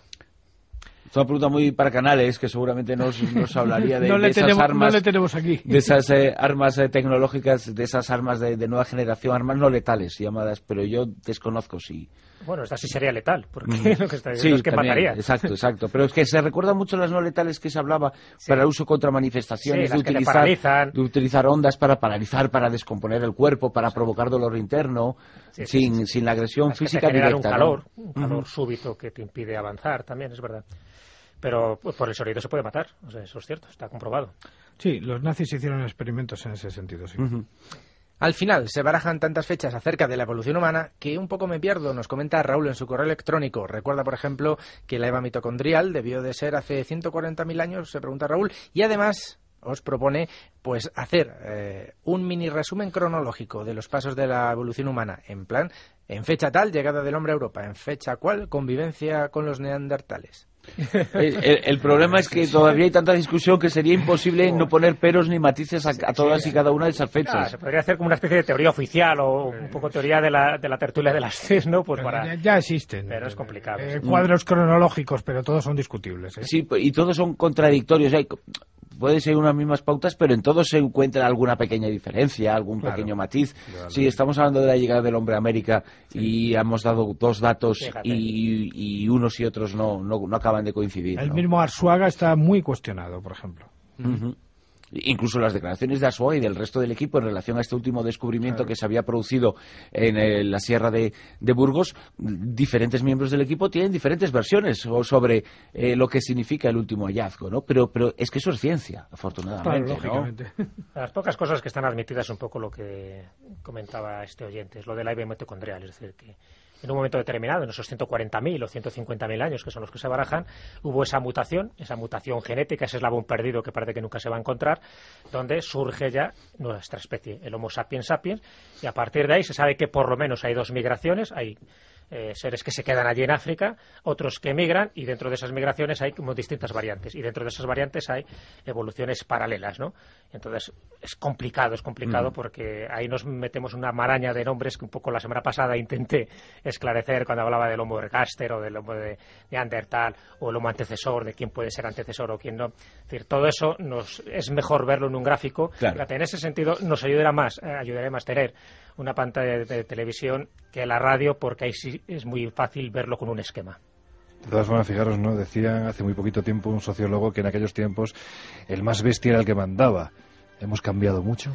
Es una pregunta muy para Canales, que seguramente nos, nos hablaría de, no de esas tenemos, armas, no le tenemos aquí. de esas eh, armas eh, tecnológicas, de esas armas de, de nueva generación, armas no letales llamadas, pero yo desconozco si... Bueno, esta sí sería letal, porque mm. lo que está diciendo sí, es que también, mataría. Exacto, exacto. Pero es que se recuerdan mucho las no letales que se hablaba sí. para el uso contra manifestaciones, sí, de, utilizar, de utilizar ondas para paralizar, para descomponer el cuerpo, para sí. provocar dolor interno, sí, sin, sí, sí. sin la agresión las física que directa. un calor, ¿no? un calor uh-huh. súbito que te impide avanzar también, es verdad. Pero por el sonido se puede matar, o sea, eso es cierto, está comprobado. Sí, los nazis hicieron experimentos en ese sentido, sí. Uh-huh. Al final, se barajan tantas fechas acerca de la evolución humana que un poco me pierdo, nos comenta Raúl en su correo electrónico. Recuerda, por ejemplo, que la Eva mitocondrial debió de ser hace ciento cuarenta mil años, se pregunta Raúl, y además os propone pues hacer eh, un mini resumen cronológico de los pasos de la evolución humana, en plan, en fecha tal, llegada del hombre a Europa, en fecha cual, convivencia con los neandertales. El, el, el problema es que todavía hay tanta discusión que sería imposible no poner peros ni matices a, a todas y cada una de esas fechas. Ah, se podría hacer como una especie de teoría oficial o un poco teoría de la, de la tertulia de las C I S, ¿no? Pues para... ya, ya existen. Pero es complicado. Eh, cuadros cronológicos, pero todos son discutibles. ¿eh? Sí, y todos son contradictorios. Hay... Pueden ser unas mismas pautas, pero en todos se encuentra alguna pequeña diferencia, algún claro. pequeño matiz. Claro. Sí, estamos hablando de la llegada del hombre a América sí. y hemos dado dos datos y, y unos y otros no, no, no acaban de coincidir. El ¿no? mismo Arzuaga está muy cuestionado, por ejemplo. Uh-huh. Incluso las declaraciones de Arzuaga y del resto del equipo en relación a este último descubrimiento claro. que se había producido en eh, la Sierra de, de Burgos, diferentes miembros del equipo tienen diferentes versiones sobre eh, lo que significa el último hallazgo, ¿no? Pero, pero es que eso es ciencia, afortunadamente, claro, lógicamente. ¿no? Las pocas cosas que están admitidas, un poco lo que comentaba este oyente, es lo de la Eva mitocondrial, es decir, que en un momento determinado, en esos ciento cuarenta mil o ciento cincuenta mil años, que son los que se barajan, hubo esa mutación, esa mutación genética, ese eslabón perdido que parece que nunca se va a encontrar, donde surge ya nuestra especie, el Homo sapiens sapiens, y a partir de ahí se sabe que por lo menos hay dos migraciones, hay eh, seres que se quedan allí en África, otros que migran, y dentro de esas migraciones hay como distintas variantes, y dentro de esas variantes hay evoluciones paralelas, ¿no? Entonces es complicado, es complicado mm. porque ahí nos metemos una maraña de nombres que un poco la semana pasada intenté esclarecer cuando hablaba del Homo ergaster o del Homo de Neandertal o el Homo antecesor, de quién puede ser antecesor o quién no. Es decir, todo eso nos es mejor verlo en un gráfico. Claro. En ese sentido nos ayudará más, eh, ayudará más tener una pantalla de, de televisión que la radio, porque ahí sí es muy fácil verlo con un esquema. De todas formas, fijaros, ¿no? Decía hace muy poquito tiempo un sociólogo que en aquellos tiempos el más bestia era el que mandaba. ¿Hemos cambiado mucho?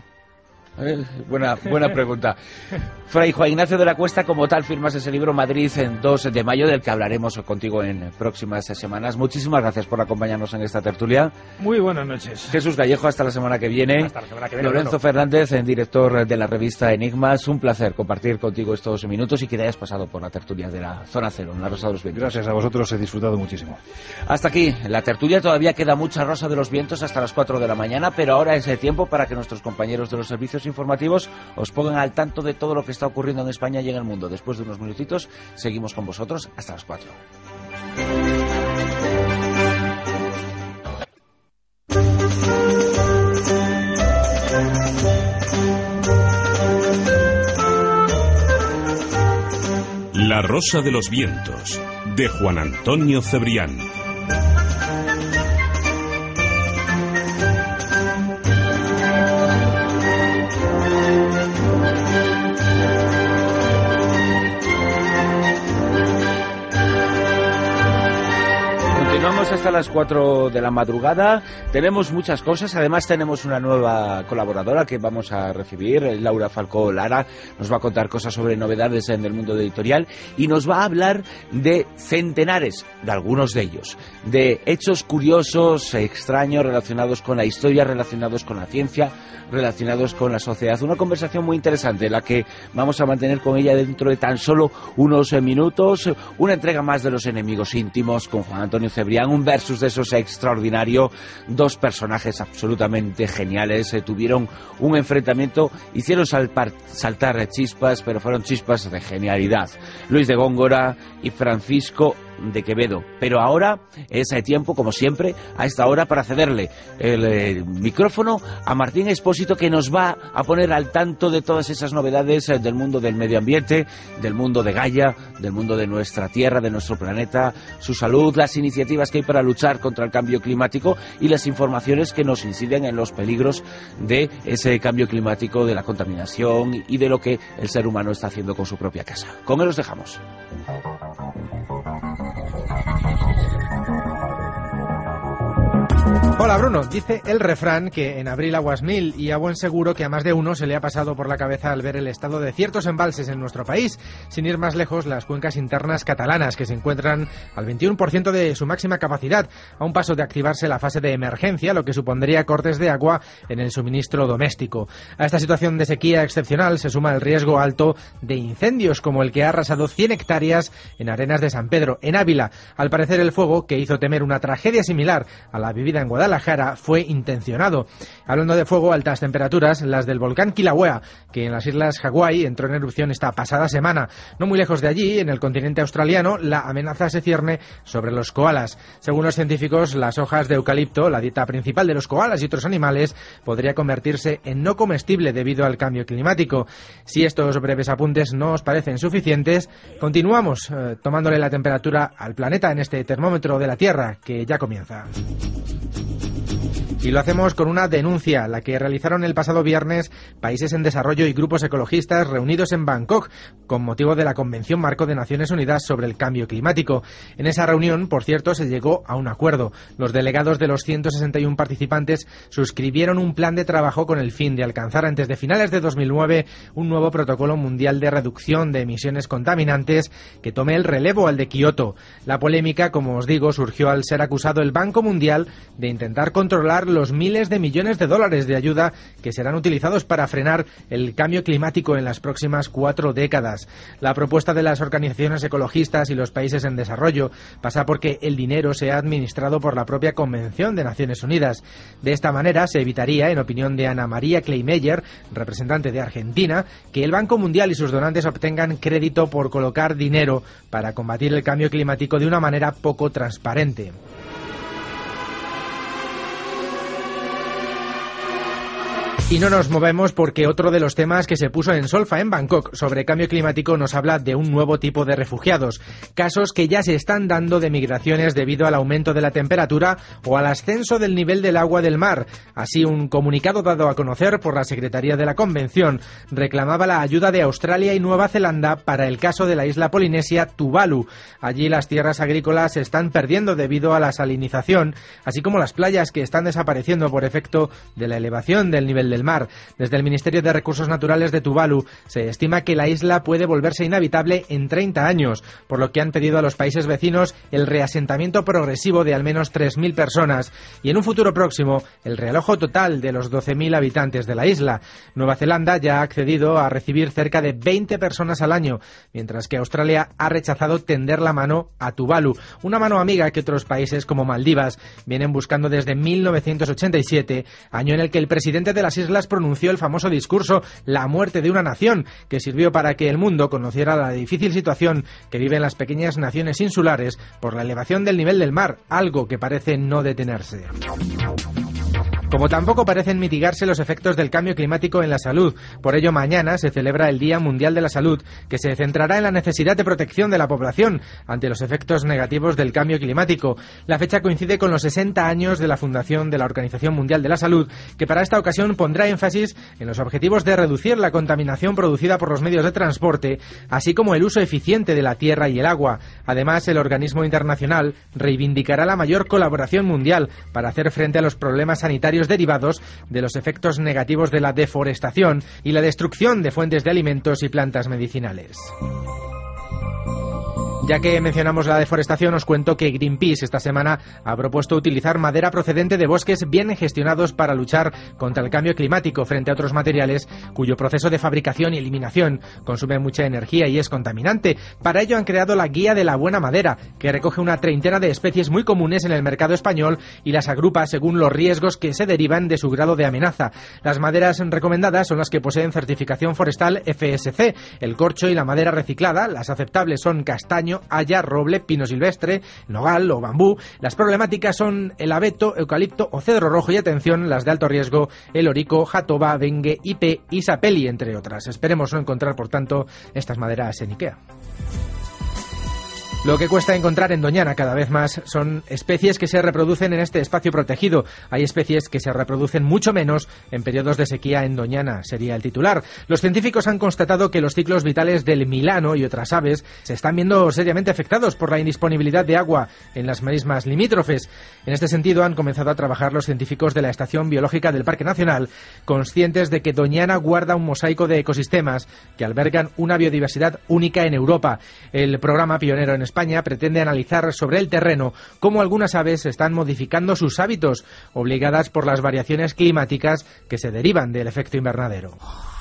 Eh, buena, buena pregunta. Fray Juan Ignacio de la Cuesta, como tal, firmas ese libro Madrid en dos de mayo, del que hablaremos contigo en próximas semanas. Muchísimas gracias por acompañarnos en esta tertulia. Muy buenas noches. Jesús Gallejo, hasta la semana que viene. Hasta la semana que viene. Lorenzo bueno. Fernández, director de la revista Enigmas. Un placer compartir contigo estos minutos y que te hayas pasado por la tertulia de la Zona Cero, en la Rosa de los Vientos. Gracias a vosotros, he disfrutado muchísimo. Hasta aquí la tertulia. Todavía queda mucha Rosa de los Vientos hasta las cuatro de la mañana, pero ahora es el tiempo para que nuestros compañeros de los servicios informativos os pongan al tanto de todo lo que está ocurriendo en España y en el mundo. Después de unos minutitos, seguimos con vosotros hasta las cuatro. Rosa de los Vientos, de Juan Antonio Cebrián. Continuamos hasta las cuatro de la madrugada. Tenemos muchas cosas. Además tenemos una nueva colaboradora que vamos a recibir, Laura Falcó Lara. Nos va a contar cosas sobre novedades en el mundo editorial y nos va a hablar de centenares, de algunos de ellos, de hechos curiosos, extraños, relacionados con la historia, relacionados con la ciencia, relacionados con la sociedad. Una conversación muy interesante, la que vamos a mantener con ella dentro de tan solo unos minutos. Una entrega más de Los Enemigos Íntimos con Juan Antonio Cebrián, un versus de esos extraordinario. Dos personajes absolutamente geniales, eh, tuvieron un enfrentamiento, hicieron salpar, saltar chispas, pero fueron chispas de genialidad. Luis de Góngora y Francisco de Quevedo. Pero ahora es el tiempo, como siempre, a esta hora para cederle el, el micrófono a Martín Expósito, que nos va a poner al tanto de todas esas novedades eh, del mundo del medio ambiente, del mundo de Gaia, del mundo de nuestra Tierra, de nuestro planeta, su salud, las iniciativas que hay para luchar contra el cambio climático y las informaciones que nos inciden en los peligros de ese cambio climático, de la contaminación y de lo que el ser humano está haciendo con su propia casa. Con él os dejamos. Hola Bruno, dice el refrán que en abril aguas mil, y a buen seguro que a más de uno se le ha pasado por la cabeza al ver el estado de ciertos embalses en nuestro país. Sin ir más lejos, las cuencas internas catalanas, que se encuentran al veintiuno por ciento de su máxima capacidad, a un paso de activarse la fase de emergencia, lo que supondría cortes de agua en el suministro doméstico. A esta situación de sequía excepcional se suma el riesgo alto de incendios, como el que ha arrasado cien hectáreas en Arenas de San Pedro, en Ávila. Al parecer, el fuego, que hizo temer una tragedia similar a la vivida en Guadalajara, fue intencionado. Hablando de fuego, altas temperaturas, las del volcán Kilauea, que en las islas Hawái entró en erupción esta pasada semana. No muy lejos de allí, en el continente australiano, la amenaza se cierne sobre los koalas. Según los científicos, las hojas de eucalipto, la dieta principal de los koalas y otros animales, podría convertirse en no comestible debido al cambio climático. Si estos breves apuntes no os parecen suficientes, continuamos eh, tomándole la temperatura al planeta en este termómetro de la Tierra, que ya comienza. Y lo hacemos con una denuncia, la que realizaron el pasado viernes países en desarrollo y grupos ecologistas reunidos en Bangkok con motivo de la Convención Marco de Naciones Unidas sobre el Cambio Climático. En esa reunión, por cierto, se llegó a un acuerdo. Los delegados de los ciento sesenta y uno participantes suscribieron un plan de trabajo con el fin de alcanzar antes de finales de dos mil nueve un nuevo protocolo mundial de reducción de emisiones contaminantes que tome el relevo al de Kioto. La polémica, como os digo, surgió al ser acusado el Banco Mundial de intentar controlar los miles de millones de dólares de ayuda que serán utilizados para frenar el cambio climático en las próximas cuatro décadas. La propuesta de las organizaciones ecologistas y los países en desarrollo pasa porque el dinero sea administrado por la propia Convención de Naciones Unidas. De esta manera se evitaría, en opinión de Ana María Kleimeyer, representante de Argentina, que el Banco Mundial y sus donantes obtengan crédito por colocar dinero para combatir el cambio climático de una manera poco transparente. Y no nos movemos porque otro de los temas que se puso en solfa en Bangkok sobre cambio climático nos habla de un nuevo tipo de refugiados, casos que ya se están dando de migraciones debido al aumento de la temperatura o al ascenso del nivel del agua del mar. Así, un comunicado dado a conocer por la Secretaría de la Convención reclamaba la ayuda de Australia y Nueva Zelanda para el caso de la isla polinesia Tuvalu. Allí las tierras agrícolas se están perdiendo debido a la salinización, así como las playas que están desapareciendo por efecto de la elevación del nivel del mar. Desde el Ministerio de Recursos Naturales de Tuvalu se estima que la isla puede volverse inhabitable en treinta años, por lo que han pedido a los países vecinos el reasentamiento progresivo de al menos tres mil personas y en un futuro próximo el realojo total de los doce mil habitantes de la isla. Nueva Zelanda ya ha accedido a recibir cerca de veinte personas al año, mientras que Australia ha rechazado tender la mano a Tuvalu, una mano amiga que otros países como Maldivas vienen buscando desde mil novecientos ochenta y siete, año en el que el presidente de las islas pronunció el famoso discurso La muerte de una nación, que sirvió para que el mundo conociera la difícil situación que viven las pequeñas naciones insulares por la elevación del nivel del mar, algo que parece no detenerse. Como tampoco parecen mitigarse los efectos del cambio climático en la salud. Por ello, mañana se celebra el Día Mundial de la Salud, que se centrará en la necesidad de protección de la población ante los efectos negativos del cambio climático. La fecha coincide con los sesenta años de la fundación de la Organización Mundial de la Salud, que para esta ocasión pondrá énfasis en los objetivos de reducir la contaminación producida por los medios de transporte, así como el uso eficiente de la tierra y el agua. Además, el organismo internacional reivindicará la mayor colaboración mundial para hacer frente a los problemas sanitarios derivados de los efectos negativos de la deforestación y la destrucción de fuentes de alimentos y plantas medicinales. Ya que mencionamos la deforestación, os cuento que Greenpeace esta semana ha propuesto utilizar madera procedente de bosques bien gestionados para luchar contra el cambio climático frente a otros materiales cuyo proceso de fabricación y eliminación consume mucha energía y es contaminante. Para ello han creado la Guía de la Buena Madera, que recoge una treintena de especies muy comunes en el mercado español y las agrupa según los riesgos que se derivan de su grado de amenaza. Las maderas recomendadas son las que poseen certificación forestal F S C, el corcho y la madera reciclada. Las aceptables son castaño, haya, roble, pino silvestre, nogal o bambú. Las problemáticas son el abeto, eucalipto o cedro rojo y, atención, las de alto riesgo, el orico, jatoba, bengue, ipé y sapeli, entre otras. Esperemos no encontrar, por tanto, estas maderas en Ikea. Lo que cuesta encontrar en Doñana cada vez más son especies que se reproducen en este espacio protegido. Hay especies que se reproducen mucho menos en periodos de sequía en Doñana, sería el titular. Los científicos han constatado que los ciclos vitales del milano y otras aves se están viendo seriamente afectados por la indisponibilidad de agua en las marismas limítrofes. En este sentido han comenzado a trabajar los científicos de la Estación Biológica del Parque Nacional, conscientes de que Doñana guarda un mosaico de ecosistemas que albergan una biodiversidad única en Europa. El programa pionero en España España pretende analizar sobre el terreno cómo algunas aves están modificando sus hábitos, obligadas por las variaciones climáticas que se derivan del efecto invernadero.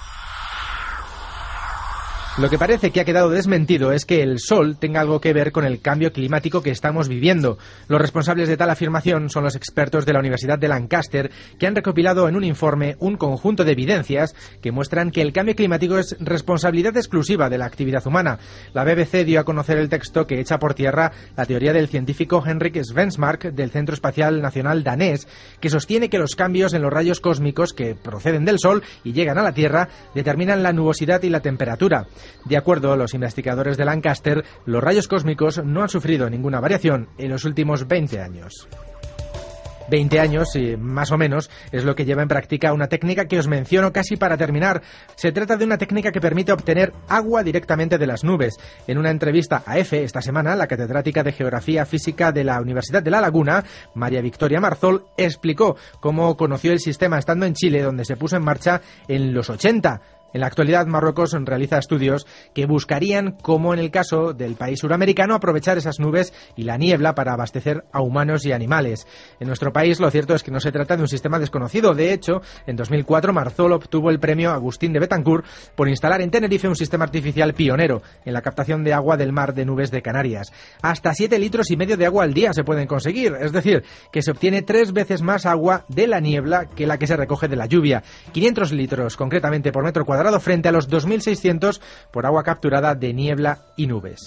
Lo que parece que ha quedado desmentido es que el sol tenga algo que ver con el cambio climático que estamos viviendo. Los responsables de tal afirmación son los expertos de la Universidad de Lancaster, que han recopilado en un informe un conjunto de evidencias que muestran que el cambio climático es responsabilidad exclusiva de la actividad humana. La B B C dio a conocer el texto que echa por tierra la teoría del científico Henrik Svensmark del Centro Espacial Nacional danés, que sostiene que los cambios en los rayos cósmicos que proceden del Sol y llegan a la Tierra determinan la nubosidad y la temperatura. De acuerdo a los investigadores de Lancaster, los rayos cósmicos no han sufrido ninguna variación en los últimos veinte años. veinte años, y más o menos, es lo que lleva en práctica una técnica que os menciono casi para terminar. Se trata de una técnica que permite obtener agua directamente de las nubes. En una entrevista a EFE esta semana, la catedrática de Geografía Física de la Universidad de La Laguna, María Victoria Marzol, explicó cómo conoció el sistema estando en Chile, donde se puso en marcha en los ochenta. En la actualidad, Marruecos realiza estudios que buscarían, como en el caso del país suramericano, aprovechar esas nubes y la niebla para abastecer a humanos y animales. En nuestro país, lo cierto es que no se trata de un sistema desconocido. De hecho, en dos mil cuatro, Marzol obtuvo el premio Agustín de Betancourt por instalar en Tenerife un sistema artificial pionero en la captación de agua del mar de nubes de Canarias. Hasta siete litros y medio de agua al día se pueden conseguir, es decir, que se obtiene tres veces más agua de la niebla que la que se recoge de la lluvia. quinientos litros, concretamente, por metro cuadrado, frente a los dos mil seiscientos por agua capturada de niebla y nubes.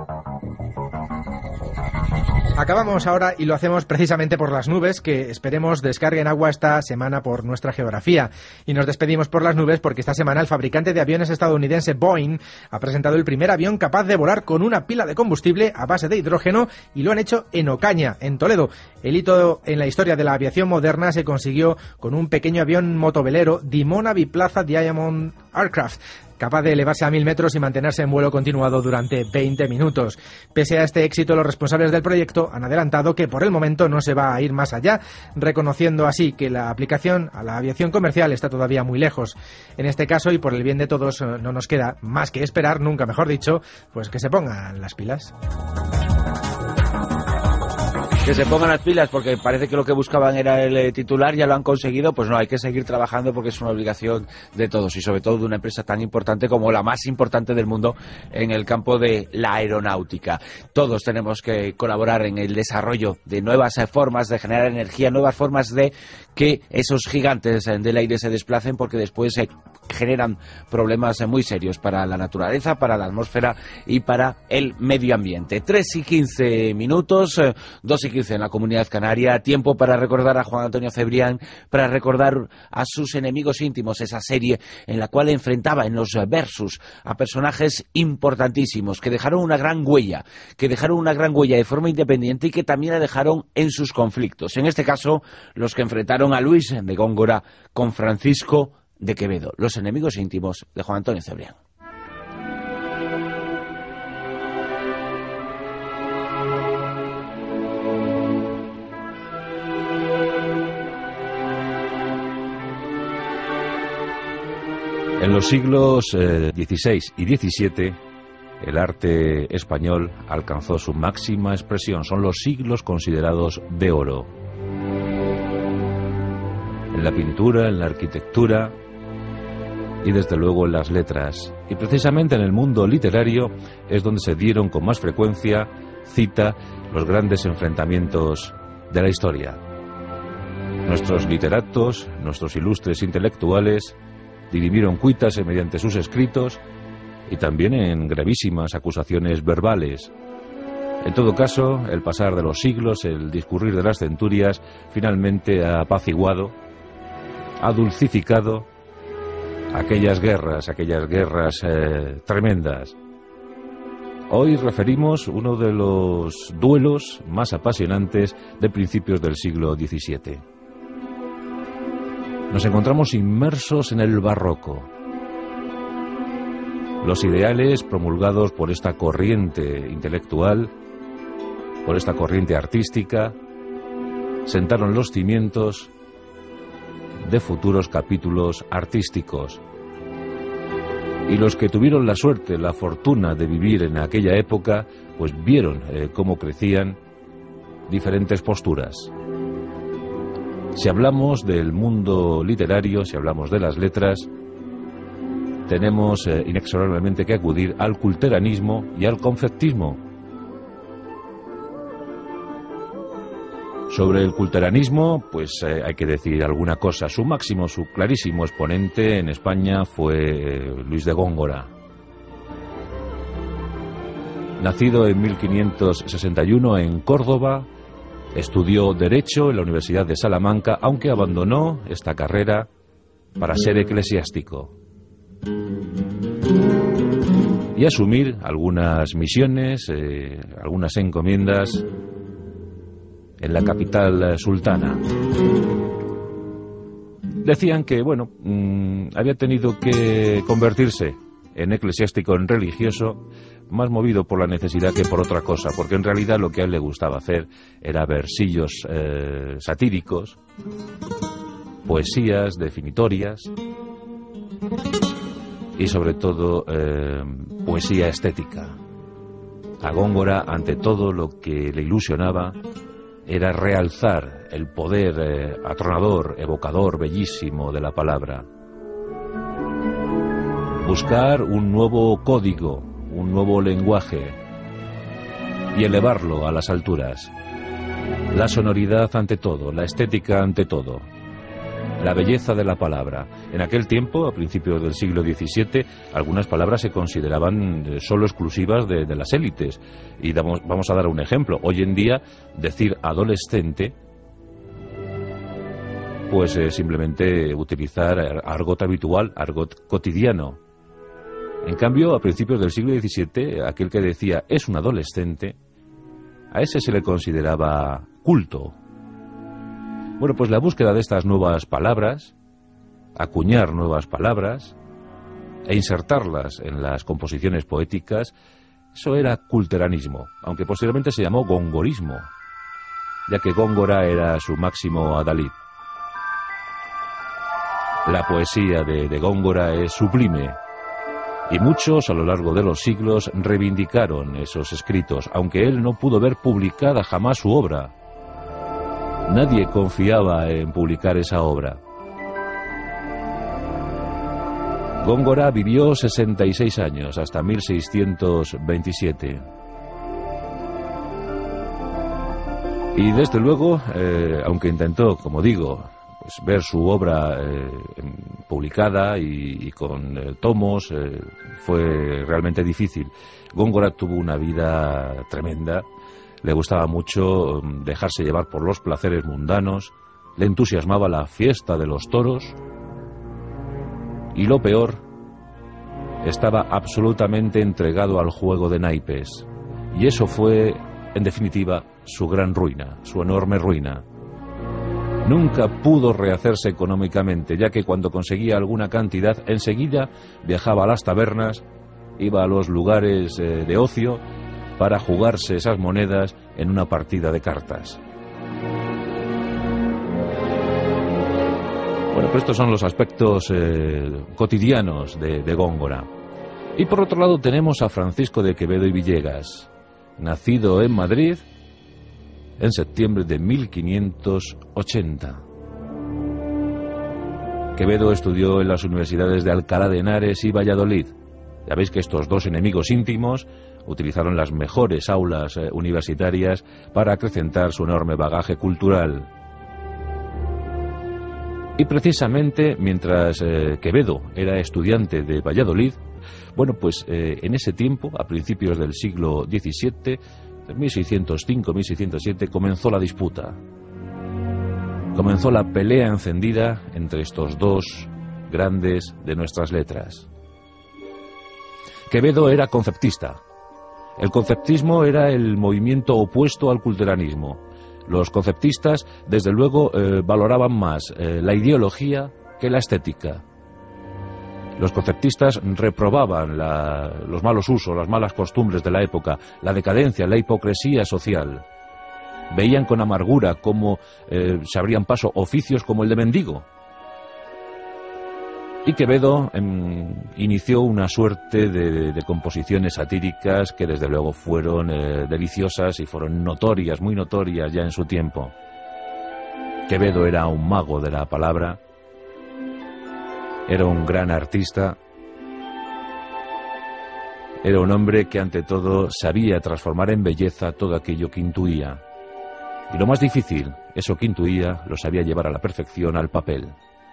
Acabamos ahora y lo hacemos precisamente por las nubes, que esperemos descarguen agua esta semana por nuestra geografía. Y nos despedimos por las nubes porque esta semana el fabricante de aviones estadounidense Boeing ha presentado el primer avión capaz de volar con una pila de combustible a base de hidrógeno, y lo han hecho en Ocaña, en Toledo. El hito en la historia de la aviación moderna se consiguió con un pequeño avión motovelero Dimona Biplaza Diamond Aircraft, capaz de elevarse a mil metros y mantenerse en vuelo continuado durante veinte minutos. Pese a este éxito, los responsables del proyecto han adelantado que por el momento no se va a ir más allá, reconociendo así que la aplicación a la aviación comercial está todavía muy lejos. En este caso, y por el bien de todos, no nos queda más que esperar, nunca mejor dicho, pues que se pongan las pilas. Que se pongan las pilas, porque parece que lo que buscaban era el eh, titular, ya lo han conseguido. Pues no, hay que seguir trabajando porque es una obligación de todos, y sobre todo de una empresa tan importante como la más importante del mundo en el campo de la aeronáutica. Todos tenemos que colaborar en el desarrollo de nuevas eh, formas de generar energía, nuevas formas de que esos gigantes eh, del aire se desplacen, porque después eh, generan problemas eh, muy serios para la naturaleza, para la atmósfera y para el medio ambiente. tres y quince minutos, eh, dos y Muñiz en la Comunidad Canaria. Tiempo para recordar a Juan Antonio Cebrián, para recordar a sus enemigos íntimos, esa serie en la cual enfrentaba en los versus a personajes importantísimos que dejaron una gran huella, que dejaron una gran huella de forma independiente y que también la dejaron en sus conflictos. En este caso, los que enfrentaron a Luis de Góngora con Francisco de Quevedo, los enemigos íntimos de Juan Antonio Cebrián. En los siglos eh, dieciséis y diecisiete, el arte español alcanzó su máxima expresión. Son los siglos considerados de oro. En la pintura, en la arquitectura y desde luego en las letras. Y precisamente en el mundo literario es donde se dieron con más frecuencia cita los grandes enfrentamientos de la historia. Nuestros literatos, nuestros ilustres intelectuales, dirimieron cuitas mediante sus escritos y también en gravísimas acusaciones verbales. En todo caso, el pasar de los siglos, el discurrir de las centurias, finalmente ha apaciguado, ha dulcificado aquellas guerras, aquellas guerras eh, tremendas. Hoy referimos uno de los duelos más apasionantes de principios del siglo diecisiete. Nos encontramos inmersos en el barroco. Los ideales promulgados por esta corriente intelectual, por esta corriente artística, sentaron los cimientos de futuros capítulos artísticos. Y los que tuvieron la suerte, la fortuna de vivir en aquella época, pues vieron eh, cómo crecían diferentes posturas. Si hablamos del mundo literario, si hablamos de las letras, tenemos eh, inexorablemente que acudir al culteranismo y al confectismo. Sobre el culteranismo, pues eh, hay que decir alguna cosa. Su máximo, su clarísimo exponente en España fue eh, Luis de Góngora. Nacido en mil quinientos sesenta y uno en Córdoba, estudió Derecho en la Universidad de Salamanca, aunque abandonó esta carrera para ser eclesiástico y asumir algunas misiones, eh, algunas encomiendas en la capital sultana. Decían que, bueno, mmm, había tenido que convertirse en eclesiástico, en religioso, más movido por la necesidad que por otra cosa, porque en realidad lo que a él le gustaba hacer era versillos eh, satíricos, poesías definitorias y sobre todo eh, poesía estética. A Góngora, ante todo, lo que le ilusionaba era realzar el poder eh, atronador, evocador, bellísimo de la palabra. Buscar un nuevo código, un nuevo lenguaje y elevarlo a las alturas. La sonoridad ante todo, la estética ante todo, la belleza de la palabra. En aquel tiempo, a principios del siglo diecisiete, algunas palabras se consideraban solo exclusivas de, de las élites. Y damos, vamos a dar un ejemplo. Hoy en día, decir adolescente, pues eh, simplemente utilizar argot habitual, argot cotidiano. En cambio, a principios del siglo diecisiete, aquel que decía es un adolescente, a ese se le consideraba culto. Bueno, pues la búsqueda de estas nuevas palabras, acuñar nuevas palabras e insertarlas en las composiciones poéticas, eso era culteranismo, aunque posteriormente se llamó gongorismo, ya que Góngora era su máximo adalid. La poesía de, de Góngora es sublime, y muchos a lo largo de los siglos reivindicaron esos escritos, aunque él no pudo ver publicada jamás su obra. Nadie confiaba en publicar esa obra. Góngora vivió sesenta y seis años, hasta mil seiscientos veintisiete. Y desde luego, eh, aunque intentó, como digo, pues ver su obra eh, publicada y, y con eh, tomos, eh, fue realmente difícil. Góngora tuvo una vida tremenda, Le gustaba mucho dejarse llevar por los placeres mundanos, le entusiasmaba la fiesta de los toros y lo peor, estaba absolutamente entregado al juego de naipes. Y eso fue, en definitiva, su gran ruina, su enorme ruina. Nunca pudo rehacerse económicamente, ya que cuando conseguía alguna cantidad, enseguida viajaba a las tabernas, iba a los lugares eh, de ocio para jugarse esas monedas en una partida de cartas. Bueno, pues estos son los aspectos eh, cotidianos de, de Góngora. Y por otro lado tenemos a Francisco de Quevedo y Villegas, nacido en Madrid en septiembre de mil quinientos ochenta. Quevedo estudió en las universidades de Alcalá de Henares y Valladolid. Ya veis que estos dos enemigos íntimos utilizaron las mejores aulas eh, universitarias para acrecentar su enorme bagaje cultural. Y precisamente mientras eh, Quevedo era estudiante de Valladolid, bueno, pues eh, en ese tiempo, a principios del siglo diecisiete, en mil seiscientos cinco a mil seiscientos siete, comenzó la disputa. Comenzó la pelea encendida entre estos dos grandes de nuestras letras. Quevedo era conceptista. El conceptismo era el movimiento opuesto al culteranismo. Los conceptistas, desde luego, eh, valoraban más eh, la ideología que la estética. Los conceptistas reprobaban la, los malos usos, las malas costumbres de la época, la decadencia, la hipocresía social. Veían con amargura cómo eh, se abrían paso oficios como el de mendigo. Y Quevedo eh, inició una suerte de, de composiciones satíricas que desde luego fueron eh, deliciosas y fueron notorias, muy notorias ya en su tiempo. Quevedo era un mago de la palabra, era un gran artista, era un hombre que ante todo sabía transformar en belleza todo aquello que intuía. Y lo más difícil, eso que intuía, lo sabía llevar a la perfección al papel.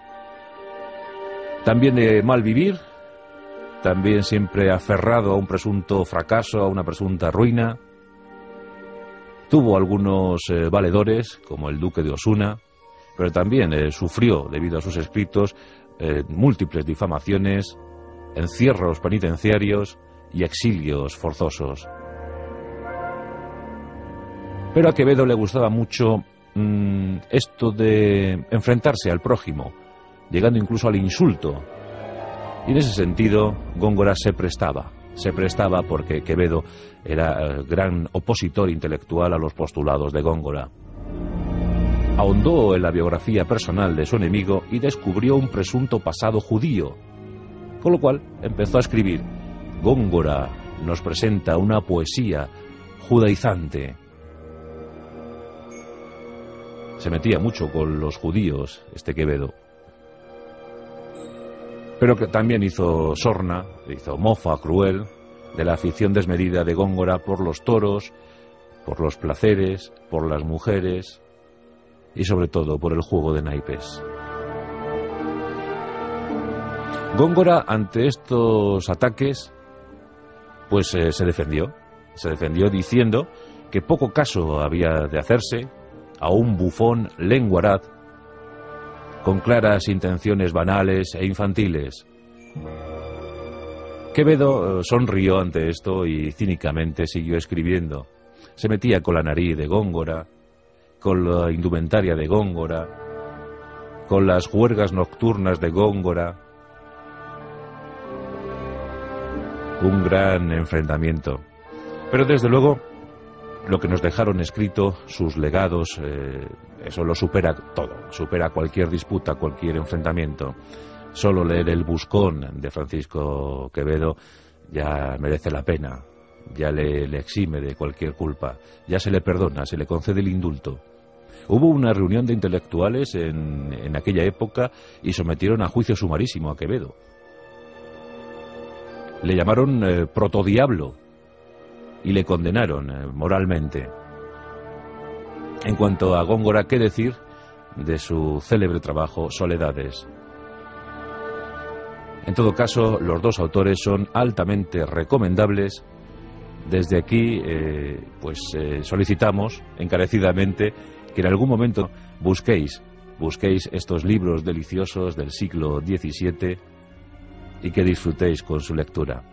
También de mal vivir, también siempre aferrado a un presunto fracaso, a una presunta ruina. Tuvo algunos eh, valedores, como el duque de Osuna, pero también eh, sufrió, debido a sus escritos, eh, múltiples difamaciones, encierros penitenciarios y exilios forzosos. Pero a Quevedo le gustaba mucho mmm, esto de enfrentarse al prójimo, llegando incluso al insulto. Y en ese sentido, Góngora se prestaba. Se prestaba porque Quevedo era eh, gran opositor intelectual a los postulados de Góngora. Ahondó en la biografía personal de su enemigo y descubrió un presunto pasado judío, con lo cual empezó a escribir: Góngora nos presenta una poesía judaizante. Se metía mucho con los judíos este Quevedo. Pero que también hizo sorna, hizo mofa cruel de la afición desmedida de Góngora por los toros, por los placeres, por las mujeres y sobre todo por el juego de naipes. Góngora, ante estos ataques, pues eh, se defendió. Se defendió diciendo que poco caso había de hacerse a un bufón lenguaraz con claras intenciones banales e infantiles. Quevedo sonrió ante esto y cínicamente siguió escribiendo. Se metía con la nariz de Góngora, con la indumentaria de Góngora, con las juergas nocturnas de Góngora. Un gran enfrentamiento. Pero desde luego, lo que nos dejaron escrito, sus legados, eh, eso lo supera todo, supera cualquier disputa, cualquier enfrentamiento. Solo leer El Buscón de Francisco Quevedo ya merece la pena, ya le, le exime de cualquier culpa, ya se le perdona, se le concede el indulto. Hubo una reunión de intelectuales en, en aquella época y sometieron a juicio sumarísimo a Quevedo. Le llamaron eh, protodiablo y le condenaron eh, moralmente. En cuanto a Góngora, ¿qué decir de su célebre trabajo Soledades? En todo caso, los dos autores son altamente recomendables Desde aquí, eh, pues eh, solicitamos encarecidamente que en algún momento busquéis, busquéis estos libros deliciosos del siglo diecisiete y que disfrutéis con su lectura.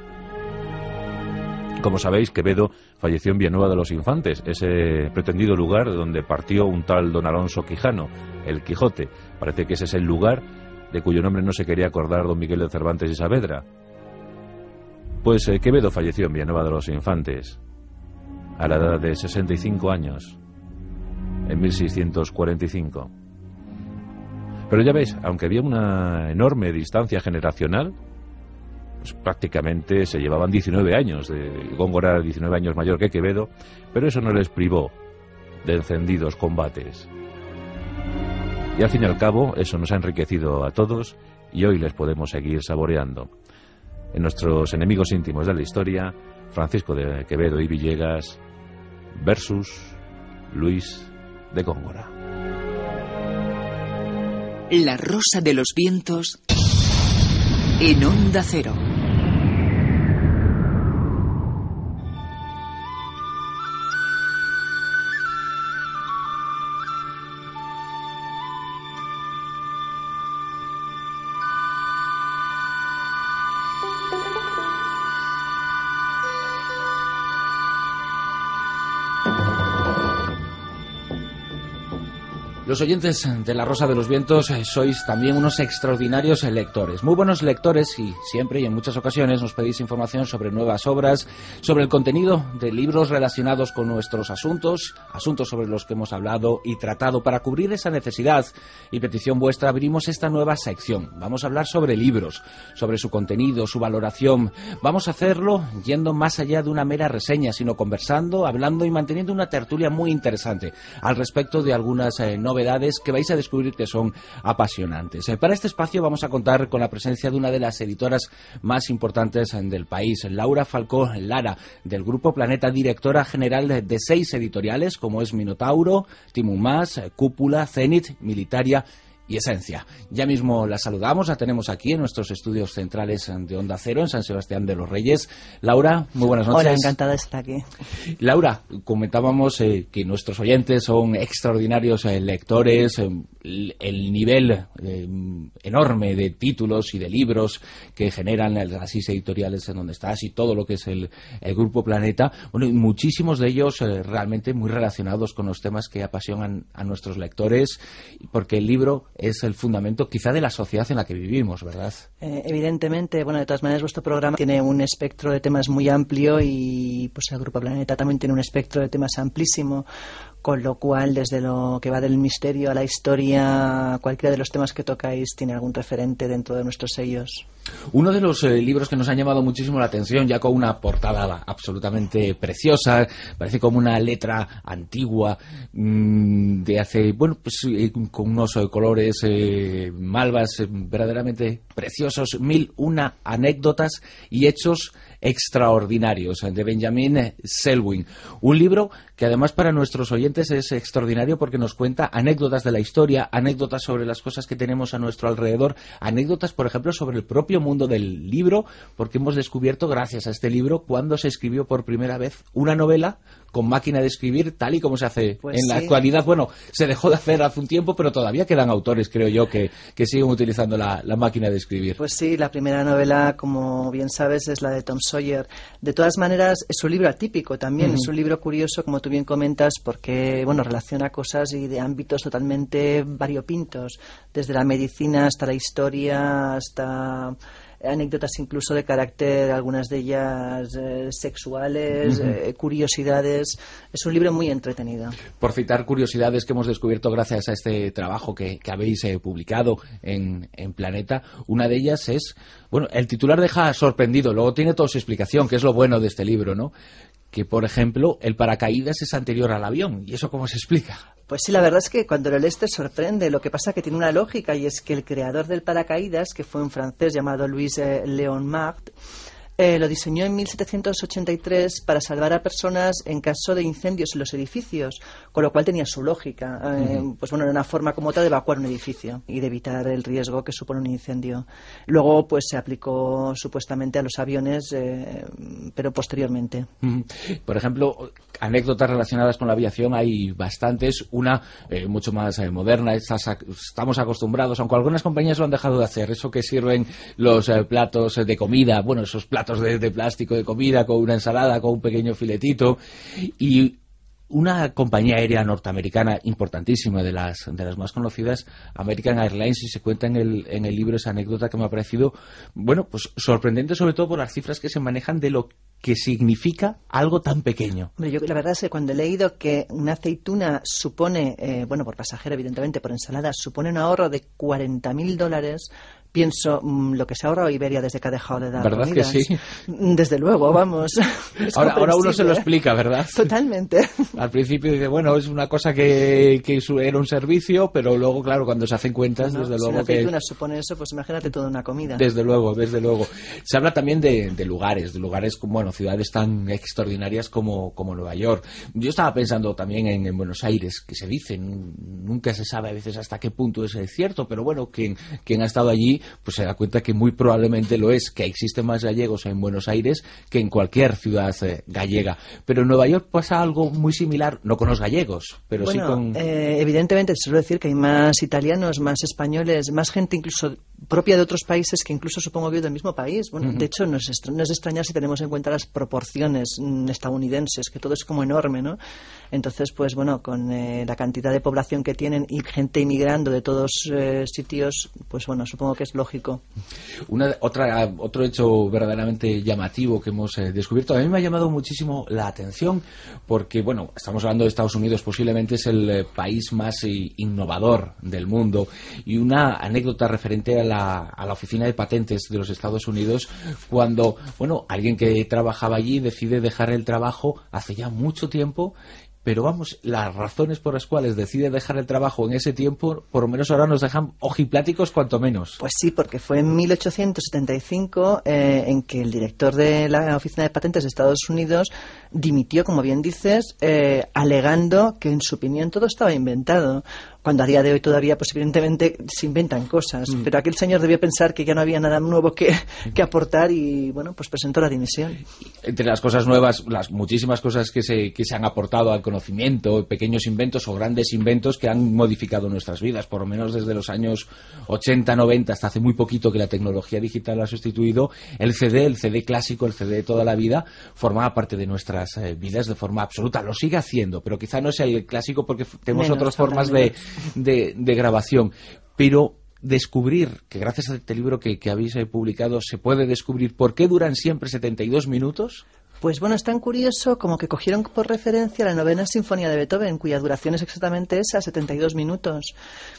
Como sabéis, Quevedo falleció en Villanueva de los Infantes, ese pretendido lugar donde partió un tal don Alonso Quijano, el Quijote. Parece que ese es el lugar de cuyo nombre no se quería acordar don Miguel de Cervantes y Saavedra. Pues eh, Quevedo falleció en Villanueva de los Infantes a la edad de sesenta y cinco años, en mil seiscientos cuarenta y cinco. Pero ya veis, aunque había una enorme distancia generacional, pues prácticamente se llevaban diecinueve años. De Góngora era diecinueve años mayor que Quevedo, pero eso no les privó de encendidos combates. Y al fin y al cabo, eso nos ha enriquecido a todos y hoy les podemos seguir saboreando. En nuestros enemigos íntimos de la historia, Francisco de Quevedo y Villegas versus Luis de Góngora. La Rosa de los Vientos en Onda Cero. Los oyentes de La Rosa de los Vientos eh, sois también unos extraordinarios lectores, muy buenos lectores, y siempre y en muchas ocasiones nos pedís información sobre nuevas obras, sobre el contenido de libros relacionados con nuestros asuntos, asuntos sobre los que hemos hablado y tratado. Para cubrir esa necesidad y petición vuestra abrimos esta nueva sección. Vamos a hablar sobre libros, sobre su contenido, su valoración. Vamos a hacerlo yendo más allá de una mera reseña, sino conversando, hablando y manteniendo una tertulia muy interesante al respecto de algunas eh, novedades que vais a descubrir que son apasionantes. Eh, para este espacio vamos a contar con la presencia de una de las editoras más importantes eh, del país, Laura Falcó Lara, del Grupo Planeta, directora general de, de seis editoriales como es Minotauro, Timum Más, eh, Cúpula, Zenit, Militaria y Esencia. Ya mismo la saludamos, la tenemos aquí en nuestros estudios centrales de Onda Cero, en San Sebastián de los Reyes. Laura, muy buenas noches. Hola, encantada de estar aquí. Laura, comentábamos eh, que nuestros oyentes son extraordinarios eh, lectores, eh, el nivel eh, enorme de títulos y de libros que generan las seis editoriales en donde estás y todo lo que es el, el Grupo Planeta. Bueno, y muchísimos de ellos eh, realmente muy relacionados con los temas que apasionan a nuestros lectores, porque el libro es el fundamento quizá de la sociedad en la que vivimos, ¿verdad? Eh, evidentemente, bueno, de todas maneras vuestro programa tiene un espectro de temas muy amplio y pues el Grupo Planeta también tiene un espectro de temas amplísimo, con lo cual desde lo que va del misterio a la historia, cualquiera de los temas que tocáis tiene algún referente dentro de nuestros sellos. Uno de los eh, libros que nos han llamado muchísimo la atención, ya con una portada absolutamente preciosa, parece como una letra antigua mmm, de hace, bueno, pues eh, con unos eh, colores eh, malvas eh, verdaderamente preciosos, mil una anécdotas y hechos extraordinarios, de Benjamin Selwyn. Un libro que además para nuestros oyentes es extraordinario porque nos cuenta anécdotas de la historia, anécdotas sobre las cosas que tenemos a nuestro alrededor, anécdotas, por ejemplo, sobre el propio mundo del libro, porque hemos descubierto, gracias a este libro, cuando se escribió por primera vez una novela con máquina de escribir, tal y como se hace pues en sí. La actualidad. Bueno, se dejó de hacer hace un tiempo, pero todavía quedan autores, creo yo, que, que siguen utilizando la, la máquina de escribir. Pues sí, la primera novela, como bien sabes, es la de Tom Sawyer. De todas maneras, es un libro atípico también, uh-huh. Es un libro curioso, como tú bien comentas, porque bueno, relaciona cosas y de ámbitos totalmente variopintos, desde la medicina hasta la historia, hasta anécdotas incluso de carácter, algunas de ellas eh, sexuales, uh-huh. eh, curiosidades. Es un libro muy entretenido. Por citar curiosidades que hemos descubierto gracias a este trabajo que, que habéis eh, publicado en, en Planeta, una de ellas es, bueno, el titular deja sorprendido, luego tiene toda su explicación, que es lo bueno de este libro, ¿no? Que, por ejemplo, el paracaídas es anterior al avión. ¿Y eso cómo se explica? Pues sí, la verdad es que cuando lo lees te sorprende. Lo que pasa es que tiene una lógica, y es que el creador del paracaídas, que fue un francés llamado Louis eh, Léon Marthe, Eh, lo diseñó en mil setecientos ochenta y tres para salvar a personas en caso de incendios en los edificios, con lo cual tenía su lógica. Eh, uh-huh. Pues bueno, era una forma como tal de evacuar un edificio y de evitar el riesgo que supone un incendio. Luego, pues se aplicó supuestamente a los aviones, eh, pero posteriormente. Uh-huh. Por ejemplo, anécdotas relacionadas con la aviación hay bastantes. Una eh, mucho más eh, moderna. Estas, estamos acostumbrados, aunque algunas compañías lo han dejado de hacer, eso que sirven los eh, platos de comida, bueno, esos platos De, de plástico de comida con una ensalada, con un pequeño filetito, y una compañía aérea norteamericana importantísima, de las de las más conocidas, American Airlines, y se cuenta en el, en el libro esa anécdota que me ha parecido, bueno, pues sorprendente, sobre todo por las cifras que se manejan de lo que significa algo tan pequeño. Hombre, yo la verdad es que cuando he leído que una aceituna supone, eh, bueno, por pasajero evidentemente, por ensalada, supone un ahorro de cuarenta mil dólares, pienso mmm, lo que se ha ahorrado Iberia desde que ha dejado de dar ¿verdad comidas. Que sí? Desde luego, vamos. Ahora, ahora uno se lo explica, ¿verdad? Totalmente. Al principio dice, bueno, es una cosa que, que era un servicio, pero luego, claro, cuando se hacen cuentas, no, desde si luego una aceituna que... supone eso, pues imagínate toda una comida. Desde luego, desde luego. Se habla también de, de lugares, de lugares como, bueno, ciudades tan extraordinarias como, como Nueva York. Yo estaba pensando también en, en Buenos Aires, que se dice, nunca se sabe a veces hasta qué punto es cierto, pero bueno, quien, quien ha estado allí, pues se da cuenta que muy probablemente lo es, que existen más gallegos en Buenos Aires que en cualquier ciudad eh, gallega. Pero en Nueva York pasa algo muy similar, no con los gallegos, pero bueno, sí con... Eh, evidentemente, suelo decir que hay más italianos, más españoles, más gente incluso propia de otros países que incluso supongo que del mismo país. Bueno, uh-huh. De hecho, no es, no es de extrañar si tenemos en cuenta las proporciones mm, estadounidenses, que todo es como enorme, ¿no? Entonces, pues bueno, con eh, la cantidad de población que tienen y gente emigrando de todos eh, sitios, pues bueno, supongo que es lógico. Una, otra, otro hecho verdaderamente llamativo que hemos eh, descubierto, a mí me ha llamado muchísimo la atención, porque, bueno, estamos hablando de Estados Unidos, posiblemente es el eh, país más eh, innovador del mundo, y una anécdota referente a la, a la oficina de patentes de los Estados Unidos, cuando, bueno, alguien que trabajaba allí decide dejar el trabajo hace ya mucho tiempo. Pero vamos, las razones por las cuales decide dejar el trabajo en ese tiempo, por lo menos ahora nos dejan ojipláticos cuanto menos. Pues sí, porque fue en mil ochocientos setenta y cinco eh, en que el director de la Oficina de Patentes de Estados Unidos dimitió, como bien dices, eh, alegando que en su opinión todo estaba inventado. Cuando a día de hoy todavía, pues evidentemente se inventan cosas. Mm. Pero aquel señor debió pensar que ya no había nada nuevo que, que aportar y, bueno, pues presentó la dimisión. Entre las cosas nuevas, las muchísimas cosas que se, que se han aportado al conocimiento, pequeños inventos o grandes inventos que han modificado nuestras vidas, por lo menos desde los años ochenta, noventa, hasta hace muy poquito que la tecnología digital ha sustituido, el C D, el C D clásico, el C D de toda la vida, formaba parte de nuestras eh, vidas de forma absoluta. Lo sigue haciendo, pero quizá no es el clásico porque tenemos menos, otras formas de... De, de grabación, pero descubrir, que gracias a este libro que, que habéis publicado se puede descubrir por qué duran siempre setenta y dos minutos. Pues bueno, es tan curioso como que cogieron por referencia la novena sinfonía de Beethoven, cuya duración es exactamente esa, setenta y dos minutos.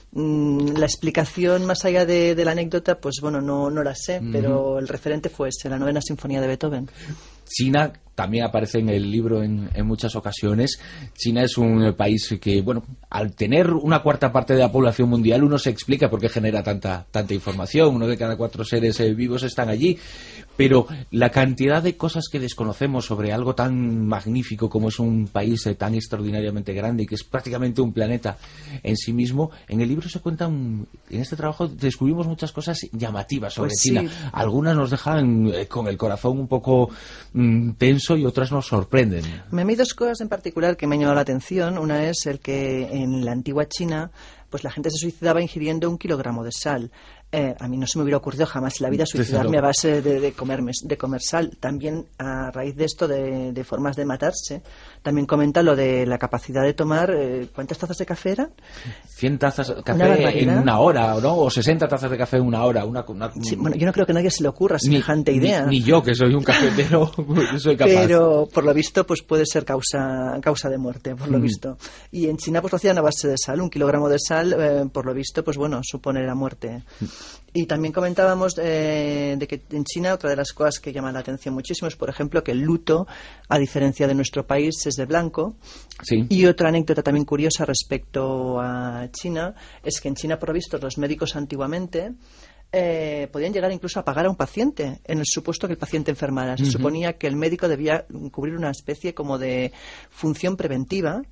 Mm, la explicación más allá de, de la anécdota, pues bueno, no, no la sé, mm. pero el referente fue ese, la novena sinfonía de Beethoven. China también aparece en el libro en, en muchas ocasiones. China es un país que, bueno, al tener una cuarta parte de la población mundial, uno se explica por qué genera tanta tanta información. Uno de cada cuatro seres eh, vivos están allí. Pero la cantidad de cosas que desconocemos sobre algo tan magnífico como es un país eh, tan extraordinariamente grande y que es prácticamente un planeta en sí mismo, en el libro se cuentan, en este trabajo descubrimos muchas cosas llamativas sobre pues China. Sí. Algunas nos dejan eh, con el corazón un poco mmm, tenso y otras nos sorprenden. Me hay dos cosas en particular que me han llamado la atención. Una es el que en la antigua China, pues la gente se suicidaba ingiriendo un kilogramo de sal. Eh, a mí no se me hubiera ocurrido jamás en la vida suicidarme a base de, de, comerme, de comer sal. También a raíz de esto, de, de formas de matarse, también comenta lo de la capacidad de tomar, eh, ¿cuántas tazas de café eran? cien tazas de café en una hora, ¿no? O sesenta tazas de café en una hora. Una, una, sí, bueno, yo no creo que a nadie se le ocurra semejante ni, idea. Ni, ni yo, que soy un cafetero, soy capaz. Pero, por lo visto, pues puede ser causa, causa de muerte, por lo mm. visto. Y en China, pues lo hacían a base de sal. Un kilogramo de sal, eh, por lo visto, pues bueno, supone la muerte. Y también comentábamos eh, de que en China otra de las cosas que llaman la atención muchísimo es, por ejemplo, que el luto, a diferencia de nuestro país, es de blanco. Sí. Y otra anécdota también curiosa respecto a China es que en China, por lo visto, los médicos antiguamente eh, podían llegar incluso a pagar a un paciente en el supuesto que el paciente enfermara. Se uh-huh. suponía que el médico debía cubrir una especie como de función preventiva.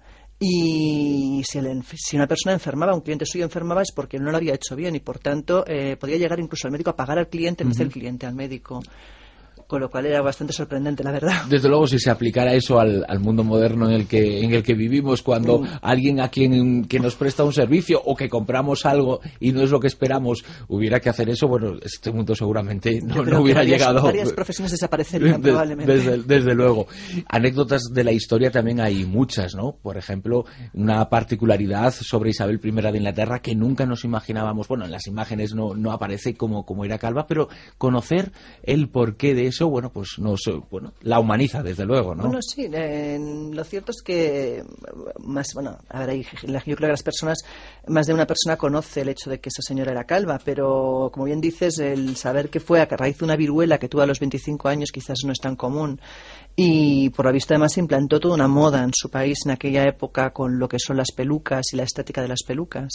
Y si, el, si una persona enfermaba, un cliente suyo enfermaba, es porque no lo había hecho bien y por tanto eh, podía llegar incluso el médico a pagar al cliente en vez del cliente al médico. Con lo cual era bastante sorprendente, la verdad. Desde luego, si se aplicara eso al, al mundo moderno en el que en el que vivimos, cuando mm. alguien a quien que nos presta un servicio o que compramos algo y no es lo que esperamos, hubiera que hacer eso, bueno, este mundo seguramente no, no hubiera varias, llegado. Varias profesiones desaparecerían, de, probablemente. Desde, desde luego. Anécdotas de la historia también hay muchas, ¿no? Por ejemplo, una particularidad sobre Isabel primera de Inglaterra que nunca nos imaginábamos. Bueno, en las imágenes no, no aparece como, como era calva, pero conocer el porqué de eso, bueno, pues nos, bueno, la humaniza, desde luego, ¿no? Bueno, sí, eh, lo cierto es que más, bueno, a ver, yo creo que las personas, más de una persona conoce el hecho de que esa señora era calva, pero como bien dices, el saber que fue a raíz de una viruela que tuvo a los veinticinco años quizás no es tan común. Y por la vista además se implantó toda una moda en su país en aquella época con lo que son las pelucas y la estética de las pelucas.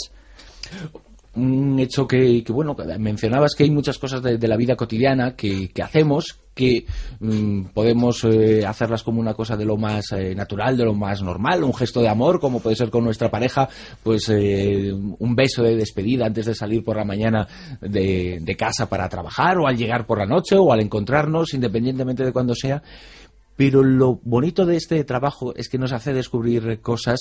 Un hecho que, que bueno, mencionabas que hay muchas cosas de, de la vida cotidiana que, que hacemos que mmm, podemos eh, hacerlas como una cosa de lo más eh, natural, de lo más normal, un gesto de amor, como puede ser con nuestra pareja, pues eh, un beso de despedida antes de salir por la mañana de, de casa para trabajar, o al llegar por la noche, o al encontrarnos, independientemente de cuándo sea. Pero lo bonito de este trabajo es que nos hace descubrir cosas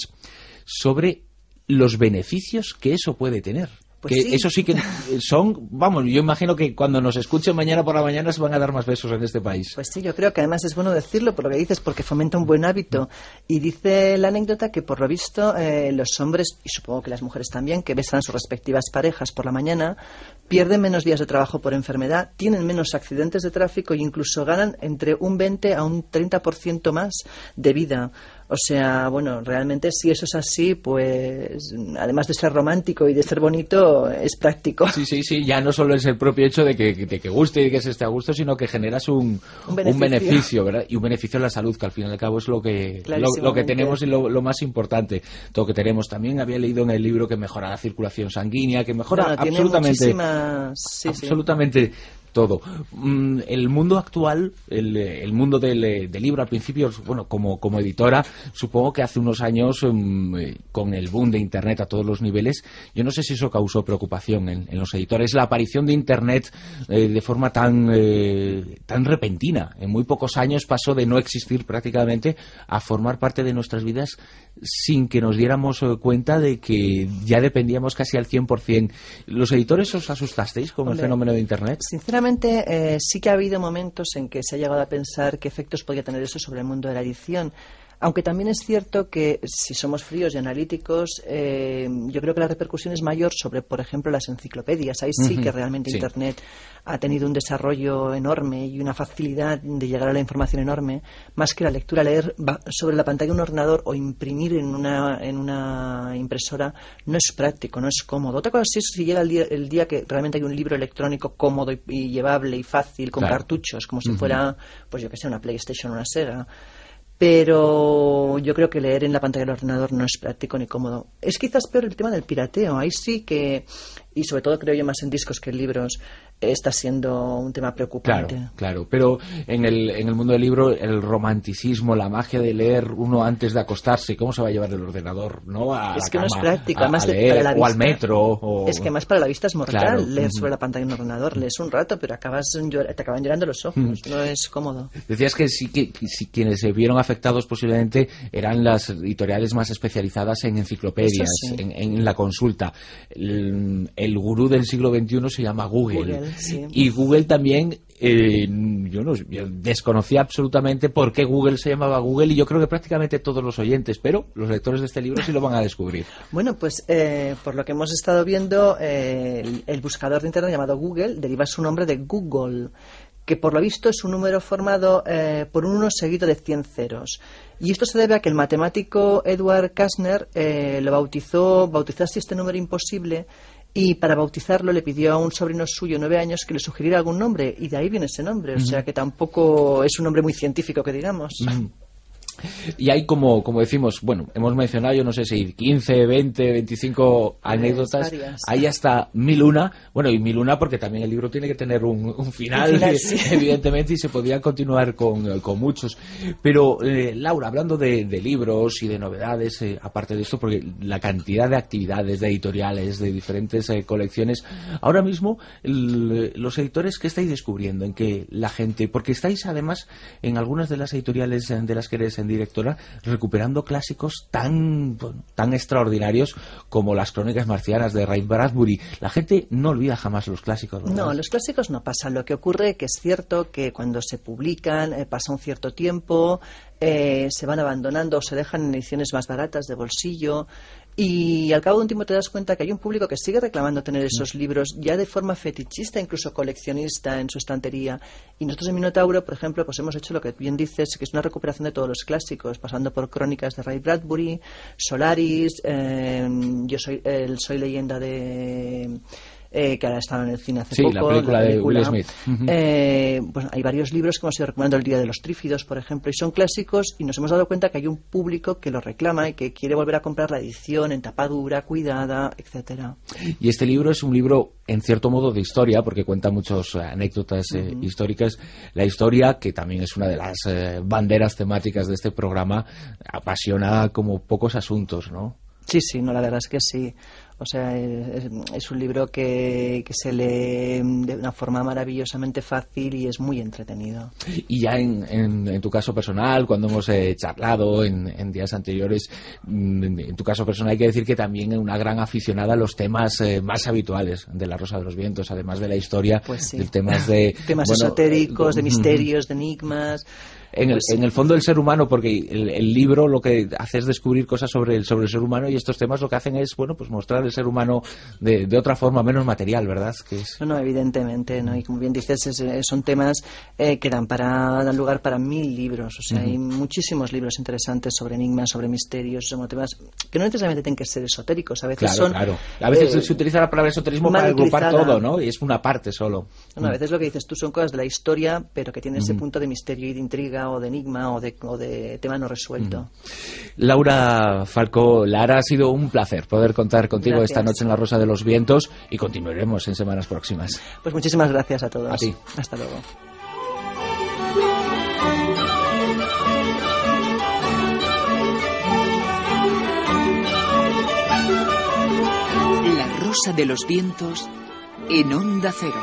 sobre los beneficios que eso puede tener. Pues que sí. Eso sí que son, vamos, yo imagino que cuando nos escuchen mañana por la mañana se van a dar más besos en este país. Pues sí, yo creo que además es bueno decirlo por lo que dices, porque fomenta un buen hábito. Y dice la anécdota que por lo visto eh, los hombres, y supongo que las mujeres también, que besan a sus respectivas parejas por la mañana, pierden menos días de trabajo por enfermedad, tienen menos accidentes de tráfico e incluso ganan entre un veinte a un treinta por ciento más de vida. O sea, bueno, realmente si eso es así, pues además de ser romántico y de ser bonito, es práctico. Sí, sí, sí, ya no solo es el propio hecho de que, de que guste y que se esté a gusto, sino que generas un, un, beneficio. un beneficio, ¿verdad? Y un beneficio en la salud, que al fin y al cabo es lo que, lo, lo que tenemos y lo, lo más importante. Todo lo que tenemos también, había leído en el libro que mejora la circulación sanguínea, que mejora bueno, absolutamente, sí, absolutamente sí. todo. El mundo actual, el, el mundo del, del libro al principio, bueno, como, como editora, supongo que hace unos años, um, con el boom de Internet a todos los niveles, yo no sé si eso causó preocupación en, en los editores, la aparición de Internet eh, de forma tan, eh, tan repentina. En muy pocos años pasó de no existir prácticamente a formar parte de nuestras vidas sin que nos diéramos cuenta de que ya dependíamos casi al cien por ciento. ¿Los editores os asustasteis con Hombre, el fenómeno de Internet? Sinceramente, Eh, sí que ha habido momentos en que se ha llegado a pensar qué efectos podría tener eso sobre el mundo de la edición. Aunque también es cierto que si somos fríos y analíticos, eh, yo creo que la repercusión es mayor sobre, por ejemplo, las enciclopedias. Ahí sí uh-huh. que realmente sí. Internet ha tenido un desarrollo enorme y una facilidad de llegar a la información enorme, más que la lectura. Leer sobre la pantalla de un ordenador o imprimir en una, en una impresora no es práctico, no es cómodo. Otra cosa es si llega el día, el día que realmente hay un libro electrónico cómodo y, y llevable y fácil, con claro. cartuchos, como si uh-huh. fuera, pues yo que sé, una PlayStation o una Sega. Pero yo creo que leer en la pantalla del ordenador no es práctico ni cómodo. Es quizás peor el tema del pirateo. Ahí sí que, y sobre todo creo yo más en discos que en libros, está siendo un tema preocupante. Claro, claro. Pero en el, en el mundo del libro, el romanticismo, la magia de leer uno antes de acostarse, ¿cómo se va a llevar el ordenador? ¿No? A es la que cama, no es práctico. A, además a leer, para la vista, o al metro. O... Es que más para la vista es mortal claro. leer uh-huh. sobre la pantalla de un ordenador. Lees un rato, pero acabas te acaban llorando los ojos. Uh-huh. No es cómodo. Decías que sí que, que si quienes se vieron afectados posiblemente eran las editoriales más especializadas en enciclopedias, sí. en, en la consulta. El, el gurú del siglo veintiuno se llama Google. Google sí. Y Google también, eh, yo no yo desconocía absolutamente por qué Google se llamaba Google, y yo creo que prácticamente todos los oyentes, pero los lectores de este libro sí lo van a descubrir. Bueno, pues eh, por lo que hemos estado viendo, eh, el, el buscador de Internet llamado Google deriva su nombre de Google, que por lo visto es un número formado eh, por un uno seguido de cien ceros. Y esto se debe a que el matemático Edward Kastner eh, lo bautizó, bautizó así este número imposible, y para bautizarlo le pidió a un sobrino suyo, nueve años, que le sugiriera algún nombre, y de ahí viene ese nombre. Uh-huh. O sea que tampoco es un nombre muy científico, que digamos. Uh-huh. Y hay como, como decimos, bueno, hemos mencionado, yo no sé si quince, veinte, veinticinco anécdotas, varias. hay hasta mil una, bueno, y mil una porque también el libro tiene que tener un, un final, Un final, sí. evidentemente, y se podría continuar con, con muchos. Pero, eh, Laura, hablando de, de libros y de novedades, eh, aparte de esto, porque la cantidad de actividades, de editoriales, de diferentes eh, colecciones, ahora mismo, el, los editores, ¿qué estáis descubriendo? En que la gente, porque estáis además en algunas de las editoriales de las que eres en directora, recuperando clásicos tan bueno, tan extraordinarios como las Crónicas Marcianas de Ray Bradbury. La gente no olvida jamás los clásicos, ¿verdad? No, los clásicos no pasan. Lo que ocurre que es cierto que cuando se publican eh, pasa un cierto tiempo, eh, se van abandonando o se dejan en ediciones más baratas de bolsillo, y al cabo de un tiempo te das cuenta que hay un público que sigue reclamando tener esos libros ya de forma fetichista, incluso coleccionista, en su estantería. Y nosotros en Minotauro, por ejemplo, pues hemos hecho lo que bien dices, que es una recuperación de todos los clásicos, pasando por Crónicas de Ray Bradbury, Solaris, eh, yo soy el Soy Leyenda de... Eh, que ahora estaba en el cine hace sí, poco. Sí, la película de Will Smith. Uh-huh. Eh, pues hay varios libros que hemos ido recomendando, El Día de los Trífidos, por ejemplo, y son clásicos, y nos hemos dado cuenta que hay un público que los reclama y que quiere volver a comprar la edición en tapadura, cuidada, etcétera. Y este libro es un libro, en cierto modo, de historia, porque cuenta muchas anécdotas eh, uh-huh. históricas. La historia, que también es una de las eh, banderas temáticas de este programa, apasiona como pocos asuntos, ¿no? Sí, sí, no, la verdad es que sí. O sea, es, es un libro que, que se lee de una forma maravillosamente fácil y es muy entretenido. Y ya en, en, en tu caso personal, cuando hemos eh, charlado en, en días anteriores, en, en tu caso personal hay que decir que también es una gran aficionada a los temas eh, más habituales de La Rosa de los Vientos, además de la historia, pues sí. de temas de... temas bueno, esotéricos, de misterios, de enigmas... En el, pues, en el fondo del ser humano, porque el, el libro lo que hace es descubrir cosas sobre el, sobre el ser humano, y estos temas lo que hacen es, bueno, pues mostrar el ser humano de, de otra forma, menos material, ¿verdad? Que es... No, no, evidentemente, ¿no? Y como bien dices, es, son temas eh, que dan, para, dan lugar para mil libros. O sea, uh-huh. hay muchísimos libros interesantes sobre enigmas, sobre misterios, sobre temas que no necesariamente tienen que ser esotéricos. A veces claro, son... Claro, A veces eh, se utiliza la palabra esoterismo para agrupar todo, ¿no? Y es una parte solo. No, a veces lo que dices tú son cosas de la historia, pero que tienen uh-huh. ese punto de misterio y de intriga o de enigma o De, o de tema no resuelto. Laura Falcó Lara, ha sido un placer poder contar contigo gracias. Esta noche en La Rosa de los Vientos, y continuaremos en semanas próximas. Pues muchísimas gracias a todos. A ti. Hasta luego. La Rosa de los Vientos en Onda Cero.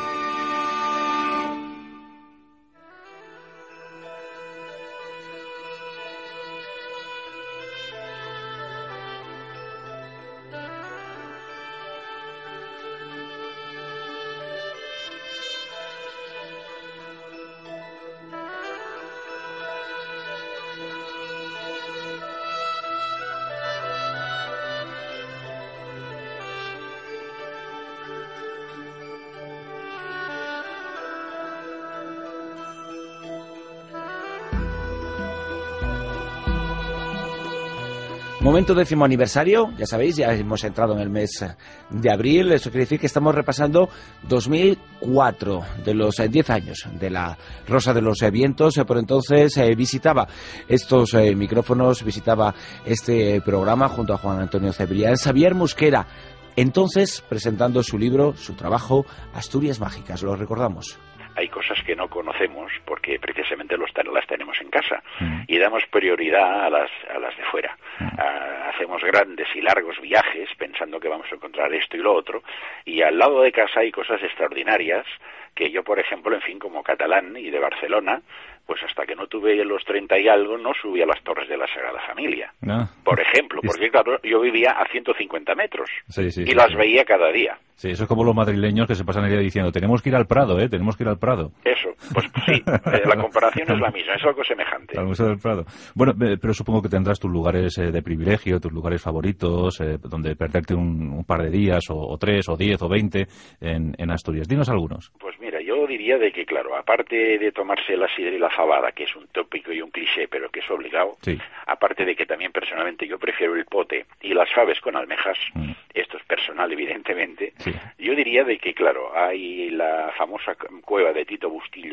Momento décimo aniversario, ya sabéis, ya hemos entrado en el mes de abril. Eso quiere decir que estamos repasando dos mil cuatro, de los diez años de La Rosa de los Vientos. Por entonces eh, visitaba estos eh, micrófonos, visitaba este programa junto a Juan Antonio Cebrián, Xavier Mosquera, entonces presentando su libro, su trabajo, Asturias Mágicas. Lo recordamos. Hay cosas que no conocemos porque precisamente los, las tenemos en casa mm. y damos prioridad a las, a las de fuera. Mm. Uh, hacemos grandes y largos viajes pensando que vamos a encontrar esto y lo otro, y al lado de casa hay cosas extraordinarias que yo, por ejemplo, en fin, como catalán y de Barcelona, pues hasta que no tuve los treinta y algo no subí a las Torres de la Sagrada Familia, no. por ejemplo, porque claro, yo vivía a ciento cincuenta metros sí, sí, y sí, las sí. veía cada día. Sí, eso es como los madrileños que se pasan el día diciendo, tenemos que ir al Prado, ¿eh? Tenemos que ir al Prado. Eso, pues sí, la comparación es la misma, es algo semejante. Al Museo del Prado. Bueno, pero supongo que tendrás tus lugares eh, de privilegio, tus lugares favoritos, eh, donde perderte un, un par de días, o, o tres, o diez, o veinte en, en Asturias. Dinos algunos. Pues mira, yo diría de que, claro, aparte de tomarse la sidra y la fabada, que es un tópico y un cliché, pero que es obligado, sí. aparte de que también personalmente yo prefiero el pote y las faves con almejas, mm. esto es personal evidentemente, sí. yo diría de que, claro, hay la famosa cueva de Tito Bustillo,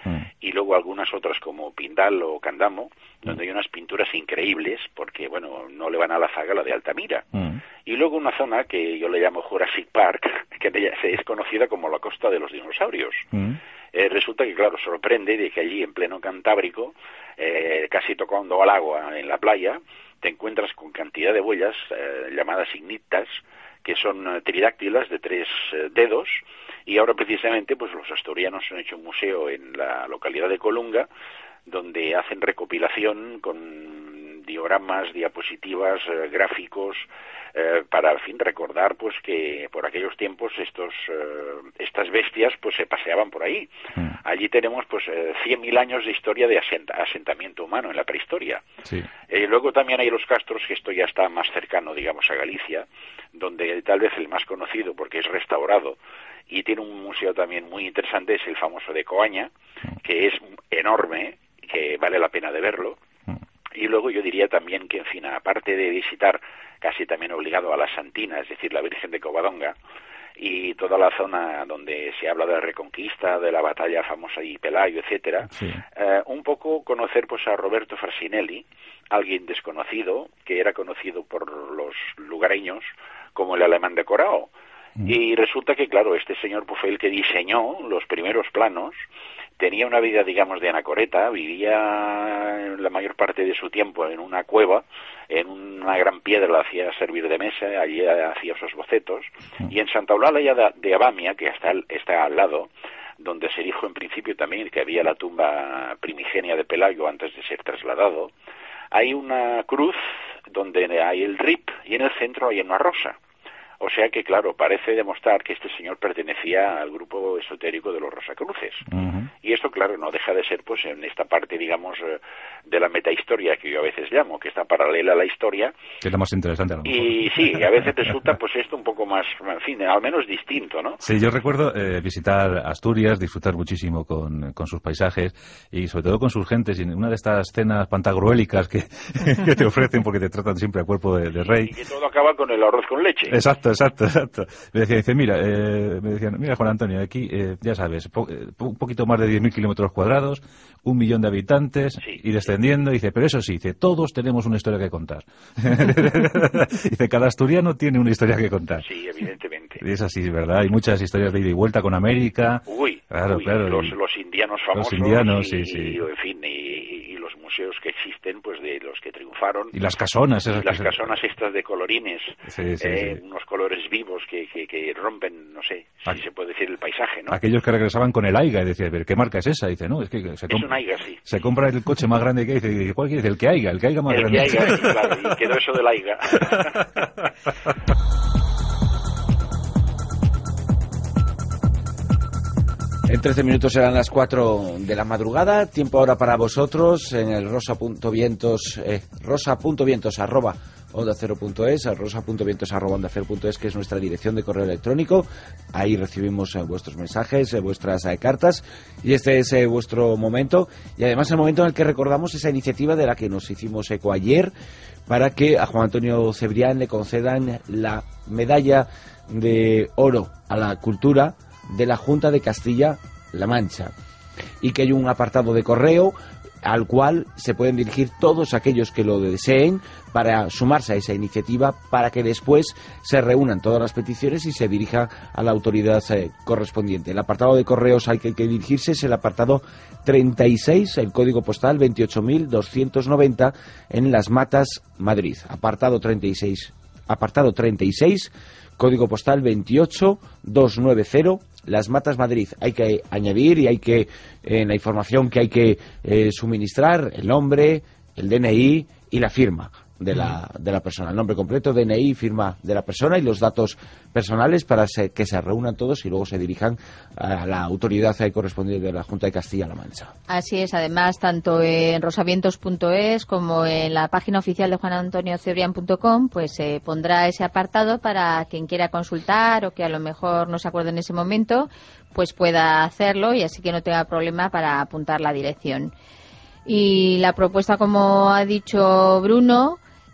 mm. y luego algunas otras como Pindal o Candamo, donde hay unas pinturas increíbles, porque, bueno, no le van a la zaga la de Altamira. Mm. Y luego una zona que yo le llamo Jurassic Park, que es conocida como la costa de los dinosaurios. Mm. Eh, resulta que, claro, sorprende de que allí, en pleno Cantábrico, eh, casi tocando al agua en la playa, te encuentras con cantidad de huellas eh, llamadas ignitas, que son eh, tridáctilas de tres eh, dedos, y ahora precisamente pues los asturianos han hecho un museo en la localidad de Colunga, donde hacen recopilación con dioramas, diapositivas, eh, gráficos, eh, para, en fin, recordar pues que por aquellos tiempos estos eh, estas bestias pues se paseaban por ahí. Mm. Allí tenemos pues eh, cien mil años de historia de asenta, asentamiento humano en la prehistoria. Sí. Eh, luego también hay los castros, que esto ya está más cercano, digamos, a Galicia, donde tal vez el más conocido porque es restaurado y tiene un museo también muy interesante, es el famoso de Coaña, que es enorme, que vale la pena de verlo. Y luego yo diría también que, en fin, aparte de visitar casi también obligado a la Santina, es decir, la Virgen de Covadonga, y toda la zona donde se habla de la Reconquista, de la batalla famosa de Pelayo, etcétera, sí. eh, un poco conocer pues a Roberto Farsinelli, alguien desconocido, que era conocido por los lugareños como el alemán de Corao. Mm. Y resulta que, claro, este señor pues, fue el que diseñó los primeros planos. Tenía una vida, digamos, de anacoreta, vivía la mayor parte de su tiempo en una cueva, en una gran piedra la hacía servir de mesa, allí hacía esos bocetos, y en Santa Eulalia de Abamia, que está, está al lado, donde se dijo en principio también que había la tumba primigenia de Pelayo antes de ser trasladado, hay una cruz donde hay el R I P y en el centro hay una rosa. O sea que, claro, parece demostrar que este señor pertenecía al grupo esotérico de los Rosacruces. Uh-huh. Y esto, claro, no deja de ser, pues, en esta parte, digamos, de la metahistoria que yo a veces llamo, que está paralela a la historia. Que es la más interesante a lo mejor. Y sí, a veces resulta, pues, esto un poco más, en fin, al menos distinto, ¿no? Sí, yo recuerdo eh, visitar Asturias, disfrutar muchísimo con, con sus paisajes y, sobre todo, con sus gentes. Y en una de estas cenas pantagruélicas que, que te ofrecen porque te tratan siempre a cuerpo de, de rey. Y que todo acaba con el arroz con leche. Exacto. Exacto, exacto. Me decía, dice, mira, eh, me decían, mira, Juan Antonio, aquí, eh, ya sabes, po, eh, un poquito más de diez mil kilómetros cuadrados, un millón de habitantes, sí. y descendiendo, dice, pero eso sí, dice, todos tenemos una historia que contar. Dice, cada asturiano tiene una historia que contar. Sí, evidentemente. Y es así, ¿verdad? Hay muchas historias de ida y vuelta con América. Uy, claro, uy, claro. Los, los indianos famosos. Los indianos, y, sí, sí. Y, en fin, y, y los museos que existen, pues, de los que triunfaron. Y las casonas. Esas y las que casonas se... estas de colorines. Sí, sí, eh, sí. Unos colores vivos que, que, que rompen, no sé, si Aqu... se puede decir el paisaje, ¿no? Aquellos que regresaban con el Aiga y decían, pero ¿qué marca es esa? Dice, no, es que se, comp... es un Aiga, sí. se compra el coche más grande que hay. Dice, ¿cuál quiere? El que Aiga, el que Aiga más el grande. El que Aiga, sí, claro, y quedó eso del Aiga. En trece minutos serán las cuatro de la madrugada. Tiempo ahora para vosotros en el rosa.vientos, eh, rosa.vientos arroba onda cero punto es, al rosa.vientos arroba onda cero punto es, que es nuestra dirección de correo electrónico. Ahí recibimos eh, vuestros mensajes, eh, vuestras eh, cartas, y este es eh, vuestro momento, y además el momento en el que recordamos esa iniciativa de la que nos hicimos eco ayer, para que a Juan Antonio Cebrián le concedan la medalla de oro a la cultura de la Junta de Castilla-La Mancha, y que hay un apartado de correo al cual se pueden dirigir todos aquellos que lo deseen para sumarse a esa iniciativa, para que después se reúnan todas las peticiones y se dirija a la autoridad eh, correspondiente. El apartado de correos al que hay que dirigirse es el apartado treinta y seis, el código postal veintiocho mil doscientos noventa, en Las Matas, Madrid. Apartado treinta y seis, apartado treinta y seis, código postal veintiocho mil doscientos noventa, Las Matas, Madrid. Hay que añadir, y hay que, en la información que hay que eh, suministrar, el nombre, el D N I y la firma de la, de la persona. El nombre completo, D N I, firma de la persona y los datos personales, para se, que se reúnan todos y luego se dirijan a la autoridad correspondiente de la Junta de Castilla-La Mancha. Así es. Además, tanto en rosavientos punto es como en la página oficial de juan antonio cebrián punto com, pues se eh, pondrá ese apartado para quien quiera consultar o que a lo mejor no se acuerde en ese momento, pues pueda hacerlo, y así que no tenga problema para apuntar la dirección. Y la propuesta, como ha dicho Bruno,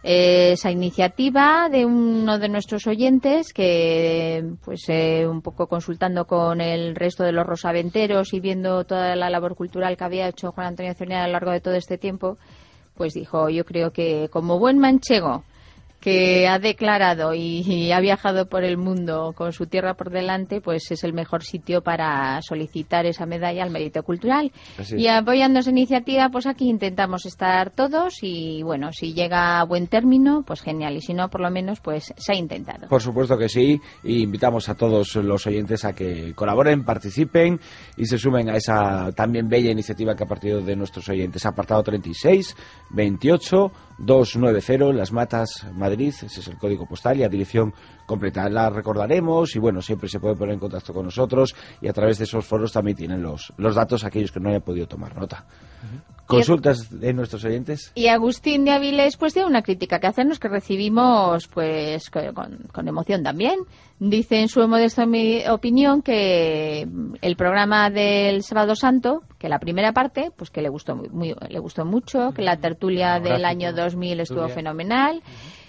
eh, esa iniciativa de uno de nuestros oyentes que, pues eh, un poco consultando con el resto de los rosaventeros y viendo toda la labor cultural que había hecho Juan Antonio Cebrián a lo largo de todo este tiempo, pues dijo, yo creo que como buen manchego que ha declarado y, y ha viajado por el mundo con su tierra por delante, pues es el mejor sitio para solicitar esa medalla al mérito cultural. Y apoyando esa iniciativa, pues aquí intentamos estar todos y bueno, si llega a buen término, pues genial, y si no, por lo menos, pues se ha intentado. Por supuesto que sí, y invitamos a todos los oyentes a que colaboren, participen y se sumen a esa también bella iniciativa que ha partido de nuestros oyentes. Apartado treinta y seis, veintiocho, doscientos noventa, Las Matas, Madrid, ese es el código postal y la dirección completa. La recordaremos y bueno, siempre se puede poner en contacto con nosotros y a través de esos foros también tienen los, los datos aquellos que no hayan podido tomar nota. Uh-huh. ¿Consultas de nuestros oyentes? Y Agustín de Avilés pues tiene una crítica que hacernos que recibimos pues con, con emoción también. Dice en su modesta opinión que el programa del Sábado Santo, que la primera parte, pues que le gustó muy, muy le gustó mucho, que la tertulia del año dos mil estuvo tertulia. fenomenal,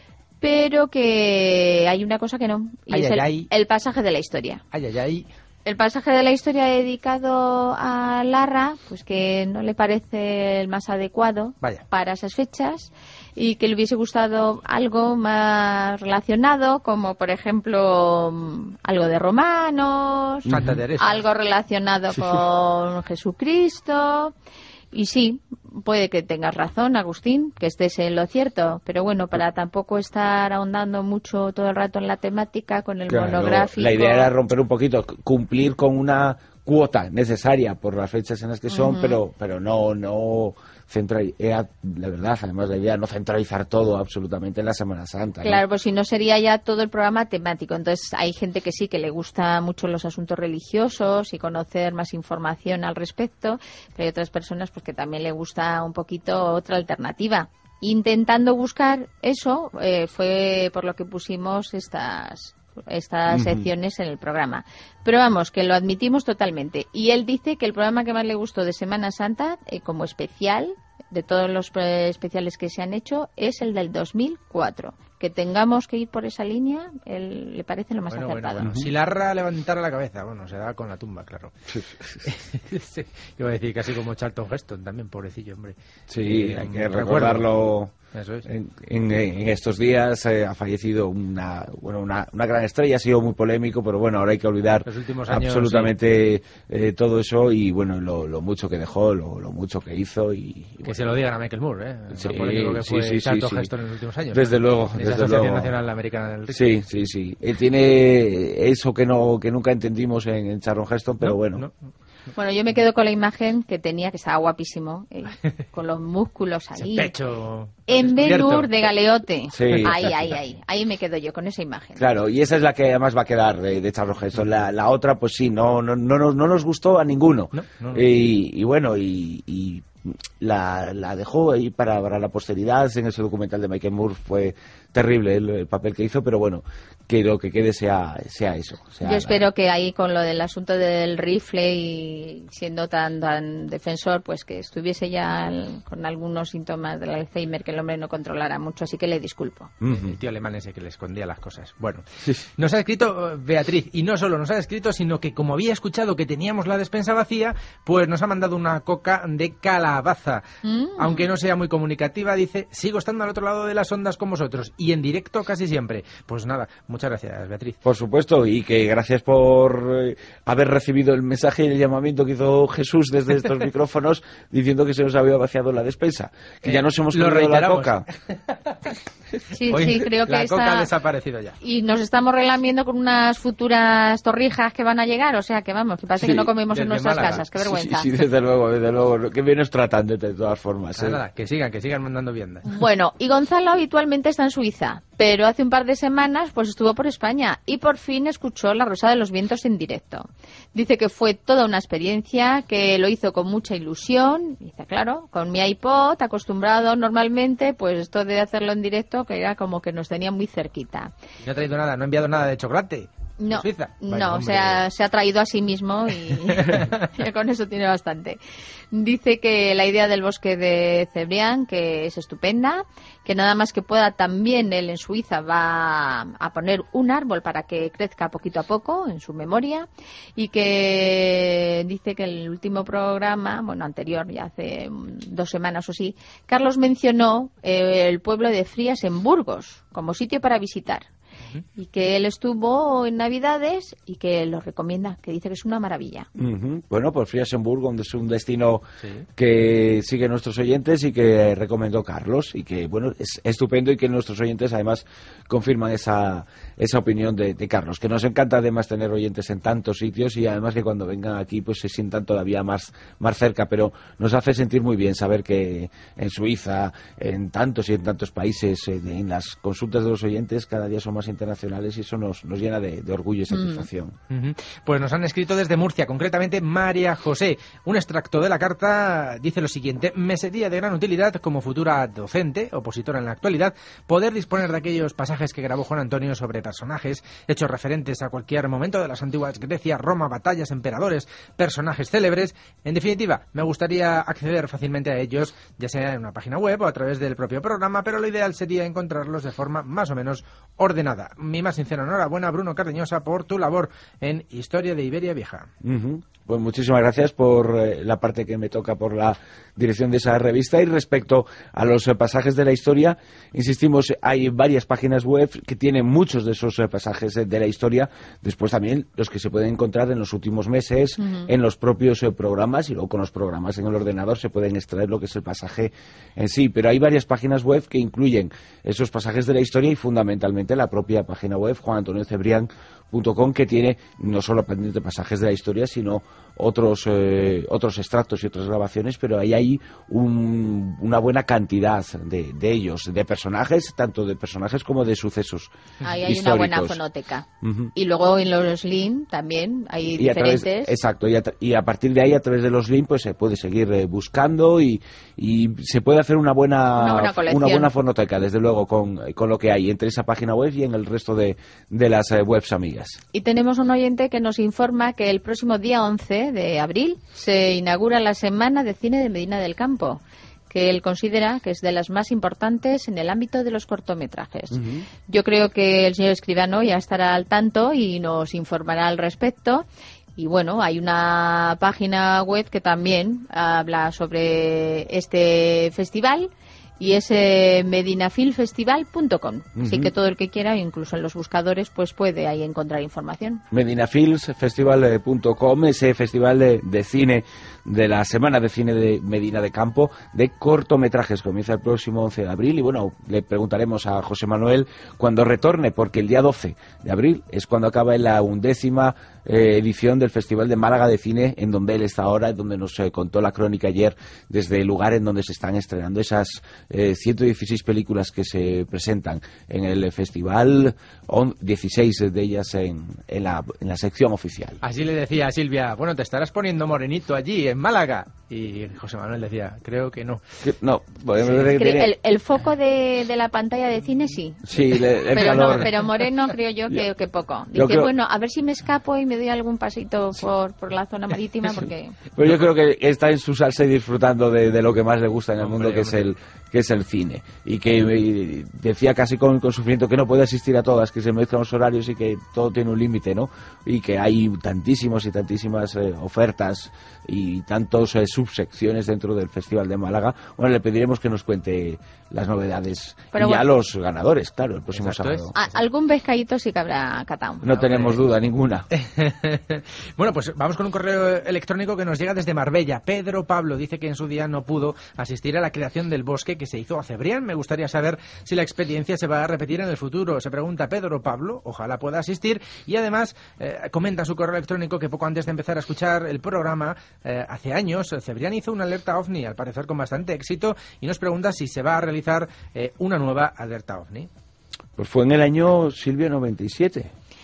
pero que hay una cosa que no, y ay, es ay, el, ay. el pasaje de la historia. Ay, ay, ay. El pasaje de la historia dedicado a Larra, pues que no le parece el más adecuado Vaya. para esas fechas y que le hubiese gustado algo más relacionado, como por ejemplo algo de romanos, Santa Teresa. algo relacionado con Jesucristo. Y sí, puede que tengas razón, Agustín, que estés en lo cierto, pero bueno, para tampoco estar ahondando mucho todo el rato en la temática con el claro, monográfico. La idea era romper un poquito, cumplir con una cuota necesaria por las fechas en las que son, uh-huh. pero pero no no centralizar, la verdad, además la idea no centralizar todo absolutamente en la Semana Santa. Claro, ¿no? Pues si no sería ya todo el programa temático. Entonces hay gente que sí, que le gusta mucho los asuntos religiosos y conocer más información al respecto, pero hay otras personas pues que también le gusta un poquito otra alternativa. Intentando buscar eso, eh, fue por lo que pusimos estas... estas secciones en el programa. Pero vamos, que lo admitimos totalmente. Y él dice que el programa que más le gustó de Semana Santa, eh, como especial, de todos los eh, especiales que se han hecho, es el del dos mil cuatro. Que tengamos que ir por esa línea, él, le parece lo más bueno, acertado. Bueno, bueno. Si Larra levantara la cabeza, bueno, se da con la tumba, claro. Sí. Iba a decir casi como Charlton Heston también, pobrecillo, hombre. Sí, eh, hay que recordarlo. Eso es. En, en, en estos días eh, ha fallecido una bueno una, una gran estrella, ha sido muy polémico, pero bueno, ahora hay que olvidar Los últimos años, absolutamente sí. eh, todo eso y bueno, lo, lo mucho que dejó, lo, lo mucho que hizo y, y que bueno. se lo digan a Michael Moore, ¿eh? Sí, lo polémico que fue sí, sí, Charlton sí, sí. Heston en los últimos años. Desde ¿no? luego, Esa desde Asociación luego. Nacional Americana del Sí, sí, sí. Él tiene eso que no que nunca entendimos en, en Charlton Heston, pero no, bueno. No. Bueno, yo me quedo con la imagen que tenía, que estaba guapísimo, eh, con los músculos ahí. Ese pecho. En Ben-Hur de Galeote. Sí. Ahí, ahí, ahí. Ahí me quedo yo con esa imagen. Claro, y esa es la que además va a quedar de, de Charlton Heston. La, la otra, pues sí, no, no, no, no, no nos gustó a ninguno. No, no, no. Y, y bueno, y, y la, la dejó ahí para, para la posteridad. En ese documental de Michael Moore fue terrible el, el papel que hizo, pero bueno, que lo que quede sea, sea eso. Sea Yo espero la... que ahí con lo del asunto del rifle y siendo tan, tan defensor, pues que estuviese ya el, con algunos síntomas del Alzheimer, que el hombre no controlara mucho, así que le disculpo. Uh-huh. El tío alemán ese que le escondía las cosas. Bueno, nos ha escrito Beatriz, y no solo nos ha escrito, sino que como había escuchado que teníamos la despensa vacía, pues nos ha mandado una coca de calabaza. Mm. Aunque no sea muy comunicativa, dice, sigo estando al otro lado de las ondas con vosotros, y en directo casi siempre. Pues nada, muchas gracias, Beatriz. Por supuesto, y que gracias por eh, haber recibido el mensaje y el llamamiento que hizo Jesús desde estos micrófonos diciendo que se nos había vaciado la despensa, que eh, ya nos hemos comido la coca. Sí, Hoy, sí, creo que la está... coca ha desaparecido ya. Y nos estamos relamiendo con unas futuras torrijas que van a llegar, o sea que vamos, que parece sí, que no comemos en nuestras Málaga. Casas, qué vergüenza. Sí, sí, desde luego, desde luego, que bien nos tratan de, de todas formas. Nada, ¿eh? nada, que sigan, que sigan mandando viandas. Bueno, y Gonzalo habitualmente está en Suiza, pero hace un par de semanas pues estuvo por España y por fin escuchó La Rosa de los Vientos en directo. Dice que fue toda una experiencia, que lo hizo con mucha ilusión. Dice, claro, con mi iPod, acostumbrado normalmente, pues esto de hacerlo en directo, que era como que nos tenía muy cerquita. No ha traído nada, no ha enviado nada de chocolate. No, Suiza. Vaya, no, hombre. se ha, se ha traído a sí mismo y con eso tiene bastante. Dice que la idea del bosque de Cebrián, que es estupenda, que nada más que pueda también él en Suiza va a poner un árbol para que crezca poquito a poco en su memoria, y que dice que el último programa, bueno, anterior, ya hace dos semanas o sí, Carlos mencionó eh, el pueblo de Frías en Burgos como sitio para visitar. Y que él estuvo en Navidades y que lo recomienda, que dice que es una maravilla. Uh-huh. Bueno, pues Friasenburg, donde es un destino sí. que sigue nuestros oyentes y que recomendó Carlos, y que, bueno, es estupendo, y que nuestros oyentes además confirman esa, esa opinión de, de Carlos, que nos encanta además tener oyentes en tantos sitios, y además que cuando vengan aquí pues se sientan todavía más, más cerca, pero nos hace sentir muy bien saber que en Suiza, en tantos y en tantos países, en las consultas de los oyentes cada día son más internacionales, y eso nos, nos llena de, de orgullo y satisfacción. Mm. Uh-huh. Pues nos han escrito desde Murcia, concretamente María José. Un extracto de la carta dice lo siguiente: me sería de gran utilidad, como futura docente, opositora en la actualidad, poder disponer de aquellos pasajes que grabó Juan Antonio sobre personajes, hechos referentes a cualquier momento de las antiguas Grecia, Roma, batallas, emperadores, personajes célebres. En definitiva, me gustaría acceder fácilmente a ellos, ya sea en una página web o a través del propio programa, pero lo ideal sería encontrarlos de forma más o menos ordenada. Mi más sincera enhorabuena, Bruno Cardeñosa, por tu labor en Historia de Iberia Vieja. Uh-huh. Pues muchísimas gracias por eh, la parte que me toca por la dirección de esa revista. Y respecto a los eh, pasajes de la historia, insistimos, hay varias páginas web que tienen muchos de esos eh, pasajes eh, de la historia. Después también los que se pueden encontrar en los últimos meses, uh-huh. en los propios eh, programas, y luego con los programas en el ordenador se pueden extraer lo que es el pasaje en sí. Pero hay varias páginas web que incluyen esos pasajes de la historia, y fundamentalmente la propia página web juan antonio cebrián punto com, que tiene no solo pendientes pasajes de la historia, sino otros eh, otros extractos y otras grabaciones, pero ahí hay un, una buena cantidad de, de ellos, de personajes, tanto de personajes como de sucesos ahí hay históricos. Una buena fonoteca. Uh-huh. Y luego en los link también hay y diferentes. A través, exacto, y a, y a partir de ahí, a través de los links, pues se puede seguir eh, buscando, y, y se puede hacer una buena, una buena colección. Una buena fonoteca, desde luego, con, con lo que hay entre esa página web y en el resto de, de las eh, webs amigas. Y tenemos un oyente que nos informa que el próximo día once de abril se inaugura la Semana de Cine de Medina del Campo, que él considera que es de las más importantes en el ámbito de los cortometrajes. Uh-huh. Yo creo que el señor Escribano ya estará al tanto y nos informará al respecto. Y bueno, hay una página web que también habla sobre este festival, y es eh, medinafilfestival punto com. Uh-huh. Así que todo el que quiera, incluso en los buscadores, pues puede ahí encontrar información. medinafilfestival punto com, ese festival de, de cine de la Semana de Cine de Medina de Campo, de cortometrajes. Comienza el próximo once de abril, y bueno, le preguntaremos a José Manuel cuando retorne, porque el día doce de abril es cuando acaba la undécima eh, edición del Festival de Málaga de Cine, en donde él está ahora, donde nos eh, contó la crónica ayer, desde el lugar en donde se están estrenando esas eh, ciento dieciséis películas que se presentan en el festival, on, dieciséis de ellas en, en, la, en la sección oficial. Así le decía a Silvia, bueno, te estarás poniendo morenito allí en Málaga. Y José Manuel decía, creo que no. Que, no, pues, sí. el, el foco de, de la pantalla de cine sí. Sí, le, el pero calor. No, pero moreno creo yo que, que poco. Dice, creo... bueno, a ver si me escapo y me doy algún pasito por, por la zona marítima, porque... Pues yo creo que está en su salsa y disfrutando de, de lo que más le gusta en el hombre, mundo, que hombre. es el que es el cine. Y que y decía casi con, con sufrimiento que no puede asistir a todas, que se mezclan los horarios y que todo tiene un límite, ¿no? Y que hay tantísimos y tantísimas eh, ofertas y tantos eh, subsecciones dentro del Festival de Málaga. Bueno, le pediremos que nos cuente las novedades. Pero y bueno, a los ganadores, claro, el próximo sábado. A, algún pescadito sí que habrá catado. No, no tenemos hombre. duda ninguna. Bueno, pues vamos con un correo electrónico que nos llega desde Marbella. Pedro Pablo dice que en su día no pudo asistir a la creación del bosque que se hizo a Cebrián. Me gustaría saber si la experiencia se va a repetir en el futuro. Se pregunta Pedro Pablo, ojalá pueda asistir. Y además eh, comenta su correo electrónico que poco antes de empezar a escuchar el programa, eh, hace años, Cebrián hizo una alerta OVNI, al parecer con bastante éxito, y nos pregunta si se va a realizar eh, una nueva alerta OVNI. Pues fue en el año, Silvia, noventa y siete.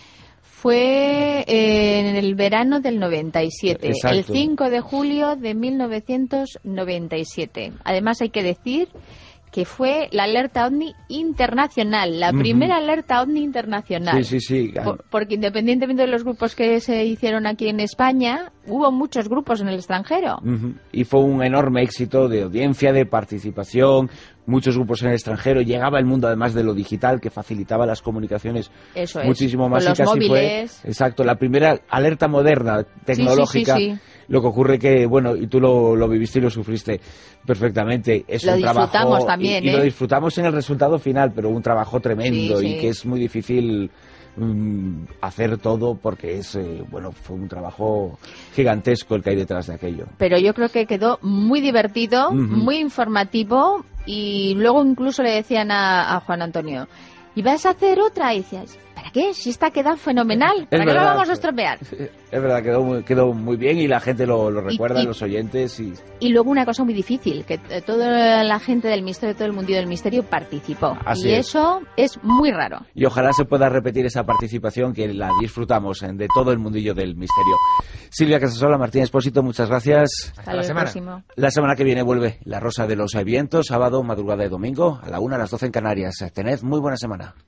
Fue en el verano del noventa y siete, Exacto. el cinco de julio de mil novecientos noventa y siete. Además hay que decir que fue la alerta OVNI internacional, la Ujú. primera alerta OVNI internacional. Sí, sí, sí. Por- porque independientemente de los grupos que se hicieron aquí en España, hubo muchos grupos en el extranjero. Ujú. Y fue un enorme éxito de audiencia, de participación, muchos grupos en el extranjero. Llegaba el mundo además de lo digital, que facilitaba las comunicaciones Eso es. muchísimo más. Con y los casi móviles. fue, exacto, la primera alerta moderna, tecnológica. Sí, sí, sí, sí. Lo que ocurre que, bueno, y tú lo, lo viviste y lo sufriste perfectamente. Es Lo un trabajo, disfrutamos también, y, y ¿eh? lo disfrutamos en el resultado final, pero un trabajo tremendo Sí, y sí. que es muy difícil mm, hacer todo porque es, eh, bueno, fue un trabajo gigantesco el que hay detrás de aquello. Pero yo creo que quedó muy divertido, Ujú. muy informativo, y luego incluso le decían a, a Juan Antonio, ¿y vas a hacer otra? Y decías, ¿para qué? Si esta queda fenomenal, ¿para qué la verdad. vamos a estropear? Es verdad, quedó muy, quedó muy bien y la gente lo, lo recuerda, y- los oyentes. y Y luego una cosa muy difícil, que eh, toda la gente del misterio, todo el mundillo del misterio participó. Así y es. eso es muy raro. Y ojalá se pueda repetir esa participación que la disfrutamos en- de todo el mundillo del misterio. Silvia Casasola, Martín Espósito, muchas gracias. Hasta el próximo. La semana que viene vuelve La Rosa de los Vientos, sábado, madrugada de domingo, a la una, a las doce en Canarias. Tened muy buena semana.